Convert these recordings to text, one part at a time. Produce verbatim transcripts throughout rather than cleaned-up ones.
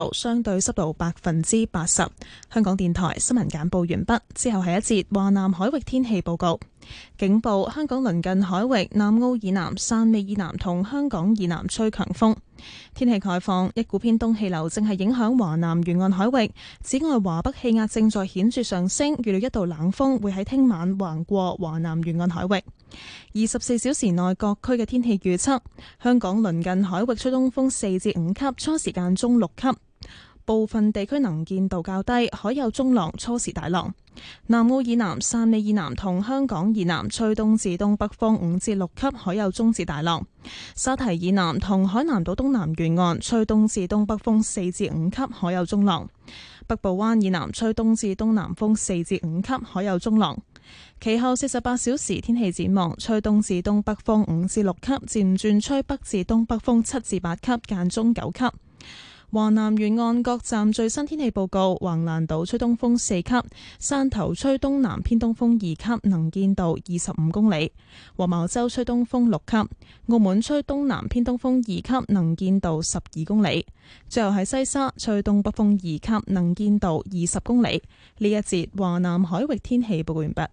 相對濕度百分之八十。香港電台新聞簡報完畢，之後係一節華南海域天氣報告。警報：香港鄰近海域南澳以南、汕尾以南同香港以南吹強風。天氣概況：一股偏東氣流正係影響華南沿岸海域。此外，華北氣壓正在顯著上升，預料一道冷鋒會喺聽晚橫過華南沿岸海域。二十四小時內各區嘅天氣預測：香港鄰近海域吹東風四至五級，初時間中六級。部分地區能見度較低，海有中浪，初時大浪。南澳以南、汕尾以南同香港以南吹東至東北風五至六級，海有中至大浪。沙堤以南同海南島東南沿岸吹東至東北風四至五級，海有中浪。北部灣以南吹東至東南風四至五級，海有中浪。其後四十八小時天氣展望：吹東至東北風五至六級，漸轉吹北至東北風七至八級，間中九級。華南沿岸各站最新天氣報告：橫瀾島吹東風四級，汕頭吹東南偏東風二級，能見度二十五公里；黃茅洲吹東風六級，澳門吹東南偏東風二級，能見度十二公里。最後係西沙吹東北風二級，能見度二十公里。呢一節華南海域天氣報告完畢。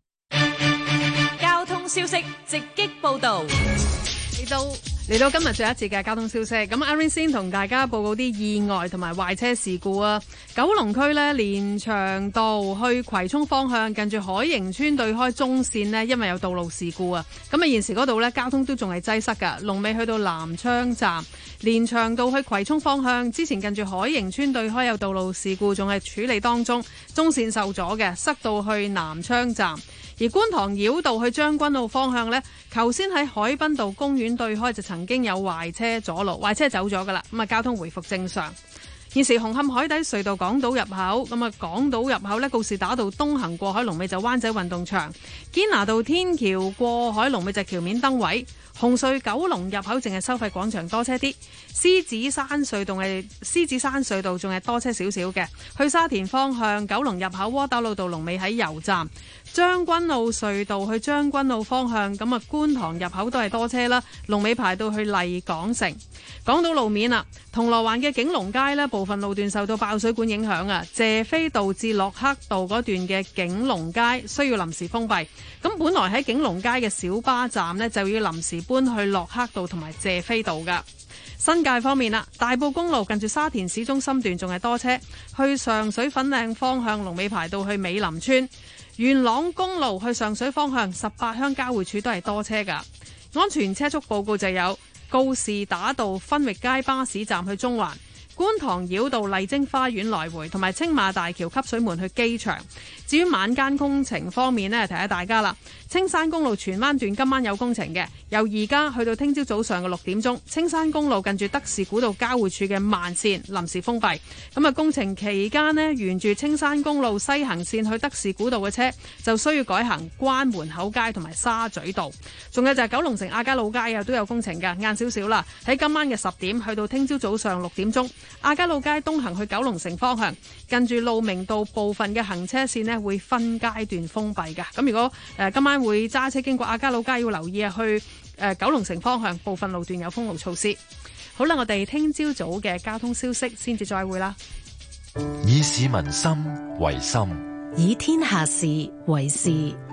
交通消息直擊報道。 嚟到嚟到今日最後一節嘅交通消息，咁阿 Rain 先同大家報告啲意外同埋壞車事故啊！九龍區呢，連翔道去葵涌方向，近住海盈村對開中線呢，因為有道路事故啊！咁啊現時嗰度呢，交通都仲係擠塞噶，龍尾去到南昌站。連翔道去葵涌方向，之前近住海盈村對開有道路事故，仲係處理當中，中線受阻嘅，塞到去南昌站。而觀塘繞道去將軍澳方向呢，頭先喺海濱道公園對開就曾經有壞車阻路，壞車走咗噶啦，咁啊交通回復正常。現時紅磡海底隧道港島入口，咁啊港島入口呢，告士打道東行過海龍尾就灣仔運動場，堅拿道天橋過海龍尾就橋面燈位。紅隧九龍入口淨係收費廣場多車啲，獅子山隧道係獅子山隧道仲係多車少少嘅。去沙田方向九龍入口窩打老道龍尾喺油站，將軍澳隧道去將軍澳方向咁啊觀塘入口都係多車啦，龍尾排到去麗港城。講到路面啦，銅鑼灣嘅景隆街呢，部分路段受到爆水管影響啊，謝斐道至駱克道嗰段嘅景隆街需要臨時封閉。咁本來喺景隆街嘅小巴站呢，就要臨時搬去駱克道同埋謝斐道噶。新界方面啦，大埔公路近住沙田市中心段仲係多車，去上水粉嶺方向龍尾排到去美林村。元朗公路去上水方向十八鄉交匯處都係多車噶。安全車速報告就有告士打道分域街巴士站去中環，觀塘繞道麗晶花園來回，同埋青馬大橋汲水門去機場。至於晚間工程方面呢，提下大家啦，青山公路荃灣段今晚有工程嘅，由而家去到聽朝早上嘅六點鐘，青山公路近住德士古道交匯處嘅慢線臨時封閉。咁啊，工程期間呢，沿住青山公路西行線去德士古道嘅車就需要改行關門口街同埋沙咀道。仲有就係九龍城亞皆老街啊，都有工程㗎，晏少少啦，喺今晚嘅十點去到聽朝早上六點鐘，亞皆老街東行去九龍城方向，近住路明道部分嘅行車線呢會分階段封閉㗎。咁如果誒、呃、今晚會揸車經過亞皆老街要留意啊，去誒、呃、九龍城方向部分路段有封路措施。好啦，我哋聽朝早嘅交通消息先至再會啦。 以市民心為心， 以天下事為事。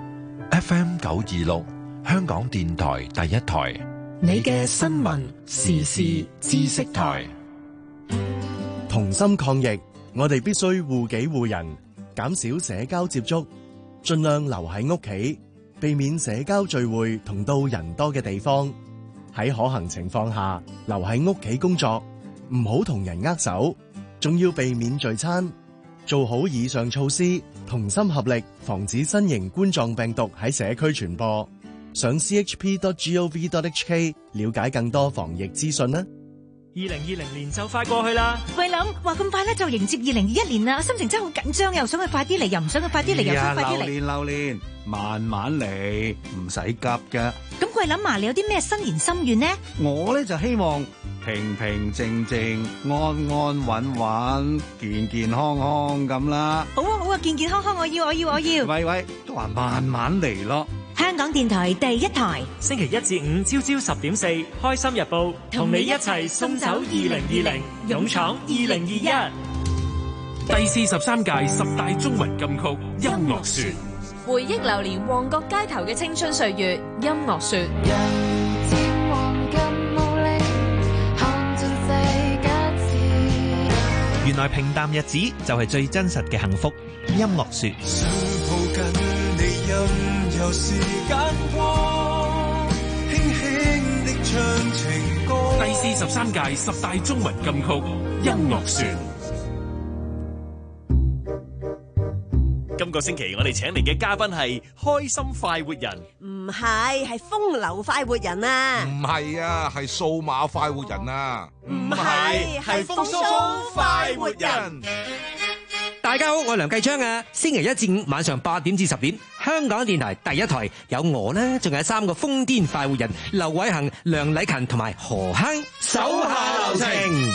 F M 九二六香港電台第一台， 你嘅新聞時事知識台。 同心抗疫，我哋必須護己護人，減少社交接觸，盡量留喺屋企，避免社交聚會同到人多嘅地方。喺可行情況下，留喺屋企工作，唔好同人握手，仲要避免聚餐。做好以上措施，同心合力，防止新型冠狀病毒喺社區傳播。上 c h p dot gov dot h k 了解更多防疫資訊啦。 二零二零年就快過去啦， 喂諗話咁快咧就迎接二零二一年啦，心情真係好緊張，又想佢快啲嚟，又唔想佢快啲嚟，又想快啲嚟。 流年流年，慢慢嚟，唔使急㗎。 咁桂林啊，你有啲咩新年心願呢？ 我咧就希望平平靜靜、安安穩穩、健健康康咁啦。 好啊好啊，健健康康，我要我要我要。 喂喂，都話慢慢嚟咯。 香香港電台第一台。 星期一至五朝朝十點四，《開心日報》同你一齊送走二零二零，勇闖二零二一。 第四十三屆十大中文金曲音樂說， 回憶流連旺角街頭嘅青春歲月，音樂說。 原來平淡日子就係最真實嘅幸福。音樂說。想抱緊你，任由時間過，輕輕的唱情歌。 第四十三屆十大中文金曲音樂說。 今個星期我哋請嚟嘅嘉賓係開心快活人， 唔係，係風流快活人啊！ 唔係啊，係數碼快活人啊！ 唔係，係風騷快活人。 大家好，我係梁繼昌啊！星期一至五晚上八點至十點，香港電台第一台有我啦，仲有三個瘋癲快活人：劉偉恒、梁禮勤同埋何亨，手下留情。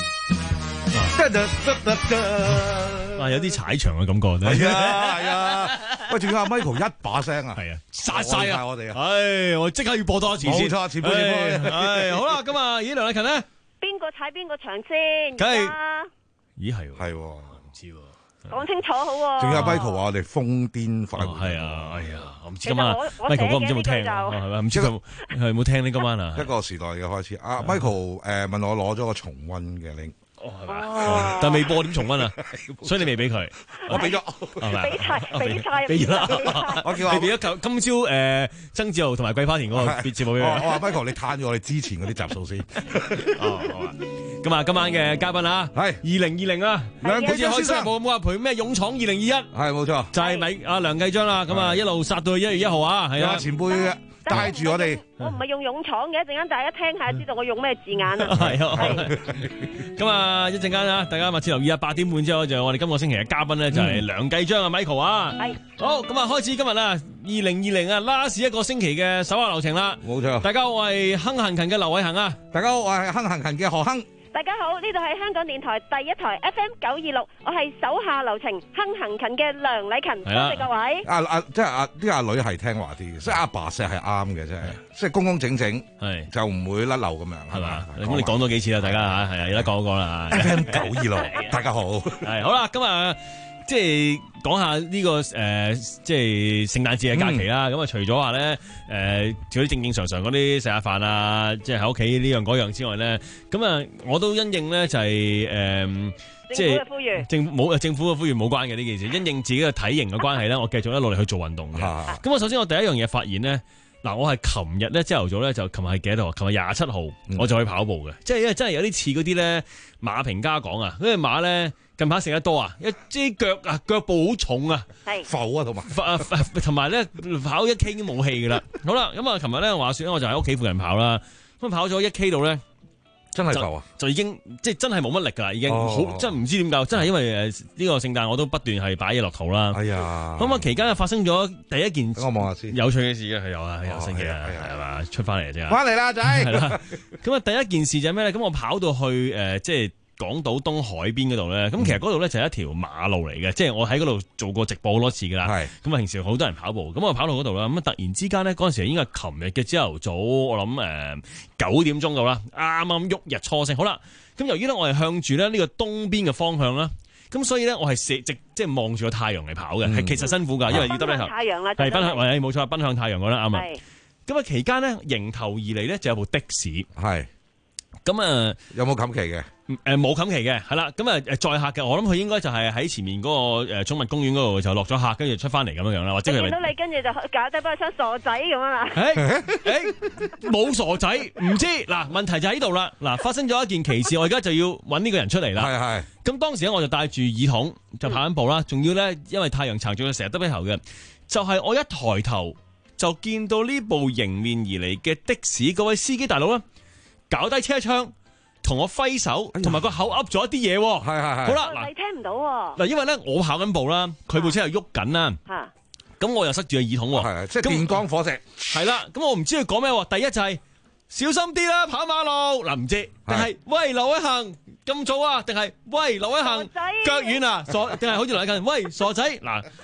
啊，有啲踩場嘅感覺咧， 係啊係啊！喂，仲有阿 Michael 一把聲啊， 係啊，殺晒啊！ 我哋啊， 唉，我即刻要播多一次先， 冇錯，前輩前輩， 唉，好啦，咁啊，咦，梁禮勤咧， 邊個踩邊個場先？ 梗係，咦係係， 唔知喎， 講清楚好喎。 仲有 Michael 話我哋瘋癲快活， 係啊，哎呀，我唔知今晚 Michael 哥唔知有冇聽，係咪？唔知佢係冇聽呢今晚啊？ 一個時代嘅開始，阿 Michael 誒問我攞咗個重溫嘅 link。 哦，係嘛？但係未播點重溫啊？所以你未俾佢， 我俾咗， 係咪？ 俾晒，俾晒， 俾啦！我叫你俾咗今朝誒曾志豪同埋桂花田嗰個別節目俾佢。 我話 Michael，你攤咗我哋之前嗰啲集數先。 哦，好啊。咁啊，今晚嘅嘉賓啊，係二零二零啊，梁繼昌先生冇冇話陪咩勇闖二零二一？ 係冇錯， 就係咪阿梁繼昌啦？咁啊，一路殺到去一月一號啊，係啊， 前輩帶住我哋。 我唔係用勇闖嘅，一陣間大家聽下知道我用咩字眼啊。 係啊，咁啊，一陣間啊，大家密切留意啊，八點半之後就我哋今個星期嘅嘉賓咧就係梁繼昌啊 Michael 啊。係。好，咁啊，開始今日啊，二零二零啊 last 一個星期嘅手下留情啦。 冇錯。大家好，我係亨行勤嘅劉偉恒啊。 大家好，我係亨行勤嘅何亨。 大家好，呢度係香港電台第一台 F M 九二六，我係手下留情亨行勤嘅梁禮勤，多謝各位。 阿阿即係阿啲阿女係聽話啲嘅，所以阿爸錫係啱嘅，真係，即係公公整整，係就唔會甩漏咁樣，係嘛？ 咁你講多幾次啦，大家吓，係啊，而家講一講啦。 F M 九二六，大家好， 係好啦，今日。即係講下呢、這個誒、呃，即係聖誕節嘅假期啦。咁啊、嗯，除咗話咧誒，除咗正正常常嗰啲食下飯啊，即係喺屋企呢樣嗰樣之外咧，咁啊，我都因應咧就係、是、誒，呃、即係政府冇政府嘅呼籲冇關嘅呢件事，因應自己嘅體型嘅關係咧，我繼續一路嚟去做運動嘅。咁我首先我第一樣嘢發現咧，嗱，我係琴日咧朝頭早咧就琴日係幾多號？琴日廿七號我就去跑步嘅，即係因為真係有啲似嗰啲咧馬評家講啊，因為馬咧。近排食得多啊，一啲腳啊腳步好重啊， 浮啊同埋， 同埋咧跑一 K 已經冇氣噶啦。好啦，咁啊，琴日咧話說咧，我就喺屋企附近跑啦，咁跑咗一 K 度咧， 真係浮啊， 就已經即係真係冇乜力噶啦，已經好真係唔知點解，真係因為誒呢個聖誕我都不斷係擺嘢落肚啦。哎呀，咁啊期間啊發生咗第一件，我望下先，有趣嘅事嘅係有啊，有星期啊，係嘛出翻嚟啫， 翻嚟啦仔，係啦。 咁啊第一件事就係咩咧？咁我跑到去誒即係。港島東海邊嗰度咧，咁其實嗰度咧就係一條馬路嚟嘅，即係我喺嗰度做過直播好多次噶啦。係咁啊，平時好多人跑步，咁我跑到嗰度啦，咁啊突然之間咧，嗰陣時應該係琴日嘅朝頭早，我諗誒九點鐘度啦，啱啱旭日初升。好啦，咁由於咧我係向住咧呢個東邊嘅方向啦，咁所以咧我係斜直即係望住個太陽嚟跑嘅，係、嗯、其實辛苦㗎，因為要得咧太陽啦， 係奔向，係冇錯，奔向太陽㗎啦，啱啊。咁啊期間咧迎頭而嚟咧就有部的士，係咁啊有冇冚旗嘅？ 誒冇冚旗嘅，係啦，咁啊誒載客嘅，我諗佢應該就係喺前面嗰個誒寵物公園嗰度就落咗客，跟住出翻嚟咁樣樣啦，或者佢見到你跟住就搞低幫佢生傻仔咁啊嘛？ 誒誒冇傻仔，唔知嗱問題就喺度啦，嗱發生咗一件奇事，我而家就要揾呢個人出嚟啦。係係。咁當時咧我就戴住耳筒就跑緊步啦，仲、嗯、要咧因為太陽撐住佢成日耷低頭嘅，就係、是、我一抬頭就見到呢部迎面而嚟嘅的，的士嗰位司機大佬啦，搞低車窗。同我揮手，同埋個口噏咗一啲嘢，係係係。好啦，嗱， 你聽唔到喎。嗱， 因為咧我跑緊步啦，佢部車又喐緊啦。嚇，咁我又塞住個耳筒喎。係即係電光火石。係啦，咁我唔知佢講咩喎。第一就係小心啲啦，跑馬路。嗱，唔知。定係喂劉偉恒咁早啊？定係喂劉偉恒腳軟啊？傻定係好似劉偉恒喂傻仔嗱。咁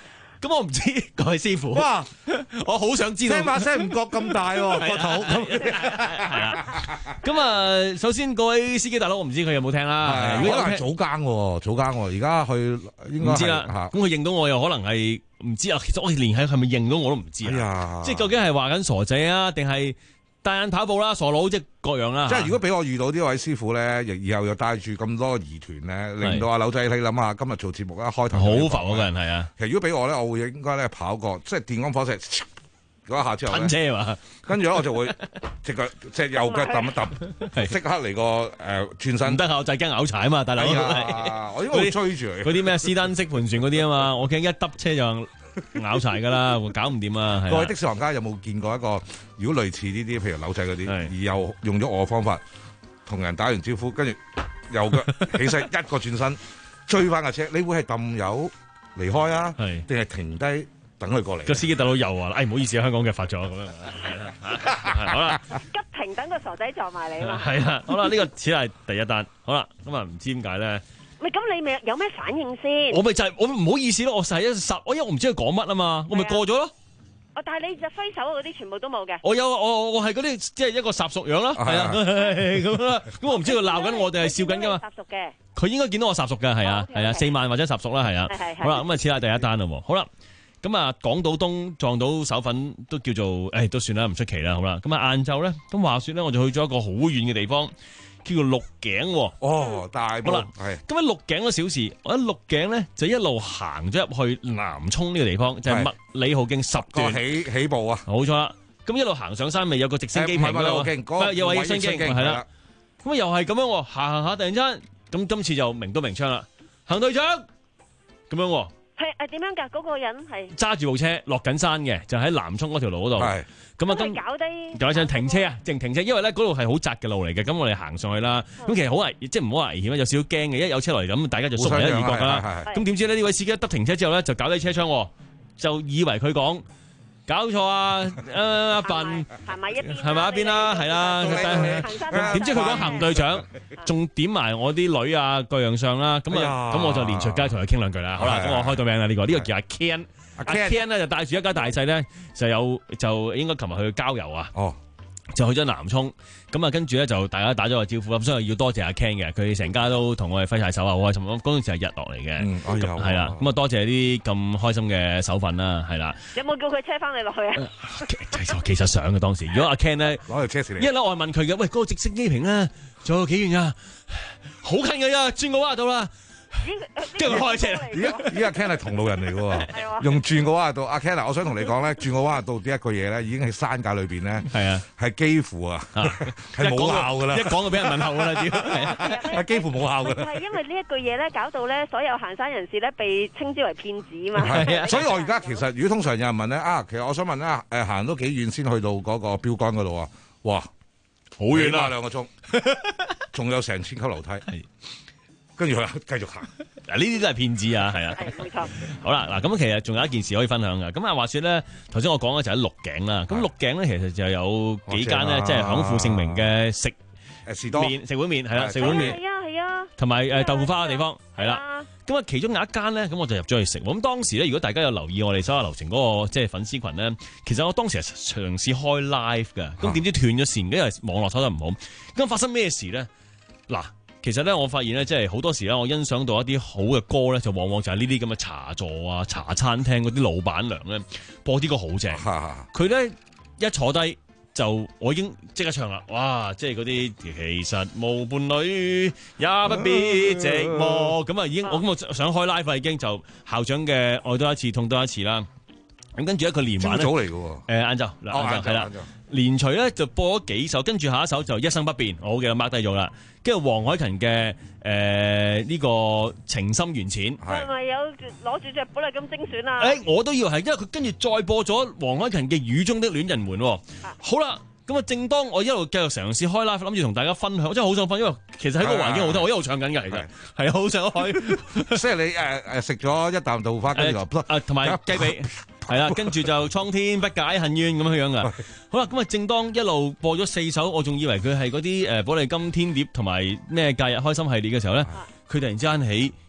咁我唔知各位師傅。 哇！ 我好想知道。 聽把聲唔覺咁大喎個肚。 係啦。咁啊，首先各位司機大佬，我唔知佢有冇聽啦。 如果可能早更喎，早更喎，而家去應該唔知啦。咁佢認到我又可能係唔知啊。其實我連係係咪認到我都唔知啊。即係究竟係話緊傻仔啊，定係大眼跑步啦、傻佬即係各樣啦。 即係如果俾我遇到呢位師傅咧，以後又帶住咁多疑團咧，令到阿柳仔你諗下，今日做節目一開頭好浮嗰個人係啊。 其實如果俾我咧，我會應該咧跑過，即係電光火石嗰一下之後噴車嘛， 跟住咧我就會隻腳隻右腳揼一揼，即刻嚟個誒轉身。 唔得啊！我就係驚拗柴啊嘛，大佬。 我應該會追住佢。 嗰啲咩斯丹式盤旋嗰啲啊嘛，我驚一揼車就拗柴噶啦，搞唔掂啊！ 各位的士行家有冇見過一個如果類似呢啲，譬如扭仔嗰啲，而又用咗我嘅方法同人打完招呼，跟住右腳起勢一個轉身追翻架車，你會係揼油離開啊，定係停低等佢過嚟？個司機大佬又話：哎，唔好意思，香港嘅發咗咁樣。係啦，好啦， 急停等個傻仔撞埋你嘛。 係啦，好啦，呢個只係第一單。好啦，咁啊唔知點解咧？ 咪咁你咪有咩反應先？ 我咪就係我唔好意思咯，我實係一實，我因為我唔知佢講乜啊嘛，我咪過咗咯。 哦，但係你就揮手嗰啲全部都冇嘅。 我有我我係嗰啲即係一個霎熟樣啦，係啊咁啦。咁我唔知佢鬧緊我定係笑緊噶嘛？ 霎熟嘅。 佢應該見到我霎熟嘅，係啊係啊，四萬或者霎熟啦，係啊。好啦，咁啊，似下第一單啦。好啦，咁啊，港島東撞到手粉都叫做誒，都算啦，唔出奇啦。好啦，咁啊，晏晝咧，咁話說咧，我就去咗一個好遠嘅地方。叫做鹿頸哦，大埔係。 咁喺鹿頸嗰小時，我喺鹿頸咧就一路行咗入去南涌呢個地方，就係麥理浩徑十段起起步啊， 冇錯啦。咁一路行上山，咪有個直升機坪咯，有位直升機係啦。咁又係咁樣行行下，突然間咁今次就明刀明槍啦，行隊長咁樣。 係誒點樣㗎？嗰個人係揸住部車落緊山嘅，就喺南涌嗰條路嗰度。係咁啊， 咁搞低搞上停車啊，淨停車，因為咧嗰度係好窄嘅路嚟嘅。咁我哋行上去啦。咁其實好危，即係唔好話危險啊，有少少驚嘅。一有車嚟咁，大家就縮埋一二角㗎啦。咁點知呢？呢位司機一得停車之後咧，就搞低車窗，就以為佢講搞錯啊！誒阿笨行埋一邊， 行埋一邊啦，係啦。點知佢講行隊長，仲點埋我啲女啊各樣相啦。咁啊，咁我就連隨街同佢傾兩句啦。好啦，咁我開到名啦呢個，呢個叫阿 Ken。阿 Ken 咧就帶住一家大細咧，就有就應該琴日去郊遊啊。哦，就去咗南涌。咁啊，跟住咧就大家打咗個招呼，咁所以要多謝阿 Ken 嘅，佢哋成家都同我哋揮晒手啊，好開心。嗰陣時係日落嚟嘅，係啦。咁啊，多謝啲咁開心嘅手份啦，係啦。 有冇叫佢車翻你落去啊？ 其實其實想嘅當時，如果阿 Ken 咧攞條車匙嚟， 因為咧我係問佢嘅，喂，嗰個直升機坪咧仲有幾遠啊？好近嘅呀，轉個彎就到啦。跟住開車， 而家而家 Ken 係同路人嚟嘅喎，用轉個彎道。阿 Ken 啊，我想同你講咧，轉個彎道呢一個嘢咧，已經喺山界裏邊咧，係啊，係幾乎啊，係冇效㗎啦。 一講就俾人問候㗎啦， 係幾乎冇效㗎啦。 係因為呢一句嘢咧，搞到咧所有行山人士咧被稱之為騙子啊嘛。 係啊，所以我而家其實如果通常有人問咧啊，其實我想問咧誒，行咗幾遠先去到嗰個標杆嗰度啊？哇，好遠啊，兩個鐘，仲有成千級樓梯。跟住佢繼續行， 嗱呢啲都係騙子啊，係啊， 冇錯。 好啦，嗱咁其實仲有一件事可以分享㗎。咁啊話説咧，頭先我講嘅就喺鹿頸啦。咁鹿頸咧其實就有幾間咧，即係享負盛名嘅食誒士多麵食碗麵係啦，食碗麵係啊係啊， 同埋誒豆腐花嘅地方係啦。咁啊其中有一間咧，咁我就入咗去食。咁當時咧，如果大家有留意我哋手下留情嗰個即係粉絲群咧，其實我當時係嘗試開 live 㗎。咁點知斷咗線，因為網絡收得唔好。咁發生咩事咧？嗱。其實咧，我發現咧，即係好多時咧，我欣賞到一啲好嘅歌咧，就往往就係呢啲咁嘅茶座啊、茶餐廳嗰啲老闆娘咧播啲歌好正。佢咧一坐低就，我已經即刻唱啦！哇，即係嗰啲其實無伴侶也不必寂寞咁啊，已經我咁我想開 live 已經就校長嘅愛多一次痛多一次啦。咁跟住一個連環咧， 朝早嚟嘅喎， 誒晏晝，晏晝係啦，連隨咧就播咗幾首，跟住下一首就一生不變，我好嘅 mark 低咗啦。跟住黃凱芹嘅誒呢個情深緣淺， 係咪有攞住隻寶麗金精選啊？ 誒，我都要係，因為佢跟住再播咗黃凱芹嘅雨中的戀人們。好啦，咁啊，正當我一路繼續嘗試開 live，諗住同大家分享，我真係好想分，因為其實喺個環境好聽，我一路唱緊嘅，其實係好想開。 即係你誒誒食咗一啖豆腐花，跟住誒同埋雞髀。係啦，跟住就蒼天不解恨怨咁樣樣噶。好啦，咁啊，正當一路播咗四首，我仲以為佢係嗰啲誒寶麗金天碟同埋咩假日開心系列嘅時候咧，佢突然之間喺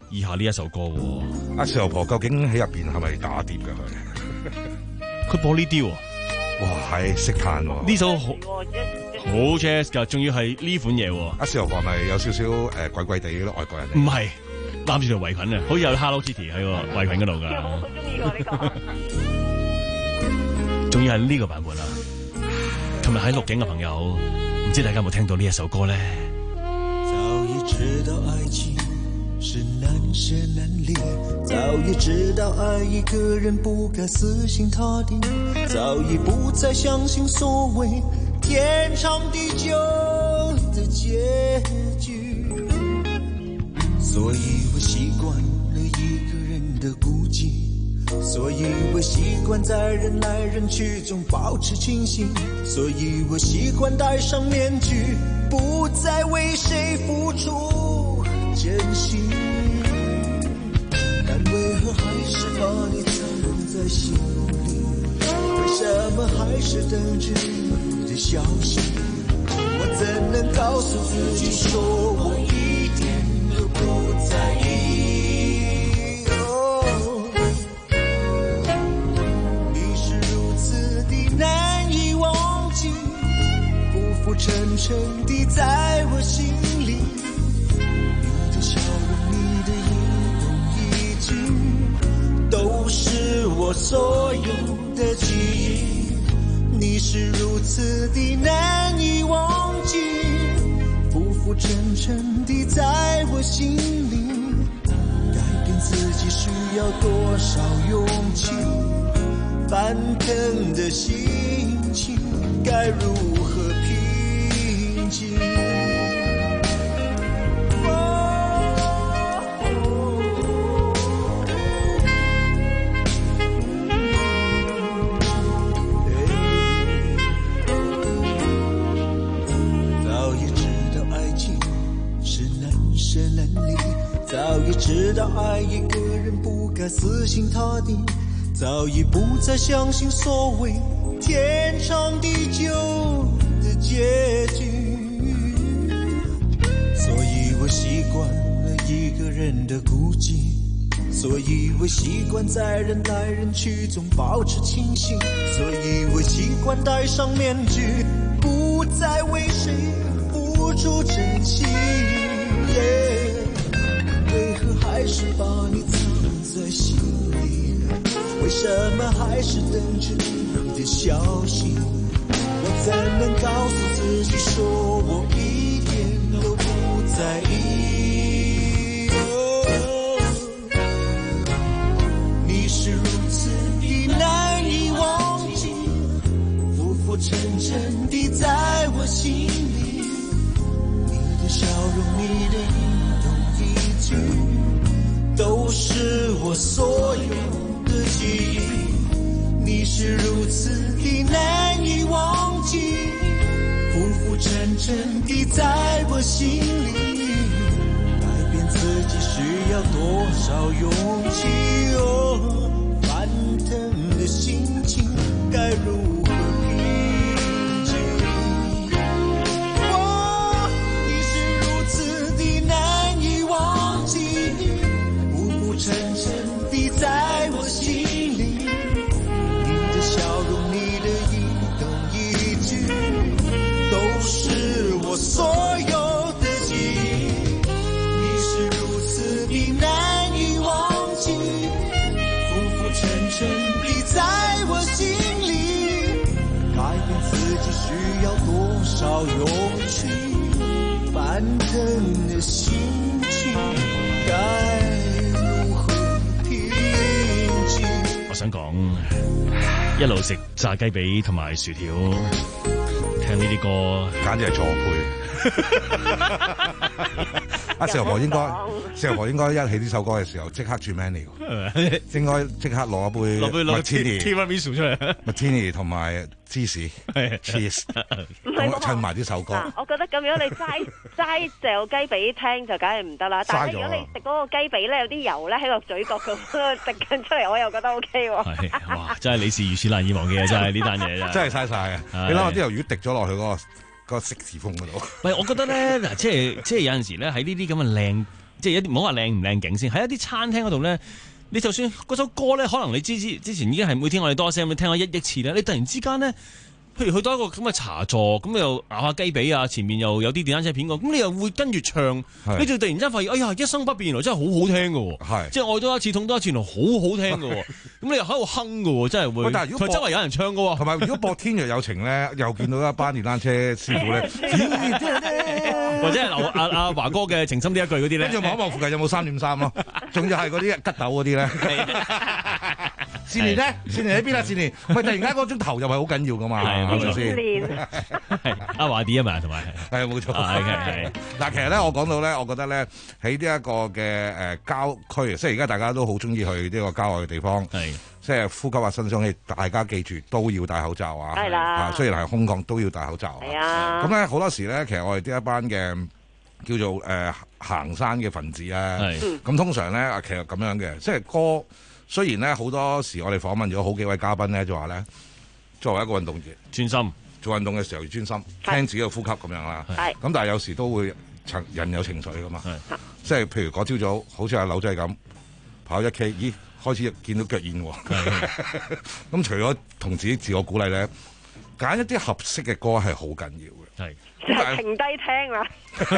以下呢一首歌喎。 阿四婆究竟喺入邊係咪打碟㗎佢？ 佢播呢啲喎， 哇係識彈喎， 呢首好好 jazz 㗎，仲要係呢款嘢喎。 阿四婆咪有少少誒鬼鬼地嗰啲外國人嚟？ 唔係攬住條圍裙啊，好似有 Hello Kitty 喺個圍裙嗰度㗎。 我好中意喎呢個， 仲要係呢個版本啊！琴日喺錄影嘅朋友，唔知大家有冇聽到呢一首歌咧？ 早已知道愛情是難捨難離，早已知道愛一個人不該死心塌地，早已不再相信所謂天長地久的結局，所以我習慣了一個人的孤寂，所以我習慣在人來人去中保持清醒，所以我習慣戴上面具，不再為誰付出真心，但為何還是把你藏在心裏，為什麼還是等着你的消息，我怎能告訴自己說我一點都不在意，哦，你是如此的難以忘記，浮浮沉沉地在我心裡，你的笑容，你的一動一舉都是我所有的記憶，你是如此的難以忘記，浮浮沉沉地在我心裡，改變自己需要多少勇氣，翻騰的心情該如何平靜，早已知道愛一個人不該死心塌地，早已不再相信所謂天長地久的結局，所以我習慣了一個人的孤寂，所以我習慣在人來人去中保持清醒，所以我習慣戴上面具，不再為誰付出真心，為何還是把你藏在心裡，為什麼還是等着你的消息，我怎能告訴自己說我一點都不在意，哦，你是如此的難以忘記，浮浮沉沉地在我心裡，你的笑容，你的一動一舉都是我所有的記憶，你是如此的難以忘記，浮浮沉沉地在我心裡，改變自己需要多少勇氣，哦，翻騰的心情該如何平靜，哦，你是如此的難以忘記，浮浮沉沉地在我心裡，你的笑容，你的一動一舉都是我所有的記憶，你是如此的難以忘記，浮浮沉沉地在我心裡，改變自己需要多少勇氣，翻騰的心情該如何平靜。 我想講，一路食炸雞髀同埋薯條，聽呢啲歌， 簡直係錯配。阿四婆應該，四婆應該一起呢首歌嘅時候即刻轉 menu，應該即刻攞一杯攞杯攞 Martini Tiramisu 出嚟 ，Martini 同埋芝士 cheese，咁襯埋呢首歌。 嗱，我覺得咁樣你齋齋嚼雞髀聽就梗係唔得啦，但係如果你食嗰個雞髀咧有啲油咧喺個嘴角咁滴緊出嚟，我又覺得 O K 喎。 係，哇！真係你是如此難以忘記啊！真係呢單嘢真係嘥晒啊！你諗下啲油魚滴咗落去嗰個嗰個色士風嗰度。 喂，我覺得咧嗱，即係即係有陣時咧喺呢啲咁嘅靚即係一啲唔好話靚唔靚景先，喺一啲餐廳嗰度咧，你就算嗰首歌咧，可能你之之之前已經係每天我哋多聲咁聽咗一億次咧，你突然之間咧。譬如去到一個咁嘅茶座，咁你又咬下雞髀啊，前面又有啲電單車片過，咁你又會跟住唱，你就突然之間發現，哎呀，一生不變原來真係好好聽嘅喎，即係愛多一次痛多一次，原來好好聽嘅喎，咁你又喺度哼嘅喎，真係會。但係如果周圍有人唱嘅喎， 同埋如果播《天若有情》咧，又見到一班電單車師傅咧， 或者係劉阿阿華哥嘅情深呢一句嗰啲咧， 跟住望一望附近有冇三點三咯，仲要係嗰啲吉豆嗰啲咧。善年咧，善年喺邊啊？善年，唔係突然間嗰種投入係好緊要噶嘛，係咪先？ 阿華啲啊嘛，同埋係冇錯。 係係嗱，其實咧，我講到咧，我覺得咧，喺呢一個嘅誒郊區，即係而家大家都好中意去呢個郊外嘅地方，係即係呼吸下新鮮氣。大家記住都要戴口罩啊！係啦，雖然係空港都要戴口罩。係啊。咁咧好多時咧，其實我哋呢一班嘅叫做誒、呃、行山嘅分子啊，咁通常咧，其實咁樣嘅，即係歌。雖然咧好多時我哋訪問咗好幾位嘉賓咧，就話咧作為一個運動員， 專心做運動嘅時候要專心聽自己嘅呼吸咁樣啦。咁但係有時都會人有情緒噶嘛，即係譬如嗰朝早好似阿柳仔咁跑一 K， 咦開始見到腳軟喎。咁除咗同自己自我鼓勵咧，揀一啲合適嘅歌係好緊要嘅。 就係停低聽啦！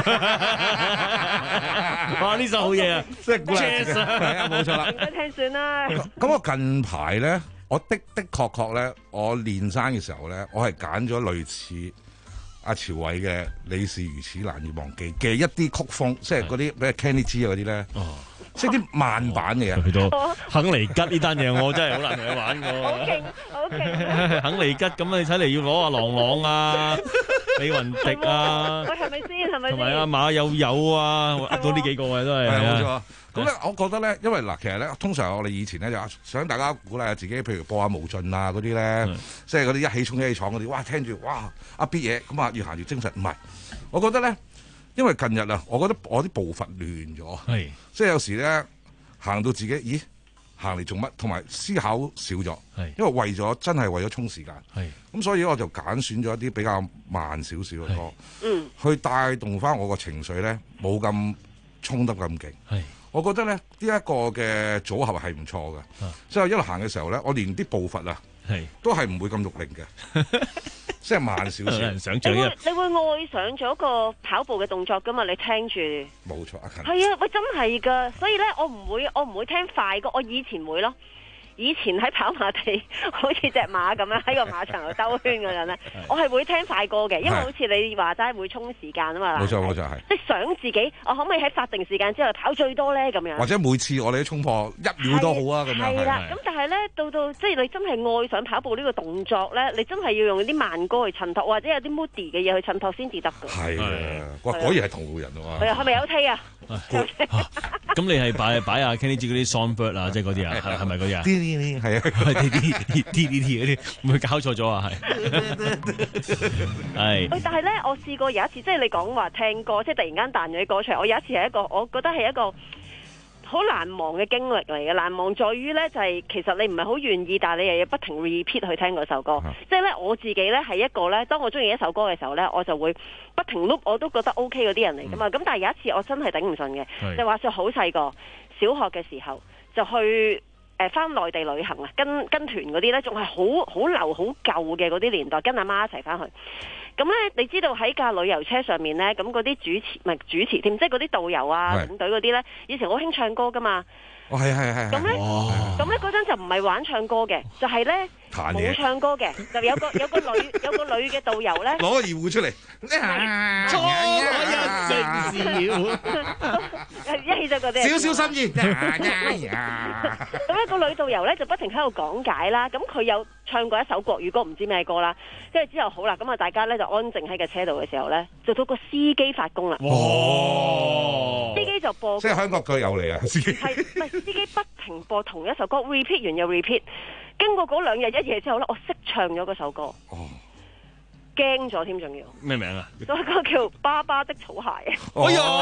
哇！呢首好嘢啊， 即係鼓勵自己，係啊，冇錯啦。 停低聽算啦。 咁我近排咧，我的的確確咧，我練山嘅時候咧，我係揀咗類似阿朝偉嘅《你是如此難以忘記》嘅一啲曲風，即係嗰啲比如 Kenny G 啊嗰啲咧。即係啲慢版嘅嘢， 去到肯尼吉呢單嘢，我真係好難同佢玩㗎。 好勁，好勁！ 肯尼吉咁你睇嚟要攞阿郎朗啊、李雲迪啊， 喂，係咪先？係咪先？ 同埋阿馬友友啊，噏到呢幾個嘅都係。 係冇錯。咁咧，我覺得咧，因為嗱，其實咧，通常我哋以前咧就想大家鼓勵下自己，譬如播下無盡啊嗰啲咧，即係嗰啲一起衝一起闖嗰啲，哇！聽住哇阿 B 嘢咁啊，越行越精神。唔係，我覺得咧。因為近日啊，我覺得我啲步伐亂咗，即係有時咧行到自己，咦行嚟做乜？同埋思考少咗，因為為咗真係為咗衝時間，咁所以我就揀選咗一啲比較慢少少嘅歌，去帶動翻我個情緒咧，冇咁衝得咁勁。我覺得咧呢一個嘅組合係唔錯嘅，即係一路行嘅時候咧，我連啲步伐啊都係唔會咁肉靈嘅。即係慢少少， 想像你會你會愛上咗個跑步嘅動作噶嘛？你聽住， 冇錯，阿勤係啊，喂，真係噶，所以咧，我唔會，我唔會聽快歌，我以前會咯。以前喺跑馬地，好似隻馬咁樣喺個馬場度兜圈嗰陣咧，我係會聽快歌嘅，因為好似你話齋會衝時間啊嘛。 冇錯冇錯係。 即係想自己，我可唔可以喺法定時間之內跑最多咧？咁樣。或者每次我哋都衝破一秒都好啊！咁樣係啦。咁但係咧，到到即係你真係愛上跑步呢個動作咧，你真係要用啲慢歌去襯托，或者有啲 moody 嘅嘢去襯托先至得㗎。 係啊，哇！果然係同路人喎。 係啊，係咪有 T 啊？ 咁你係擺擺下 Kenny G 嗰啲 songbird 啊，即係嗰啲啊，係係咪嗰啲啊？ 係啊。 T D T D T 嗰啲，唔會搞錯咗啊？係係。 喂，但係咧，我試過有一次，即係你講話聽歌，即係突然間彈咗啲歌出嚟。我有一次係一個，我覺得係一個好難忘嘅經歷嚟嘅。難忘在於咧，就係、是、其實你唔係好願意，但係你又要不停 repeat 去聽嗰首歌。嗯、即係咧，我自己咧係一個咧，當我中意一首歌嘅時候咧，我就會不停 loop，我都覺得 OK 嗰啲人嚟噶嘛。咁、嗯、但係有一次我真係頂唔順嘅，就話說好細個，小學嘅時候就去。誒翻內地旅行啊，跟跟團嗰啲咧，仲係好好流好舊嘅嗰啲年代，跟阿媽一齊翻去。咁咧，你知道喺架旅遊車上面咧，咁嗰啲主持唔係主持添，即係嗰啲導遊啊、領隊嗰啲咧，以前好興唱歌噶嘛。 哦，係係係。咁咧， 咁咧嗰陣就唔係玩唱歌嘅，就係咧冇唱歌嘅，就有個有個女有個女嘅導遊咧， 攞個二胡出嚟， 初一成笑，一起就嗰啲少少心意。 咁咧個女導遊咧就不停喺度講解啦，咁佢有唱過一首國語歌，唔知咩歌啦，跟住之後好啦，咁啊大家咧就安靜喺個車度嘅時候咧，就到個司機發功啦。哇！司機就播， 即係香港腳友嚟啊！司機係唔係司機不停播同一首歌 ，repeat 完又 repeat。經過嗰兩日一夜之後咧，我識唱咗嗰首歌。哦，驚咗添，仲要咩名啊？ 嗰個叫《爸爸的草鞋》。 哎呀！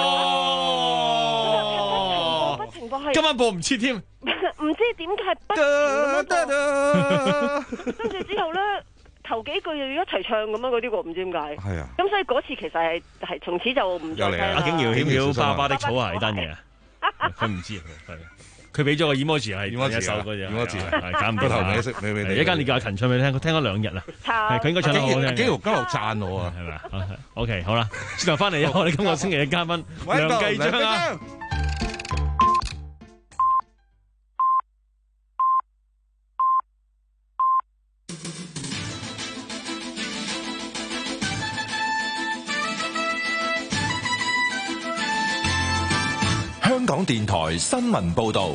不停播係今晚播唔切添， 唔知點解係不停咁樣播。跟住之後咧，頭幾句又要一齊唱咁樣嗰啲喎，唔知點解。係啊。咁所以嗰次其實係係從此就唔再聽啦。 阿景瑤，景瑤《爸爸的草鞋》單嘢啊！ 佢唔知，係佢俾咗個 emoji 係 emoji 一首嗰隻 emoji 係搞唔個頭掂尾色尾尾一間你叫阿勤唱俾你聽，佢聽咗兩日啦，係佢應該唱得好好聽。 幾條交流讚我啊， 係咪啊 ？OK， 好啦，轉頭翻嚟，我哋今個星期嘅嘉賓梁繼章啊。 香港電台新聞報道，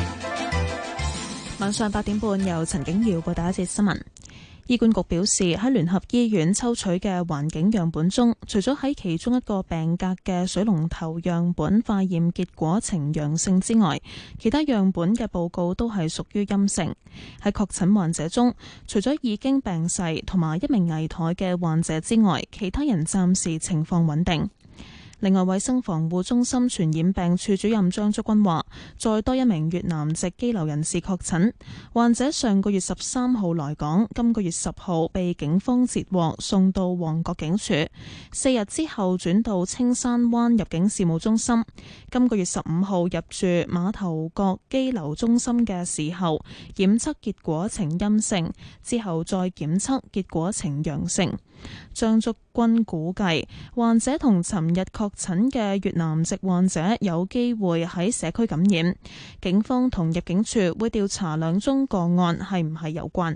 晚上八點半由陳景瑤報道一節新聞。醫管局表示，喺聯合醫院抽取嘅環境樣本中，除咗喺其中一個病格嘅水龍頭樣本化驗結果呈陽性之外，其他樣本嘅報告都係屬於陰性。喺確診患者中，除咗已經病逝同埋一名危殆嘅患者之外，其他人暫時情況穩定。另外，衛生防護中心傳染病處主任張竹君話，再多一名越南籍羈留人士確診，患者上個月十三號來港，今個月十號被警方截獲送到旺角警署，四日之後轉到青山灣入境事務中心，今個月十五號入住馬頭角羈留中心嘅時候，檢測結果呈陰性，之後再檢測結果呈陽性。張竹君估計，患者同尋日確診嘅越南籍患者有機會喺社區感染，警方同入境處會調查兩宗個案係唔係有關。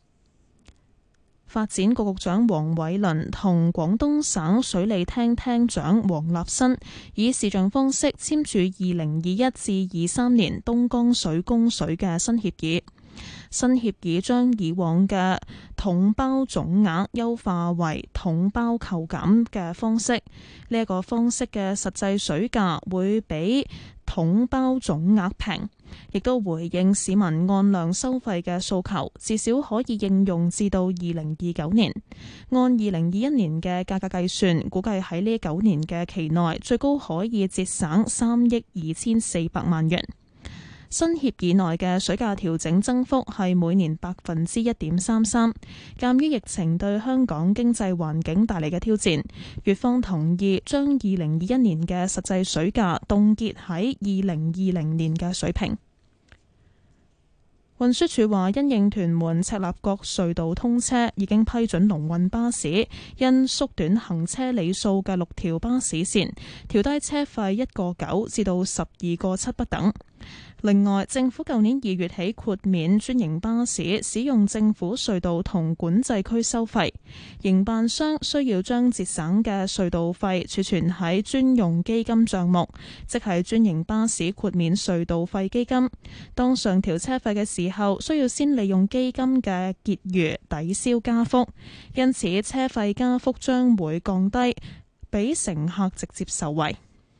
發展局局長黃偉綸同廣東省水利廳廳長黃立新以視像方式簽署二零二一至二三年東江水供水嘅新協議。新協議將以往嘅統包總額優化為統包扣減嘅方式，呢、這、一個方式嘅實際水價會比統包總額平，亦都回應市民按量收費嘅訴求，至少可以應用至到二零二九年。按二零二一年嘅價格計算，估計喺呢九年嘅期內，最高可以節省三億二千四百萬元。新協議內嘅水價調整增幅係每年百分之一點三三。鑑於疫情對香港經濟環境帶嚟嘅挑戰，粵方同意將二零二一年嘅實際水價凍結喺二零二零年嘅水平。運輸署話，因應屯門赤鱲角隧道通車，已經批准龍運巴士因縮短行車里數嘅六條巴士線，調低車費一個九至到十二個七不等。另外，政府舊年二月起豁免專營巴士使用政府隧道同管制區收費，營辦商需要將節省嘅隧道費儲存喺專用基金帳目，即係專營巴士豁免隧道費基金。當上調車費嘅時候，需要先利用基金嘅結餘抵消加幅，因此車費加幅將會降低，俾乘客直接受惠。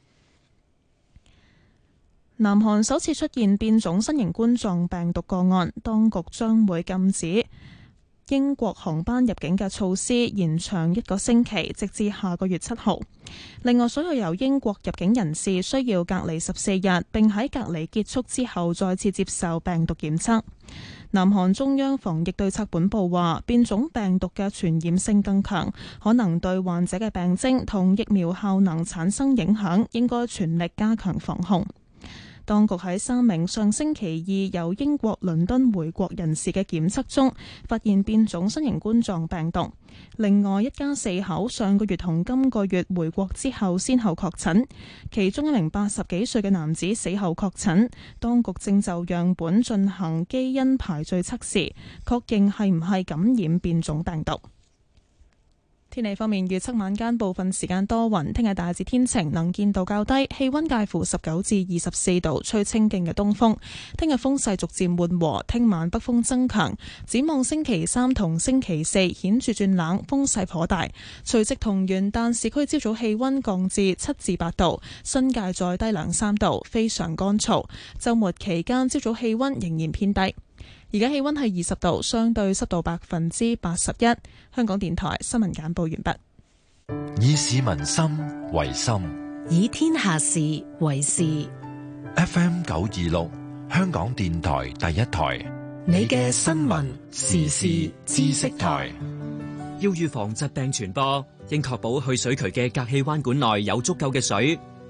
南韓首次出現變種新型冠狀病毒個案，當局將會禁止英國航班入境嘅措施延長一個星期，直至下個月七號。另外，所有由英國入境人士需要隔離十四日，並喺隔離結束之後再次接受病毒檢測。南韓中央防疫對策本部話，變種病毒嘅傳染性更強，可能對患者嘅病徵同疫苗效能產生影響，應該全力加強防控。當局喺三名上星期二由英國倫敦回國人士嘅檢測中，發現變種新型冠狀病毒。另外一家四口上個月同今個月回國之後先後確診，其中一名八十幾歲嘅男子死後確診，當局正就樣本進行基因排序測試，確認係唔係感染變種病毒。天氣方面，預測晚間部分時間多雲，聽日大致天晴，能見度較低，氣溫介乎十九至二十四度，吹清勁嘅東風。聽日風勢逐漸緩和，聽晚北風增強。展望星期三同星期四顯著轉冷，風勢頗大。除夕同元旦市區朝早氣溫降至七至八度，新界再低兩三度，非常乾燥。週末期間朝早氣溫仍然偏低。而家氣溫係二十度，相對濕度百分之八十一。香港電台新聞簡報完畢。 以市民心為心， 以天下事為事。 F M 九二六，香港電台第一台， 你嘅新聞時事知識台。 要預防疾病傳播，應確保去水渠嘅隔氣彎管內有足夠嘅水。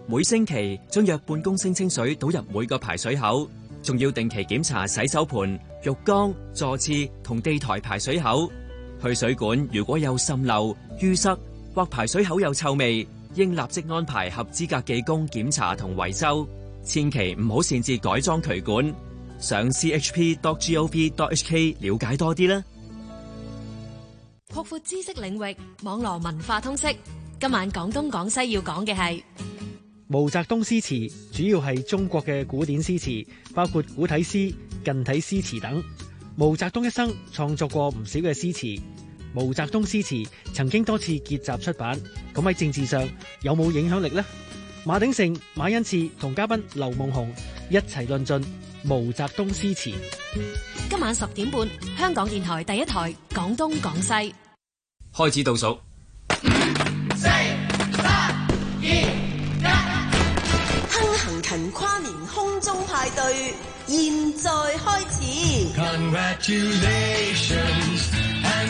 每星期將約半公升清水倒入每個排水口，仲要定期檢查洗手盆、浴缸、座廁同地台排水口。去水管如果有滲漏、淤塞或排水口有臭味，應立即安排合資格技工檢查同維修，千祈唔好擅自改裝渠管。上 c h p dot gov dot h k 了解多啲啦。 擴闊知識領域，網絡文化通識。今晚廣東廣西要講嘅係毛澤東詩詞，主要係中國嘅古典詩詞，包括古體詩、近體詩詞等。毛澤東一生創作過唔少嘅詩詞。毛澤東詩詞曾經多次結集出版，咁喺政治上有冇影響力呢？馬鼎盛、馬恩賜同嘉賓劉夢熊一齊論盡毛澤東詩詞。 今晚十點半，香港電台第一台廣東廣西。 開始倒數， 四、三、二、一，亨行勤跨年空中派對現在開始。Congratulations and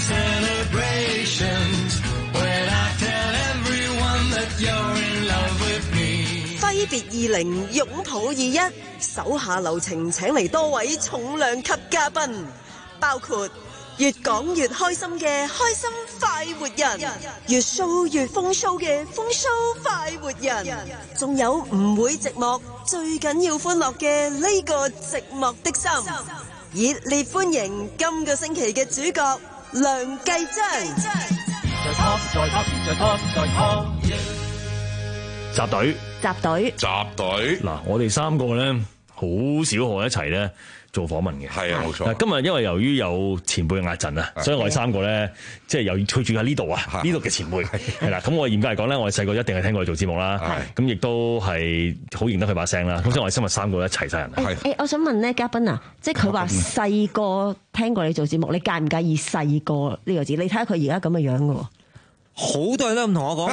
celebrations when I tell everyone that you're in love with me。揮別二零，擁抱二一，手下留情請嚟多位重量級嘉賓，包括越講越開心嘅開心快活人，越 show 越風 show 嘅風 show 快活人，仲有唔會寂寞，最緊要歡樂嘅呢個寂寞的心。熱烈歡迎今個星期嘅主角梁繼章。 再 top 再 top 再 top 再 top 集隊集隊集隊嗱，我哋三個咧好少可一齊咧做訪問嘅。 係啊，冇錯。 今日因為由於有前輩嘅壓陣啊，所以我哋三個咧即係又要推住喺呢度啊，呢度嘅前輩係啦。咁我嚴格嚟講咧，我哋細個一定係聽過佢做節目啦，咁亦都係好認得佢把聲啦。咁所以我哋今日三個一齊晒人。 誒誒，我想問咧，嘉賓啊，即係佢話細個聽過你做節目，你介唔介意細個呢個字？你睇下佢而家咁嘅樣嘅喎。 好多人都咁同我講，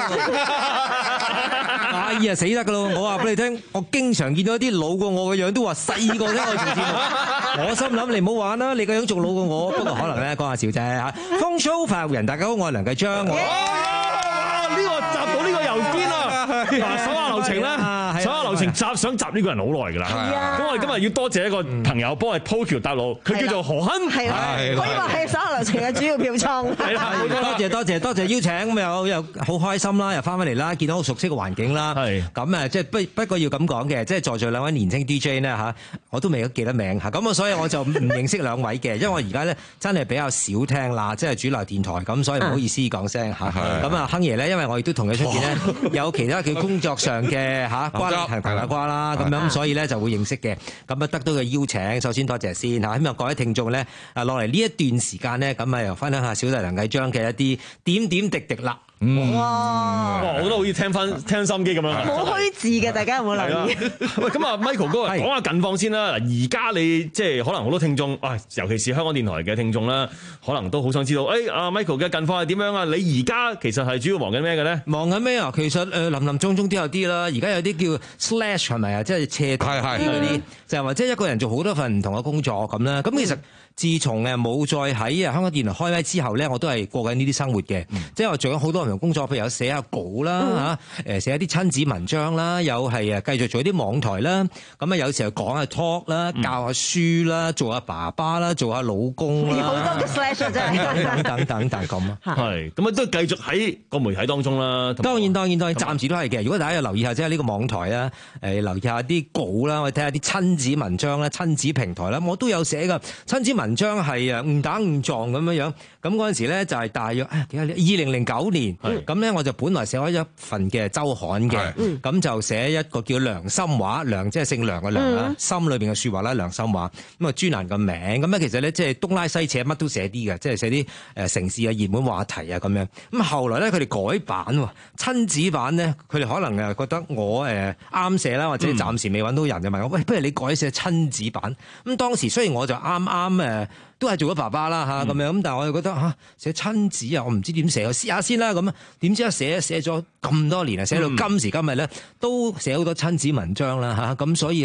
阿姨啊死得噶咯！我話俾你聽，我經常見到一啲老過我嘅樣都話細個聽我做節目，我心諗你唔好玩啦，你個樣仲老過我。不過可能咧講下笑啫嚇。風騷快活人，大家好，我係梁繼章。 哇！呢個集到呢個郵件啊！嗱，手下留情啦，手下留情集想集呢個人好耐㗎啦。咁我哋今日要多謝一個朋友幫我哋鋪橋搭路，佢叫做何亨。係啦， 可以話係手下留情嘅主要票倉。 係啦，多謝多謝多謝邀請，咁又又好開心啦，又翻返嚟啦，見到好熟悉嘅環境啦。係咁啊，即係不不過要咁講嘅，即係在座兩位年輕 D J 呢嚇，我都未記得名嚇，咁啊所以我就唔認識兩位嘅，因為我而家咧真係比較少聽啦，即係主流電台咁，所以唔好意思講聲嚇。咁啊，亨爺咧，因為我亦都同佢出邊咧有其他佢工作上嘅嚇關係大瓜啦，咁樣所以咧就會認識嘅。咁啊得到嘅邀請，首先多謝先嚇，希望各位聽眾咧啊落嚟呢一段時間咧，咁啊又分享下小弟梁繼章嘅一啲點點滴滴啦。 嗯、哇！哇！我覺得好似聽翻聽心機咁樣， 好虛字嘅，大家有冇留意？ 喂，咁啊，Michael 哥講下近況先啦。嗱，而家你即係可能好多聽眾，啊，尤其是香港電台嘅聽眾啦，可能都好想知道，誒、哎，阿 Michael 嘅近況係點樣啊？你而家其實係主要忙緊咩嘅咧？ 忙緊咩啊？其實誒林林總總都有啲啦。而家有啲叫 slash 係咪啊？即係斜台嗰啲，就係話即係一個人做好多份唔同嘅工作咁啦。咁其實自從誒冇再喺啊香港電台開咪之後咧，我都係過緊呢啲生活嘅，嗯、即係我做咗好多唔同工作，譬如有寫下稿啦嚇，誒寫一啲親子文章啦，有係誒繼續做一啲網台啦，咁啊有時候講下 talk 啦，教下書啦，做下爸爸啦，做下老公啦， 好多嘅 slash 真係等等等咁啊， 係咁啊都繼續喺個媒體當中啦。 當然當然當然，暫時都係嘅。如果大家有留意下即係呢個網台啦，誒留意下啲稿啦，或者睇下啲親子文章啦、親子平台啦，我都有寫噶親子文章係誒誤打誤撞咁樣樣。咁嗰陣時咧就係大約誒幾多年？二零零九年，咁咧我就本來寫開一份嘅週刊嘅，咁就寫一個叫良心話，良即係姓梁嘅梁啦，心裏邊嘅説話啦，良心話。咁啊專欄嘅名，咁咧其實咧即係東拉西扯，乜都寫啲嘅，即係寫啲誒城市啊、熱門話題啊咁樣。咁後來咧佢哋改版喎，親子版咧，佢哋可能誒覺得我誒啱寫啦，或者暫時未揾到人就問我，喂，不如你改寫親子版。咁當時雖然我就啱啱誒。都係做咗爸爸啦嚇咁樣，咁但係我又覺得嚇寫親子啊，我唔知點寫，我試下先啦咁啊。點知啊寫寫咗咁多年啊，寫到今時今日咧，都寫好多親子文章啦嚇，咁所以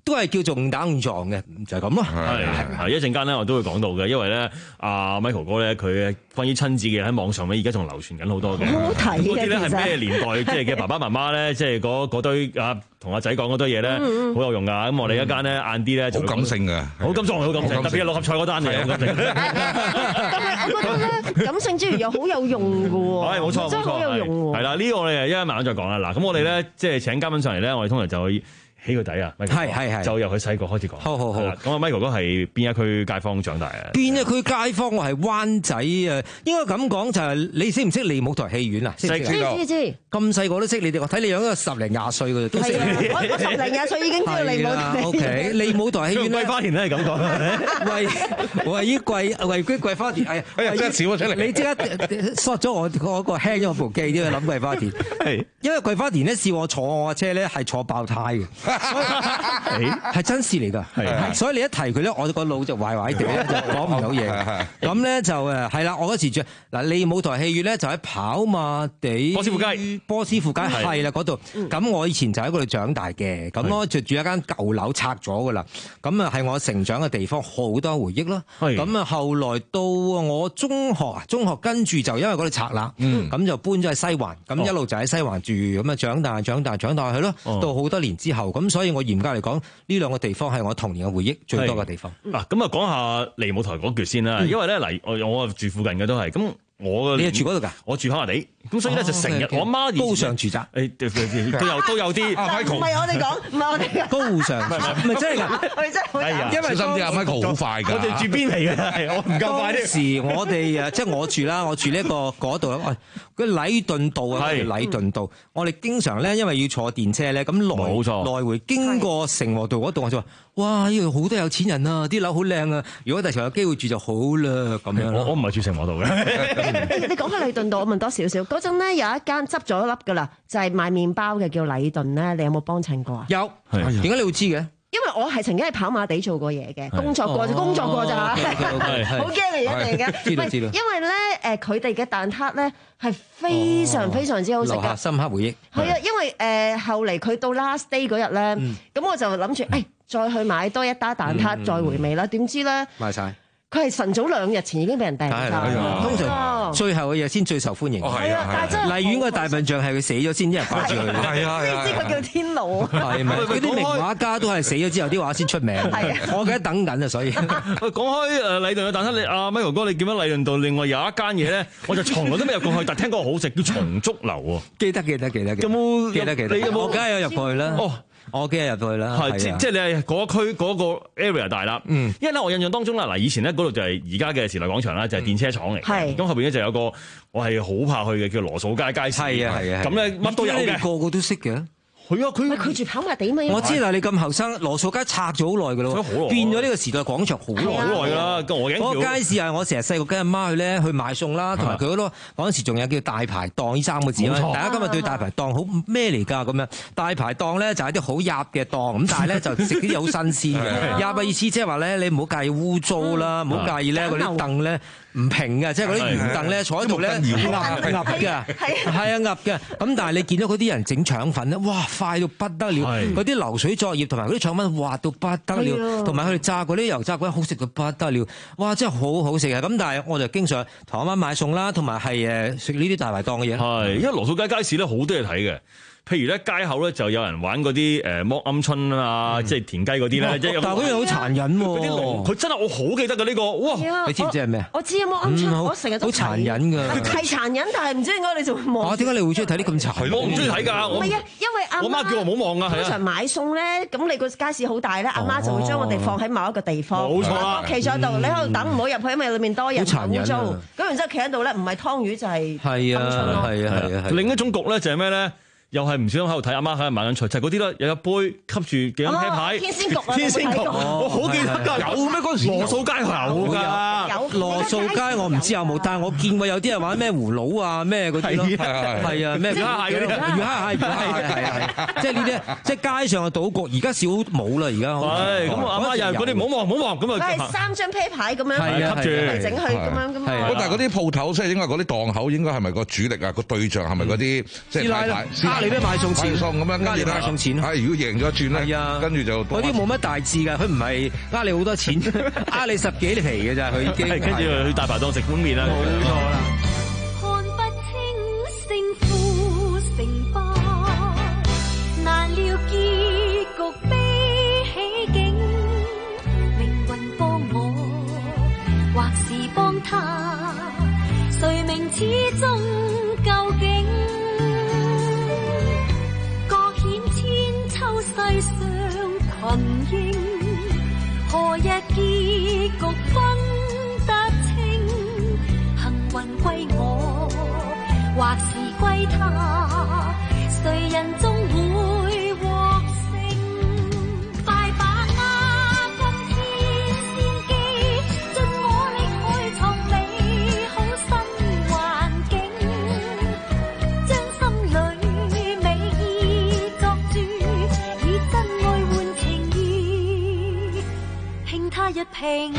都係叫做誤打誤撞嘅，就係咁咯。 係係一陣間咧，我都會講到嘅，因為咧阿 Michael 哥咧，佢關於親子嘅喺網上面而家仲流傳緊好多嘅。 好睇嘅， 嗰啲咧係咩年代即係嘅爸爸媽媽咧，即係嗰嗰堆啊同阿仔講嗰堆嘢咧，好有用噶。咁我哋一間咧晏啲咧就好感性嘅， 好感性，好感性，特別係六合彩嗰單嘢。 但係我覺得咧，感性之餘又好有用嘅喎。 係冇錯， 真係好有用喎。 係啦，呢個我哋一陣慢慢再講啦。嗱，咁我哋咧即係請嘉賓上嚟咧，我哋通常就會起個底啊， 係係係， 就由佢細個開始講。 好好好。 咁阿 Michael 哥係邊一區街坊長大啊？ 邊一區街坊？我係灣仔啊，應該咁講就係你識唔識利舞台戲院啊？ 識知知知。 咁細個都識你哋，我睇你有一個十零廿歲嘅都識。 我我十零廿歲已經知道利舞台。 O K， 利舞台戲院咧， 桂花田咧係咁講。 喂，我係依桂桂桂桂花田，哎呀， 真係少咗出嚟。 你即刻縮咗我嗰個輕咗部機，啲去諗桂花田。係，因為桂花田咧試我坐我架車咧係坐爆胎嘅。係真事嚟㗎，所以你一提佢咧，我個腦就壞壞地咧，就講唔到嘢。咁咧就誒係啦，我嗰時住嗱利舞台戲院咧，就喺跑馬地波斯富街， 波斯富街係啦嗰度。咁我以前就喺嗰度長大嘅，咁我就住一間舊樓拆咗㗎啦。咁啊係我成長嘅地方，好多回憶咯。咁啊後來到我中學啊，中學跟住就因為嗰度拆啦，咁就搬咗去西環，咁一路就喺西環住，咁啊長大長大長大去咯。到好多年之後，咁所以我嚴格嚟講，呢兩個地方係我童年嘅回憶最多嘅地方。 嗱，咁啊講下利舞台嗰橛先啦，因為咧嚟我我住附近嘅都係咁。我你係住嗰度㗎？ 我住跑馬地，咁所以咧就成日我媽高尚住宅， 誒都有都有啲。 唔係我哋講，唔係我哋講。 高尚，唔係真係㗎， 我哋真係好因為小心啲，阿 Michael 好快㗎。 我哋住邊嚟嘅？係我唔夠快啲。 當時我哋誒即係我住啦，我住呢一個嗰度啊，嗰禮頓道啊，禮頓道。我哋經常咧，因為要坐電車咧，咁來來回經過成和道嗰度，我就話：哇！呢度好多有錢人啊，啲樓好靚啊！如果第時有機會住就好啦，咁樣。 我我唔係住成和道嘅。 你講起禮頓道，我問多少少。嗰陣咧有一間執咗一粒噶啦，就係賣麵包嘅，叫禮頓咧。你有冇幫襯過啊？ 有。點解你會知嘅？ 因為我係曾經喺跑馬地做過嘢嘅，工作過就工作過咋嚇，好驚嚟一定嘅。 知道知道。 因為咧誒，佢哋嘅蛋撻咧係非常非常之好食㗎， 深刻回憶。 係啊，因為誒後嚟佢到 last day 嗰日咧，咁我就諗住誒再去買多一打蛋撻再回味啦。點知咧賣曬。 佢係晨早兩日前已經俾人訂晒， 通常最後嘅嘢先最受歡迎。 係啊，但係真係荔園個大笨象係佢死咗先，啲人掛住佢。係啊， 先知佢叫天老。 係咪？嗰啲名畫家都係死咗之後啲畫先出名。係啊，我記得等緊啊，所以。 講開誒禮頓嘅蛋撻，你阿 Michael 哥，你見到禮頓道另外有一間嘢咧，我就從來都未入過去，但聽講好食，叫松竹樓喎。 記得記得記得。有冇記得記得？你有冇？我梗係有入過去啦。哦。我幾日入到去啦， 係即即係你係嗰區嗰個 area 大啦，嗯，因為咧我印象當中啦，嗱以前咧嗰度就係而家嘅時代廣場啦，就係電車廠嚟，係咁後邊咧就有個我係好怕去嘅叫羅素街街市，係啊係啊，咁咧乜都有嘅， 個個都識嘅。 係啊，佢佢住跑馬地嘛。 我知啦，你咁後生，羅素街拆咗好耐㗎咯，變咗呢個時代廣場好耐好耐啦。嗰個街市係我成日細個跟阿媽去咧去買餸啦，同埋佢嗰度嗰陣時仲有叫大排檔呢三個字啦。大家今日對大排檔好咩嚟㗎？咁樣大排檔咧就係啲好入嘅檔，咁但係咧就食啲嘢好新鮮嘅。入嘅意思即係話咧，你唔好介意污糟啦，唔好介意咧嗰啲凳咧唔平嘅，即係嗰啲圓凳咧坐喺度咧鴨鴨嘅，係啊鴨嘅。咁但係你見到嗰啲人整腸粉咧，哇！快到不得了，嗰啲流水作業同埋嗰啲腸粉滑到不得了，同埋佢哋炸嗰啲油炸嗰啲好食到不得了，哇！真係好好食啊！咁但係我就經常同阿媽買餸啦，同埋係誒食呢啲大排檔嘅嘢。 係，因為羅素街街市咧好多嘢睇嘅。譬如咧街口咧就有人玩嗰啲誒剝鵪鶉啊，即係田雞嗰啲咧，即係但係嗰樣好殘忍喎。 嗰啲龍，佢真係我好記得嘅呢個，哇！ 你知唔知係咩啊？ 我知啊，剝鵪鶉，我成日都好殘忍㗎。 係殘忍，但係唔知點解你就望。 啊，點解你會中意睇啲咁殘？ 係咯，我唔中意睇㗎。 唔係啊，因為阿我媽叫我唔好望啊。 通常買餸咧，咁你個街市好大咧，阿媽就會將我哋放喺某一個地方。 冇錯啦。 企咗喺度，你喺度等唔好入去，因為裏面多人污糟。咁然之後企喺度咧，唔係湯魚就係鵪鶉咯。 係啊係啊係。 另一種局咧就係咩咧？又係唔小心喺度睇阿媽喺度買緊菜，就係嗰啲啦，有一杯吸住幾張啤牌， 天仙局啊， 天仙局，我好記得㗎，有咩嗰陣時？羅素街有㗎， 有羅素街我唔知有冇，但係我見過有啲人玩咩葫蘆啊咩嗰啲咯，係啊咩魚蝦蟹嗰啲，魚蝦蟹係係係，即係呢啲即係街上嘅賭局，而家少冇啦，而家係咁阿媽又嗰啲唔好望唔好望咁啊， 係三張啤牌咁樣吸住嚟整去咁樣咁啊。 但係嗰啲鋪頭即係應該嗰啲檔口應該係咪個主力啊？個對象係咪嗰啲即係太太？ 係咩買餸錢？ 買餸咁樣， 呃你買餸錢。 係如果贏咗轉咧， 係啊， 跟住就嗰啲冇乜大志㗎，佢唔係呃你好多錢，呃你十幾皮嘅咋，佢已經。 跟住去大排檔食碗麵啦。 冇錯啦。 看不清勝負成敗，難料結局悲喜境，命運幫我，或是幫他，誰明始終究竟？各顯千秋世上群英，何日結局分得清？幸運歸我，或是歸他，誰人終會獲勝？快把握今天先機，盡我力去創美好新環境，將心裏美意作主，以真愛換情意，拼他一拼。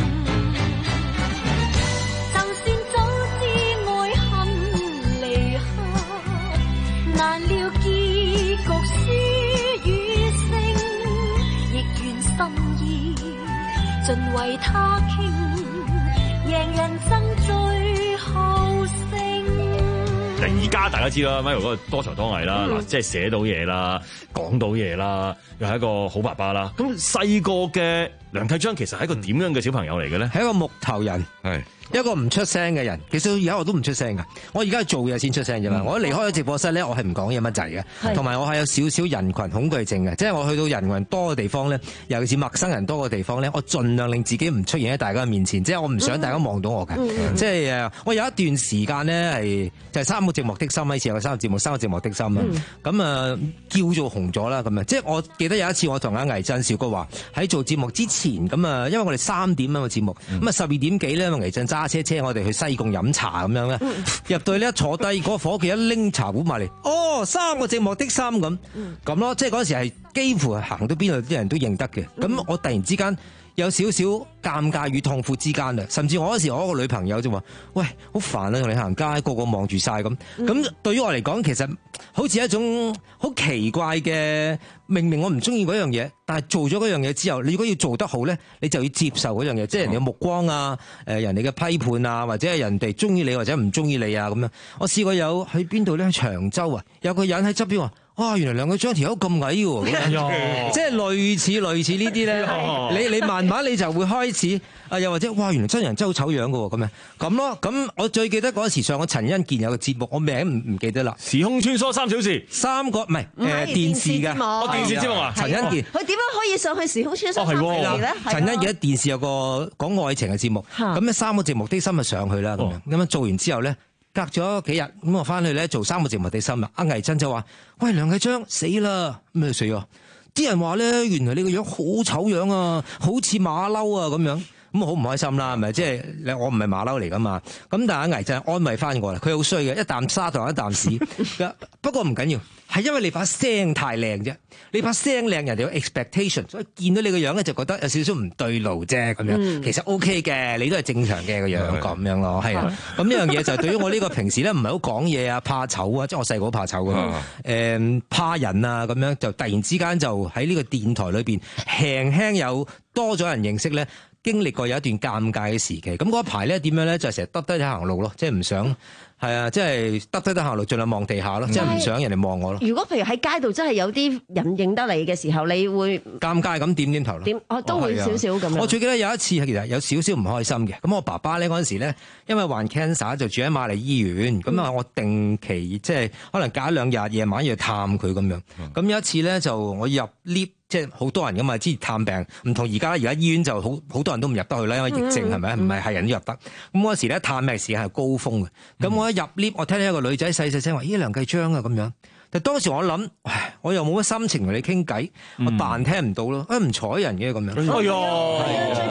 就算早知愛恨離合，難料結局輸與勝，亦願心意盡為他傾，贏人爭最後勝。 而家大家知啦 ，Michael 嗰個多才多藝啦，嗱、嗯，即係寫到嘢啦，講到嘢啦，又係一個好爸爸啦。咁細個嘅梁啟章其實係一個點樣嘅小朋友嚟嘅咧？ 係一個木頭人，係一個唔出聲嘅人。其實而家我都唔出聲噶，我而家做嘢先出聲啫嘛。嗯、我一離開咗直播室咧，我係唔講嘢乜滯嘅，同埋我係有少少人群恐懼症嘅，即係我去到人群多嘅地方咧，尤其是陌生人多嘅地方咧，我盡量令自己唔出現喺大家嘅面前，即係我唔想大家望到我嘅。嗯、即係誒，我有一段時間咧係就係、是、三個寂寞的心，以前有個三個節目，三個寂寞的心啊。咁啊、嗯、叫做紅咗啦，咁樣即係我記得有一次我同阿倪震、邵國華喺做節目之前，咁啊，因為我哋三點啊個節目，咁啊十二點幾咧，倪震揸車車我哋去西貢飲茶咁樣咧，嗯、入到去咧坐低，嗰、那個伙計一拎茶壺埋嚟，哦，三個寂寞的心咁，咁咯，即係嗰時係幾乎係行到邊度啲人都認得嘅，咁、嗯、我突然之間有少少尷尬與痛苦之間啦，甚至我嗰時我個女朋友就話：喂，好煩啊，同你行街，個個望住晒咁。咁、嗯、對於我嚟講，其實好似一種好奇怪嘅，明明我唔中意嗰樣嘢，但係做咗嗰樣嘢之後，你如果要做得好咧，你就要接受嗰樣嘢，即係人哋嘅目光啊，誒人哋嘅批判啊，或者係人哋中意你或者唔中意你啊咁樣。我試過有喺邊度咧？長洲啊，有個人喺側邊話：哇，原來兩個張條友咁矮嘅，即係類似類似呢啲咧。你你慢慢你就會開始啊，又或者哇，原來真人真係好醜樣嘅喎，咁樣咁咯。咁我最記得嗰時上個陳欣健有個節目，我名唔唔記得啦。時空穿梭三小時，三個唔係誒電視嘅，哦電視節目啊，陳欣健。 佢點樣可以上去時空穿梭三小時咧？ 陳欣健喺電視有個講愛情嘅節目，咁咧三個節目的心就上去啦，咁樣咁樣做完之後咧。隔咗幾日咁我翻去咧做三個節目的心啦，阿倪震就話：喂，梁啟章死啦，咩死啊？啲人話咧，原來你個樣好醜樣啊，好似馬騮啊咁樣，咁好唔開心啦，係咪？即係我唔係馬騮嚟噶嘛。咁但係阿倪震安慰翻我啦，佢好衰嘅，一啖沙同一啖屎。不過唔緊要，係因為你把聲太靚啫，你把聲靚，人哋有 expectation， 所以見到你個樣咧就覺得有少少唔對路啫咁樣。嗯、其實 OK 嘅，你都係正常嘅個樣咁樣咯，係啊。咁呢樣嘢就對於我呢個平時咧唔係好講嘢啊，怕醜啊，即係我細個好怕醜噶嘛，誒怕人啊咁樣，就突然之間就喺呢個電台裏邊輕輕有多咗人認識咧。經歷過有一段尷尬嘅時期，咁嗰排咧點樣咧就成日耷低啲行路咯，即係唔想係啊，即係耷低啲行路，盡量望地下咯，即係唔想人哋望我咯。 如果譬如喺街度真係有啲人認得你嘅時候，你會尷尬咁點點頭咯？點我都會少少咁樣。 我最記得有一次其實有少少唔開心嘅，咁我爸爸咧嗰陣時咧，因為患 cancer 就住喺瑪麗醫院，咁啊、嗯、我定期即係可能隔一兩日夜晚要探佢咁樣。咁、嗯、有一次咧就我入 lift。即係好多人噶嘛，之前探病唔同而家，而家醫院就好好多人都唔入得去啦，因為疫症係咪？唔係係人都入得。咁嗰時咧探病時間係高峰嘅，咁、嗯、我一入 lift，我聽到一個女仔細細聲話：咦，梁啟章啊咁樣。但當時我諗，唉，我又冇乜心情同你傾偈，嗯、我扮聽唔到咯，啊唔睬人嘅咁樣。哎呀， 最怕係呢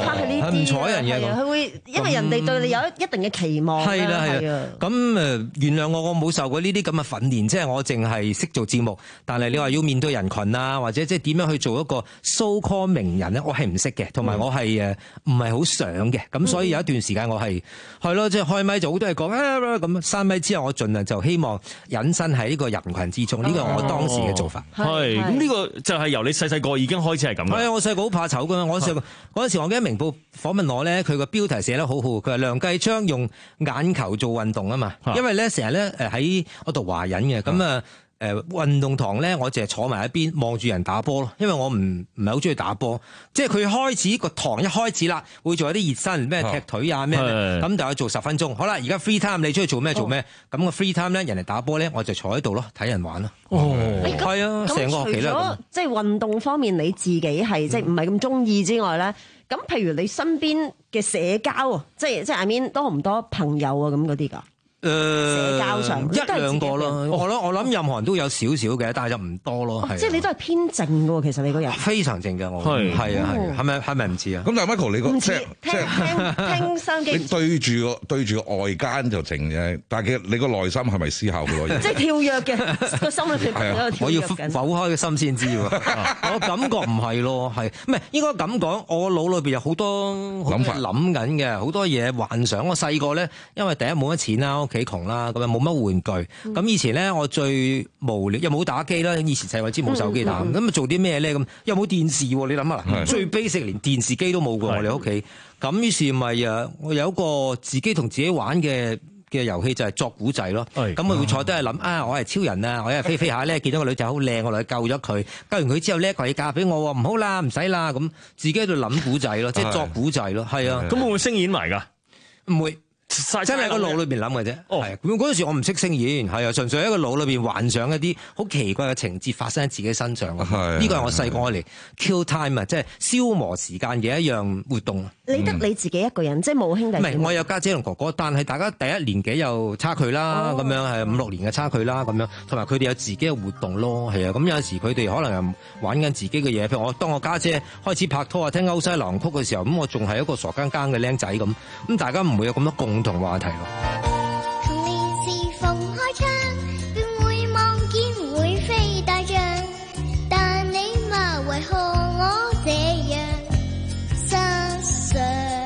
係唔睬人嘅咁。 佢會因為人哋對你有一一定嘅期望。 係啦係啊。咁誒原諒我，我冇受過呢啲咁嘅訓練，即係我淨係識做節目，但係你話要面對人群啊，或者即係點樣去做一個 so call 名人咧，我係唔識嘅，同埋我係誒唔係好想嘅。咁所以有一段時間我係係咯，即係開咪就好多嘢講啊咁，閂咪之後我盡量就希望隱身喺呢個人群之中，呢個係我當時嘅做法。 係咁呢個就係由你細細個已經開始係咁。 係啊，我細個好怕醜噶嘛，我細個嗰陣時我記得明報訪問我咧，佢個標題寫得好好，佢話梁繼昌用眼球做運動啊嘛，因為咧成日咧誒喺我讀華仁嘅，咁啊誒運動堂咧，我淨係坐埋一邊望住人打波咯，因為我唔唔係好中意打波，即係佢開始個堂一開始啦，會做一啲熱身，咩踢腿啊咩，咁就去做十分鐘。好啦，而家 free time 你出去做咩做咩？咁個 free time 咧，人哋打波咧，我就坐喺度咯，睇人玩咯。哦，係啊，成個學期咧。 咁除咗即係運動方面，你自己係即係唔係咁中意之外咧，咁譬如你身邊嘅社交啊，即係即係 I mean 多唔多朋友啊咁嗰啲㗎？ 誒、 社交上一兩個咯，我諗我諗任何人都有少少嘅，但係就唔多咯。 哦、即係你都係偏靜嘅喎，其實你個人非常靜嘅，我係係啊係，係咪係咪唔似啊？ 咁但係 Michael 你個即係即係聽收機， 你對住個對住個外間就靜嘅，但係你個內心係咪思考嘅？ 即係跳躍嘅個心裏邊喺度跳躍緊。 我要剖開個心先知喎，我感覺唔係咯，係唔係應該咁講？我腦裏邊有好多諗法諗緊嘅，好多嘢幻想。我細個咧，因為第一冇乜錢啦，屋企窮啦，咁冇乜玩具，咁、嗯、以前咧我最無聊又冇打機啦，以前細個知冇手機打，咁、嗯、啊做啲咩咧？咁又冇電視，你諗下啦，最 basic 連電視機都冇過我哋屋企，咁於是咪啊，我有一個自己同自己玩嘅嘅遊戲就係作古仔咯。咁我會坐低去諗啊，我係超人啊，我一日飛飛下咧，見到個女仔好靚，我嚟救咗佢，救完佢之後咧，佢嫁俾我，唔好啦，唔使啦，咁自己喺度諗古仔咯，即係作古仔咯，係啊。 咁會唔會聲演埋㗎？ 唔會。真係喺個腦裏邊諗嘅啫，係咁嗰陣時我唔識聲演，係啊，純粹喺個腦裏邊幻想一啲好奇怪嘅情節發生喺自己身上。呢個係我細個嚟 kill time 啊，即係消磨時間嘅一樣活動。 你得你自己一個人，嗯、即係冇兄弟。唔係， 我有家姐同哥哥，但係大家第一年紀有差距啦，咁、哦、樣係五六年嘅差距啦，咁樣同埋佢哋有自己嘅活動咯，係啊。咁有陣時佢哋可能又玩緊自己嘅嘢，譬如我當我家姐開始拍拖啊，聽歐西流行曲嘅時候，咁我仲係一個傻更更嘅僆仔咁，咁大家唔會有咁多共同話題咯。 童年時逢開窗，便會望見會飛大象，但你嘛為何我這樣失常？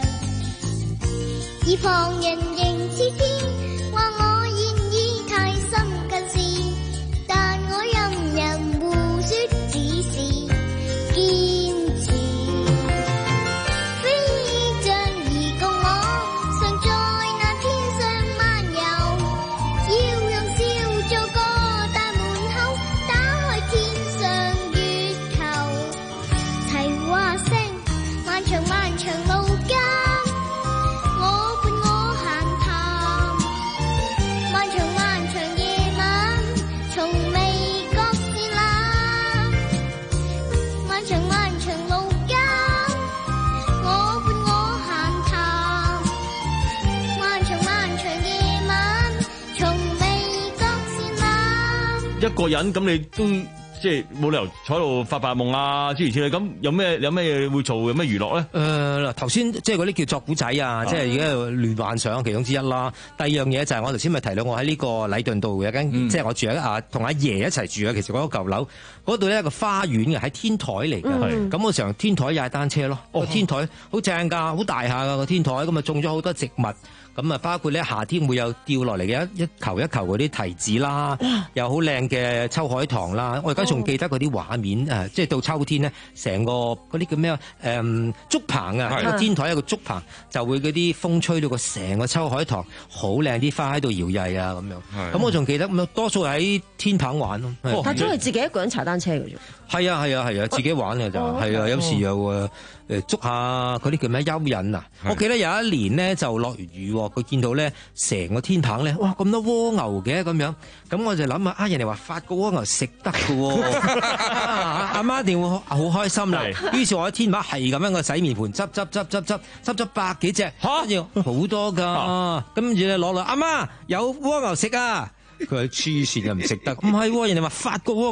而旁人仍似天，話我現已太深近視，但我任人胡說，只是堅持。飛象而共我常在那天上漫遊，要用笑做個大門口，打開天上月球，齊話聲漫長漫長路間，我伴我閒談，漫長漫長夜晚，從未覺是冷，漫長漫長路間，我伴我閒談，漫長漫長夜晚，從未覺是冷。 一個人咁你都即係冇理由坐喺度發白夢啊，諸如此類。咁有咩有咩嘢會做，有咩娛樂咧？ 誒嗱，頭先即係嗰啲叫作古仔啊，即係而家亂幻想其中之一啦。第二樣嘢就係我頭先咪提到我喺呢個禮頓道有間，嗯、即係我住喺啊同阿爺一齊住啊。其實嗰個舊樓嗰度咧有個花園嘅，喺天台嚟嘅。咁我成日天台踩單車咯，個、哦、天台好正㗎，好大下㗎個天台。咁啊種咗好多植物。咁啊，包括咧夏天會有掉落嚟嘅一一球一球嗰啲提子啦，又好靚嘅秋海棠啦。我而家仲記得嗰啲畫面誒，即係到秋天咧，成個嗰啲叫咩啊？誒竹棚啊，個天台一個竹棚，就會嗰啲風吹到個成個秋海棠好靚，啲花喺度搖曳啊咁樣。咁我仲記得咁多數喺天棚玩咯。 但都係自己一個人踩單車嘅啫。 係啊係啊係啊，自己玩嘅就係啊，有時又誒誒捉下嗰啲叫咩蚯蚓啊。我記得有一年咧就落完雨。佢見到咧成個天棚咧，哇咁多蝸牛嘅咁樣，咁我就諗啊，啊人哋話發個蝸牛食得㗎喎，阿媽一定會好開心啦。於是我喺天棚係咁樣個洗面盤執執執執執執咗百幾隻，跟住好多㗎，跟住咧攞嚟，阿媽有蝸牛食啊！佢話黐線又唔食得，唔係喎，人哋話發個蝸牛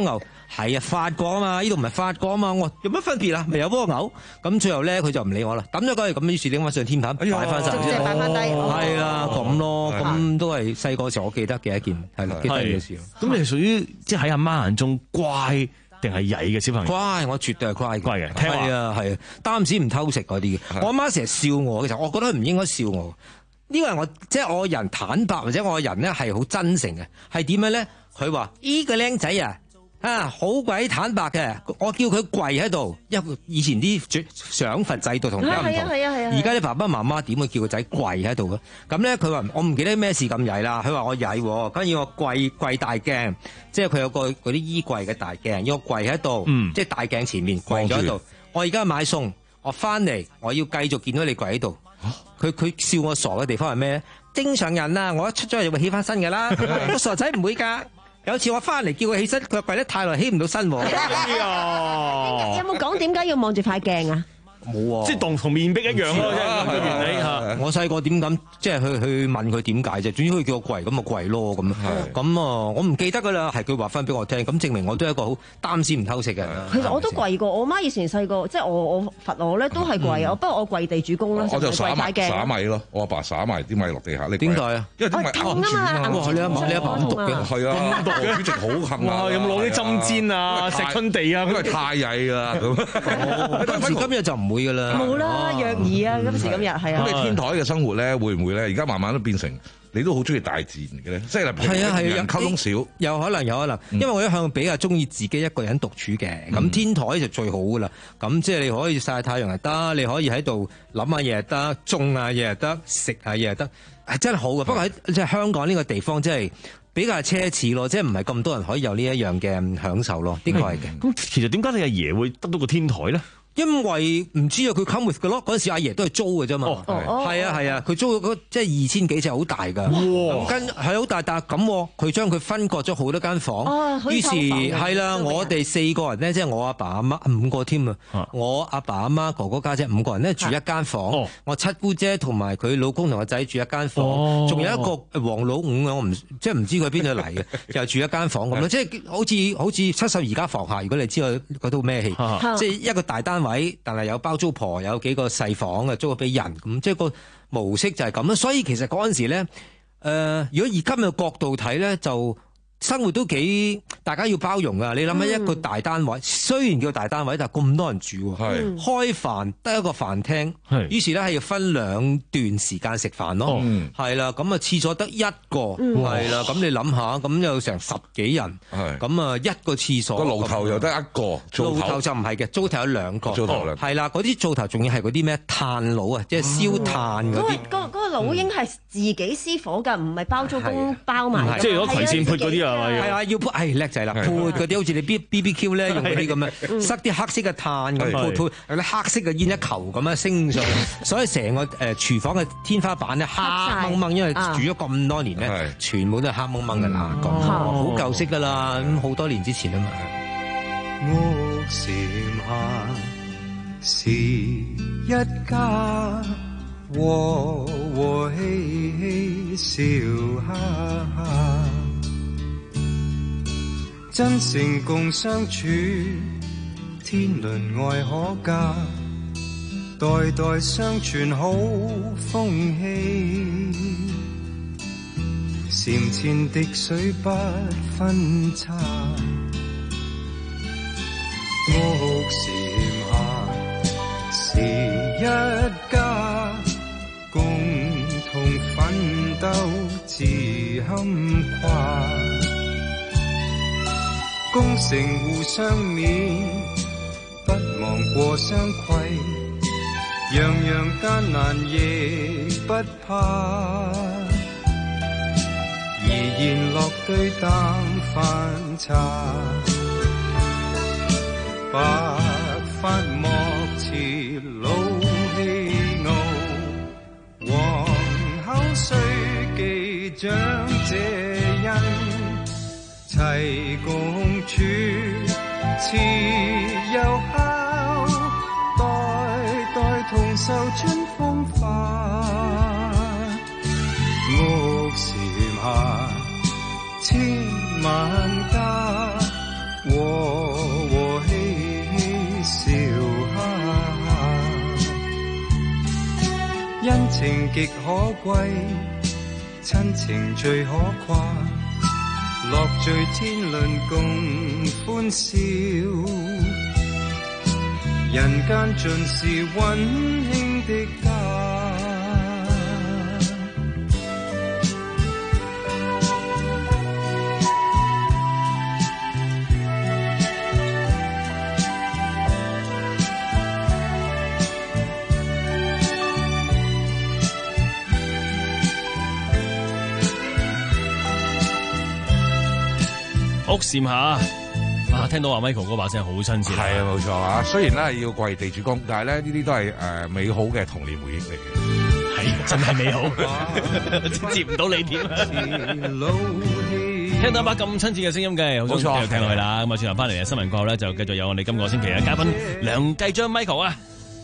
係啊，法國啊嘛，呢度唔係法國啊嘛，我有乜分別啊？咪有蝸牛，咁最後咧佢就唔理我啦，抌咗佢，咁於是拎翻上天棚擺翻晒， 即係擺翻低， 係啦咁咯，咁都係細個時候我記得嘅一件係啦，幾得意嘅事。 咁你係屬於即係喺阿媽眼中乖定係曳嘅小朋友？ 乖，我絕對係乖乖嘅，聽話係啊係啊，擔屎唔偷食嗰啲嘅。我阿媽成日笑我嘅時候，我覺得唔應該笑我。呢個係我即係我人坦白，或者我人咧係好真誠嘅。係點樣咧？佢話呢個僆仔啊啊好鬼坦白嘅，我叫佢跪喺度，因為以前啲賞罰制度同而家唔同。而家啲爸爸媽媽點會叫個仔跪喺度嘅？咁咧佢話我唔記得咩事咁曳啦。佢話我曳，跟住我跪跪大鏡，即係佢有個嗰啲衣櫃嘅大鏡，要我跪喺度，嗯、即係大鏡前面跪咗喺度。我而家買餸，我翻嚟我要繼續見到你跪喺度。佢佢笑我傻嘅地方係咩？正常人啊，我一出咗去就會起翻身噶啦，個傻仔唔會噶。有次我翻嚟叫佢起身，佢跪得太耐起唔到身。哎呀！有冇講點解要望住塊鏡啊？ 冇啊， 即係當同面壁一樣咯，即係原理嚇。 我細個點敢即係去去問佢點解啫？總之佢叫我跪，咁咪跪咯咁。咁啊，我唔記得噶啦，係佢話翻俾我聽，咁證明我都係一個好擔屎唔偷食嘅人。 其實我都跪過，我媽以前細個即係我我罰我咧都係跪啊，不過我跪地主公啦， 我就跪大鏡。 灑米咯，我阿爸灑埋啲米落地下。你點解啊？ 因為啲米痛啊嘛！ 哇！你阿你阿爸咁毒嘅， 係啊，毒嘅主席好恨啊！ 有冇攞啲針氈啊、石春地啊？ 因為太曳啦咁。 今時今日就唔會噶啦。 冇啦。若兒啊，今時今日係啊。 咁你天台嘅生活咧，會唔會咧？而家慢慢都變成你都好中意大自然嘅咧，即係係啊係啊，人溝通少， 有可能有可能，因為我一向比較中意自己一個人獨處嘅，咁、嗯、天台就最好噶啦。咁即係你可以曬太陽又得，你可以喺度諗下嘢又得，種下嘢又得，食下嘢又得，係真係好嘅。不過喺即係香港呢個地方，即係比較奢侈咯，即係唔係咁多人可以有呢一樣嘅享受咯。呢個係嘅。 咁其實點解你阿爺會得到個天台咧？ 因為唔知啊，佢 come with 嘅咯。嗰陣時阿爺都係租嘅啫嘛。係啊係啊，佢租嗰即係二千幾尺好大㗎。哇！跟係好大，但係咁佢將佢分割咗好多間房。哦，於是係啦，我哋四個人咧，即係我阿爸阿媽五個添啊。我阿爸阿媽哥哥家姐五個人咧住一間房。我七姑姐同埋佢老公同個仔住一間房。仲有一個黃老五啊，我唔即係唔知佢邊度嚟嘅，又住一間房咁咯。即係好似好似七十二家房客，如果你知道嗰套咩戲，即係一個大單位。但係有包租婆，有幾個細房嘅租咗俾人，咁即係個模式就係咁啦。所以其實嗰陣時咧，誒、呃，如果以今日角度睇咧，就生活都幾大家要包容噶。你諗下一個大單位，嗯、雖然叫大單位，但係咁多人住，係開飯得一個飯廳，係於是咧係要分兩段時間食飯咯，係啦、哦。咁啊廁所得一個，係啦。咁你諗下，咁有成十幾人，係咁啊一個廁所個爐頭又得一個，爐頭就唔係嘅，灶頭有兩個，係啦。嗰啲灶頭仲要係嗰啲咩炭爐啊，即係燒炭嗰啲。 嗰嗰個爐應係自己私火㗎，唔係包租公包埋。 即係如果葵扇潑嗰啲啊。 係啊，要潑，唉叻仔啦！潑嗰啲好似你 B B B Q 咧，用嗰啲咁樣塞啲黑色嘅炭咁潑潑，有啲黑色嘅煙一球咁樣升上，所以成個誒廚房嘅天花板咧黑掹掹，因為住咗咁多年咧，全部都係黑掹掹嘅啦，咁好舊式噶啦，咁好多年之前啊嘛。 屋檐下是一家，和和氣氣笑哈哈。真誠共相處，天倫愛可嘉，代代相傳好風氣。簷前滴水不分差，屋檐下是一家，共同奮鬥自堪誇。功成互相勉，不忘過相攜，樣樣艱難亦不怕。怡然落對淡飯茶，白髮莫似老氣傲，皇后須記長這恩。齊共處，慈又孝，代代同受春風化。屋檐下千萬家，和恩情極可貴，親情最可誇，樂聚天倫共歡笑，人間盡是溫馨的家。 屋檐下啊，聽到話 Michael 嗰把聲好親切， 係啊，冇錯啊。雖然咧要跪地主公，但係咧呢啲都係誒美好嘅童年回憶嚟嘅。 係真係美好，接唔到你點啊？聽到一把咁親切嘅聲音嘅，好想繼續聽落去啦。咁啊，轉頭翻嚟嘅新聞過後咧，就繼續有我哋今個星期嘅嘉賓梁繼章 Michael 啊。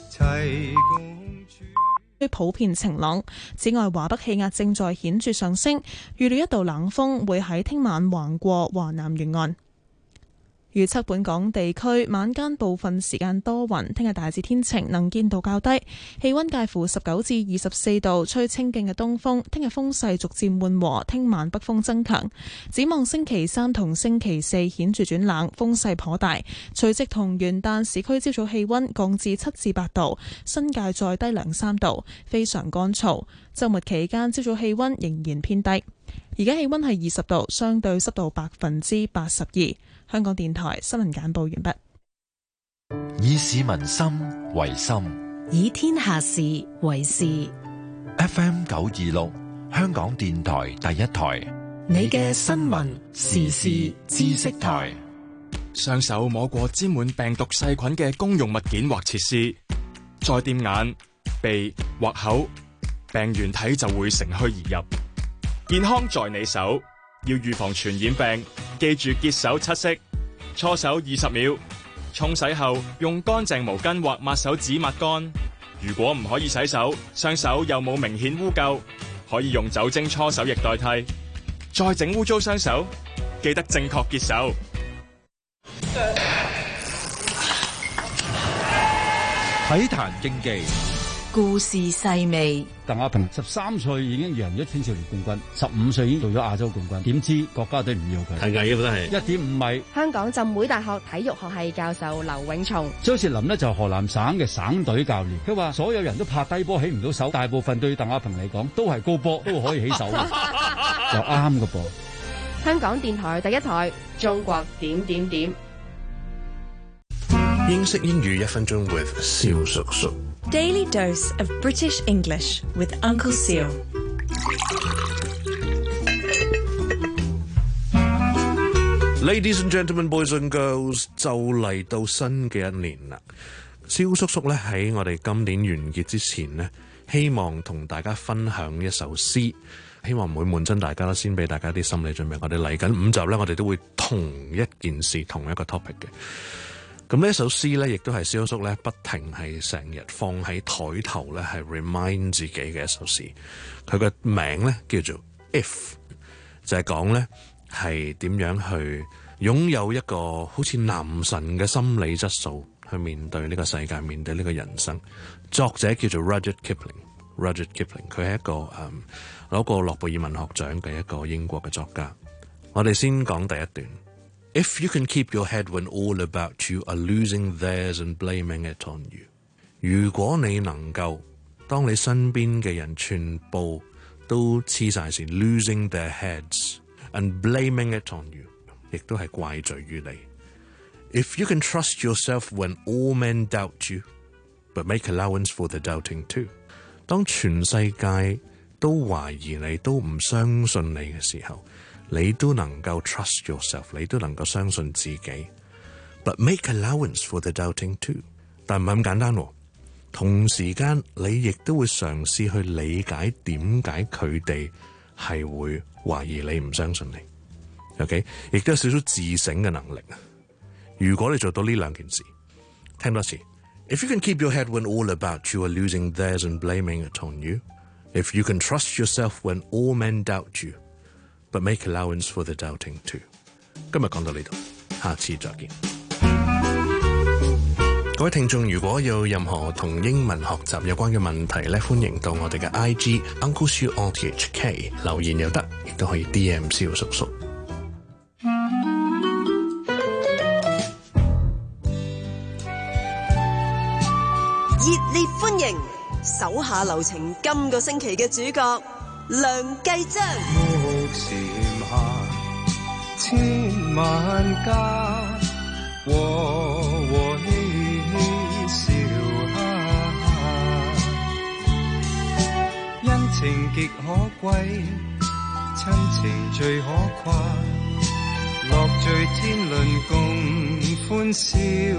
普遍晴朗，此外華北氣壓正在顯著上升，預料一道冷鋒會喺聽晚橫過華南沿岸。預測本港地區晚間部分時間多雲，聽日大致天晴，能見度較低，氣溫介乎十九至二十四度，吹清勁嘅東風。聽日風勢逐漸緩和，聽晚北風增強。展望星期三同星期四顯著轉冷，風勢頗大。除夕同元旦市區朝早氣溫降至七至八度，新界再低兩三度，非常乾燥。週末期間朝早氣溫仍然偏低。而家氣溫係二十度，相對濕度百分之八十二。香港電台新聞簡報完畢。 以市民心為心， 以天下事為事。 F M 九二六，香港電台第一台， 你嘅新聞時事知識台。雙手摸過沾滿病毒細菌嘅公用物件或設施，再掂眼、鼻或口，病原體就會乘虛而入。健康在你手，要預防傳染病，記住潔手七式：搓手二十秒，沖洗後用乾淨毛巾或抹手紙抹乾。如果唔可以洗手，雙手又冇明顯污垢，可以用酒精搓手液代替。再整污糟雙手，記得正確潔手。 體壇競技， 故事細味。 鄧亞萍十三歲已經贏咗青少年冠軍，十五歲已經做咗亞洲冠軍，點知國家隊唔要佢，係藝嘅真係一點五米。 香港浸會大學體育學系教授劉永松， 張薛林呢就河南省嘅省隊教練，佢話所有人都拍低波起唔到手，大部分對鄧亞萍嚟講都係高波都可以起手，又啱嘅噃。 香港電台第一台，中國點點點。 英式英語一分鐘 with 蕭叔叔。 Daily dose of British English with Uncle Seal. Ladies and gentlemen, boys and girls， 就嚟到新嘅一年啦。蕭叔叔咧喺我哋今年完結之前呢，希望同大家分享一首詩，希望唔會悶親大家啦。先俾大家啲心理準備，我哋嚟緊五集咧，我哋都會同一件事，同一個 topic 嘅。咁呢一首詩咧，亦都係蕭叔咧不停係成日放喺台頭咧，係 remind 自己嘅一首詩。佢個名咧叫做 If， 就係講咧係點樣去擁有一個好似男神嘅心理質素去面對呢個世界，面對呢個人生。作者叫做 Rudyard Kipling，Rudyard Kipling， 佢係一個誒攞過諾貝爾文學獎嘅一個英國嘅作家。我哋先講第一段。If you can keep your head when all about you are losing theirs and blaming it on you， 如果你能夠當你身邊嘅人全部都黐晒線 losing their heads and blaming it on you， 亦都係怪罪於你。If you can trust yourself when all men doubt you but make allowance for the doubting too， 當全世界都懷疑你，都唔相信你嘅時候，你都能夠 trust yourself， 你都能夠相信自己 ，but make allowance for the doubting too。但唔係咁簡單喎，同時間你亦都會嘗試去理解點解佢哋係會懷疑你，唔相信你。OK， 亦都有少少自省嘅能力啊！如果你做到呢兩件事，聽多次 ，If you can keep your head when all about you are losing theirs and blaming it on you，if you can trust yourself when all men doubt you。But make allowance for the doubting too。今日講到呢度，下次再見。 各位聽眾，如果有任何同英文學習有關嘅問題咧，歡迎到我哋嘅 I G Uncle Siu O T H K 留言又得，亦都可以 D M 蕭叔叔。 熱烈歡迎手下留情今個星期嘅主角梁繼章。 木蟬下千萬家，和和氣氣笑哈，恩情極可貴，親情最可貴，樂聚天倫共歡笑，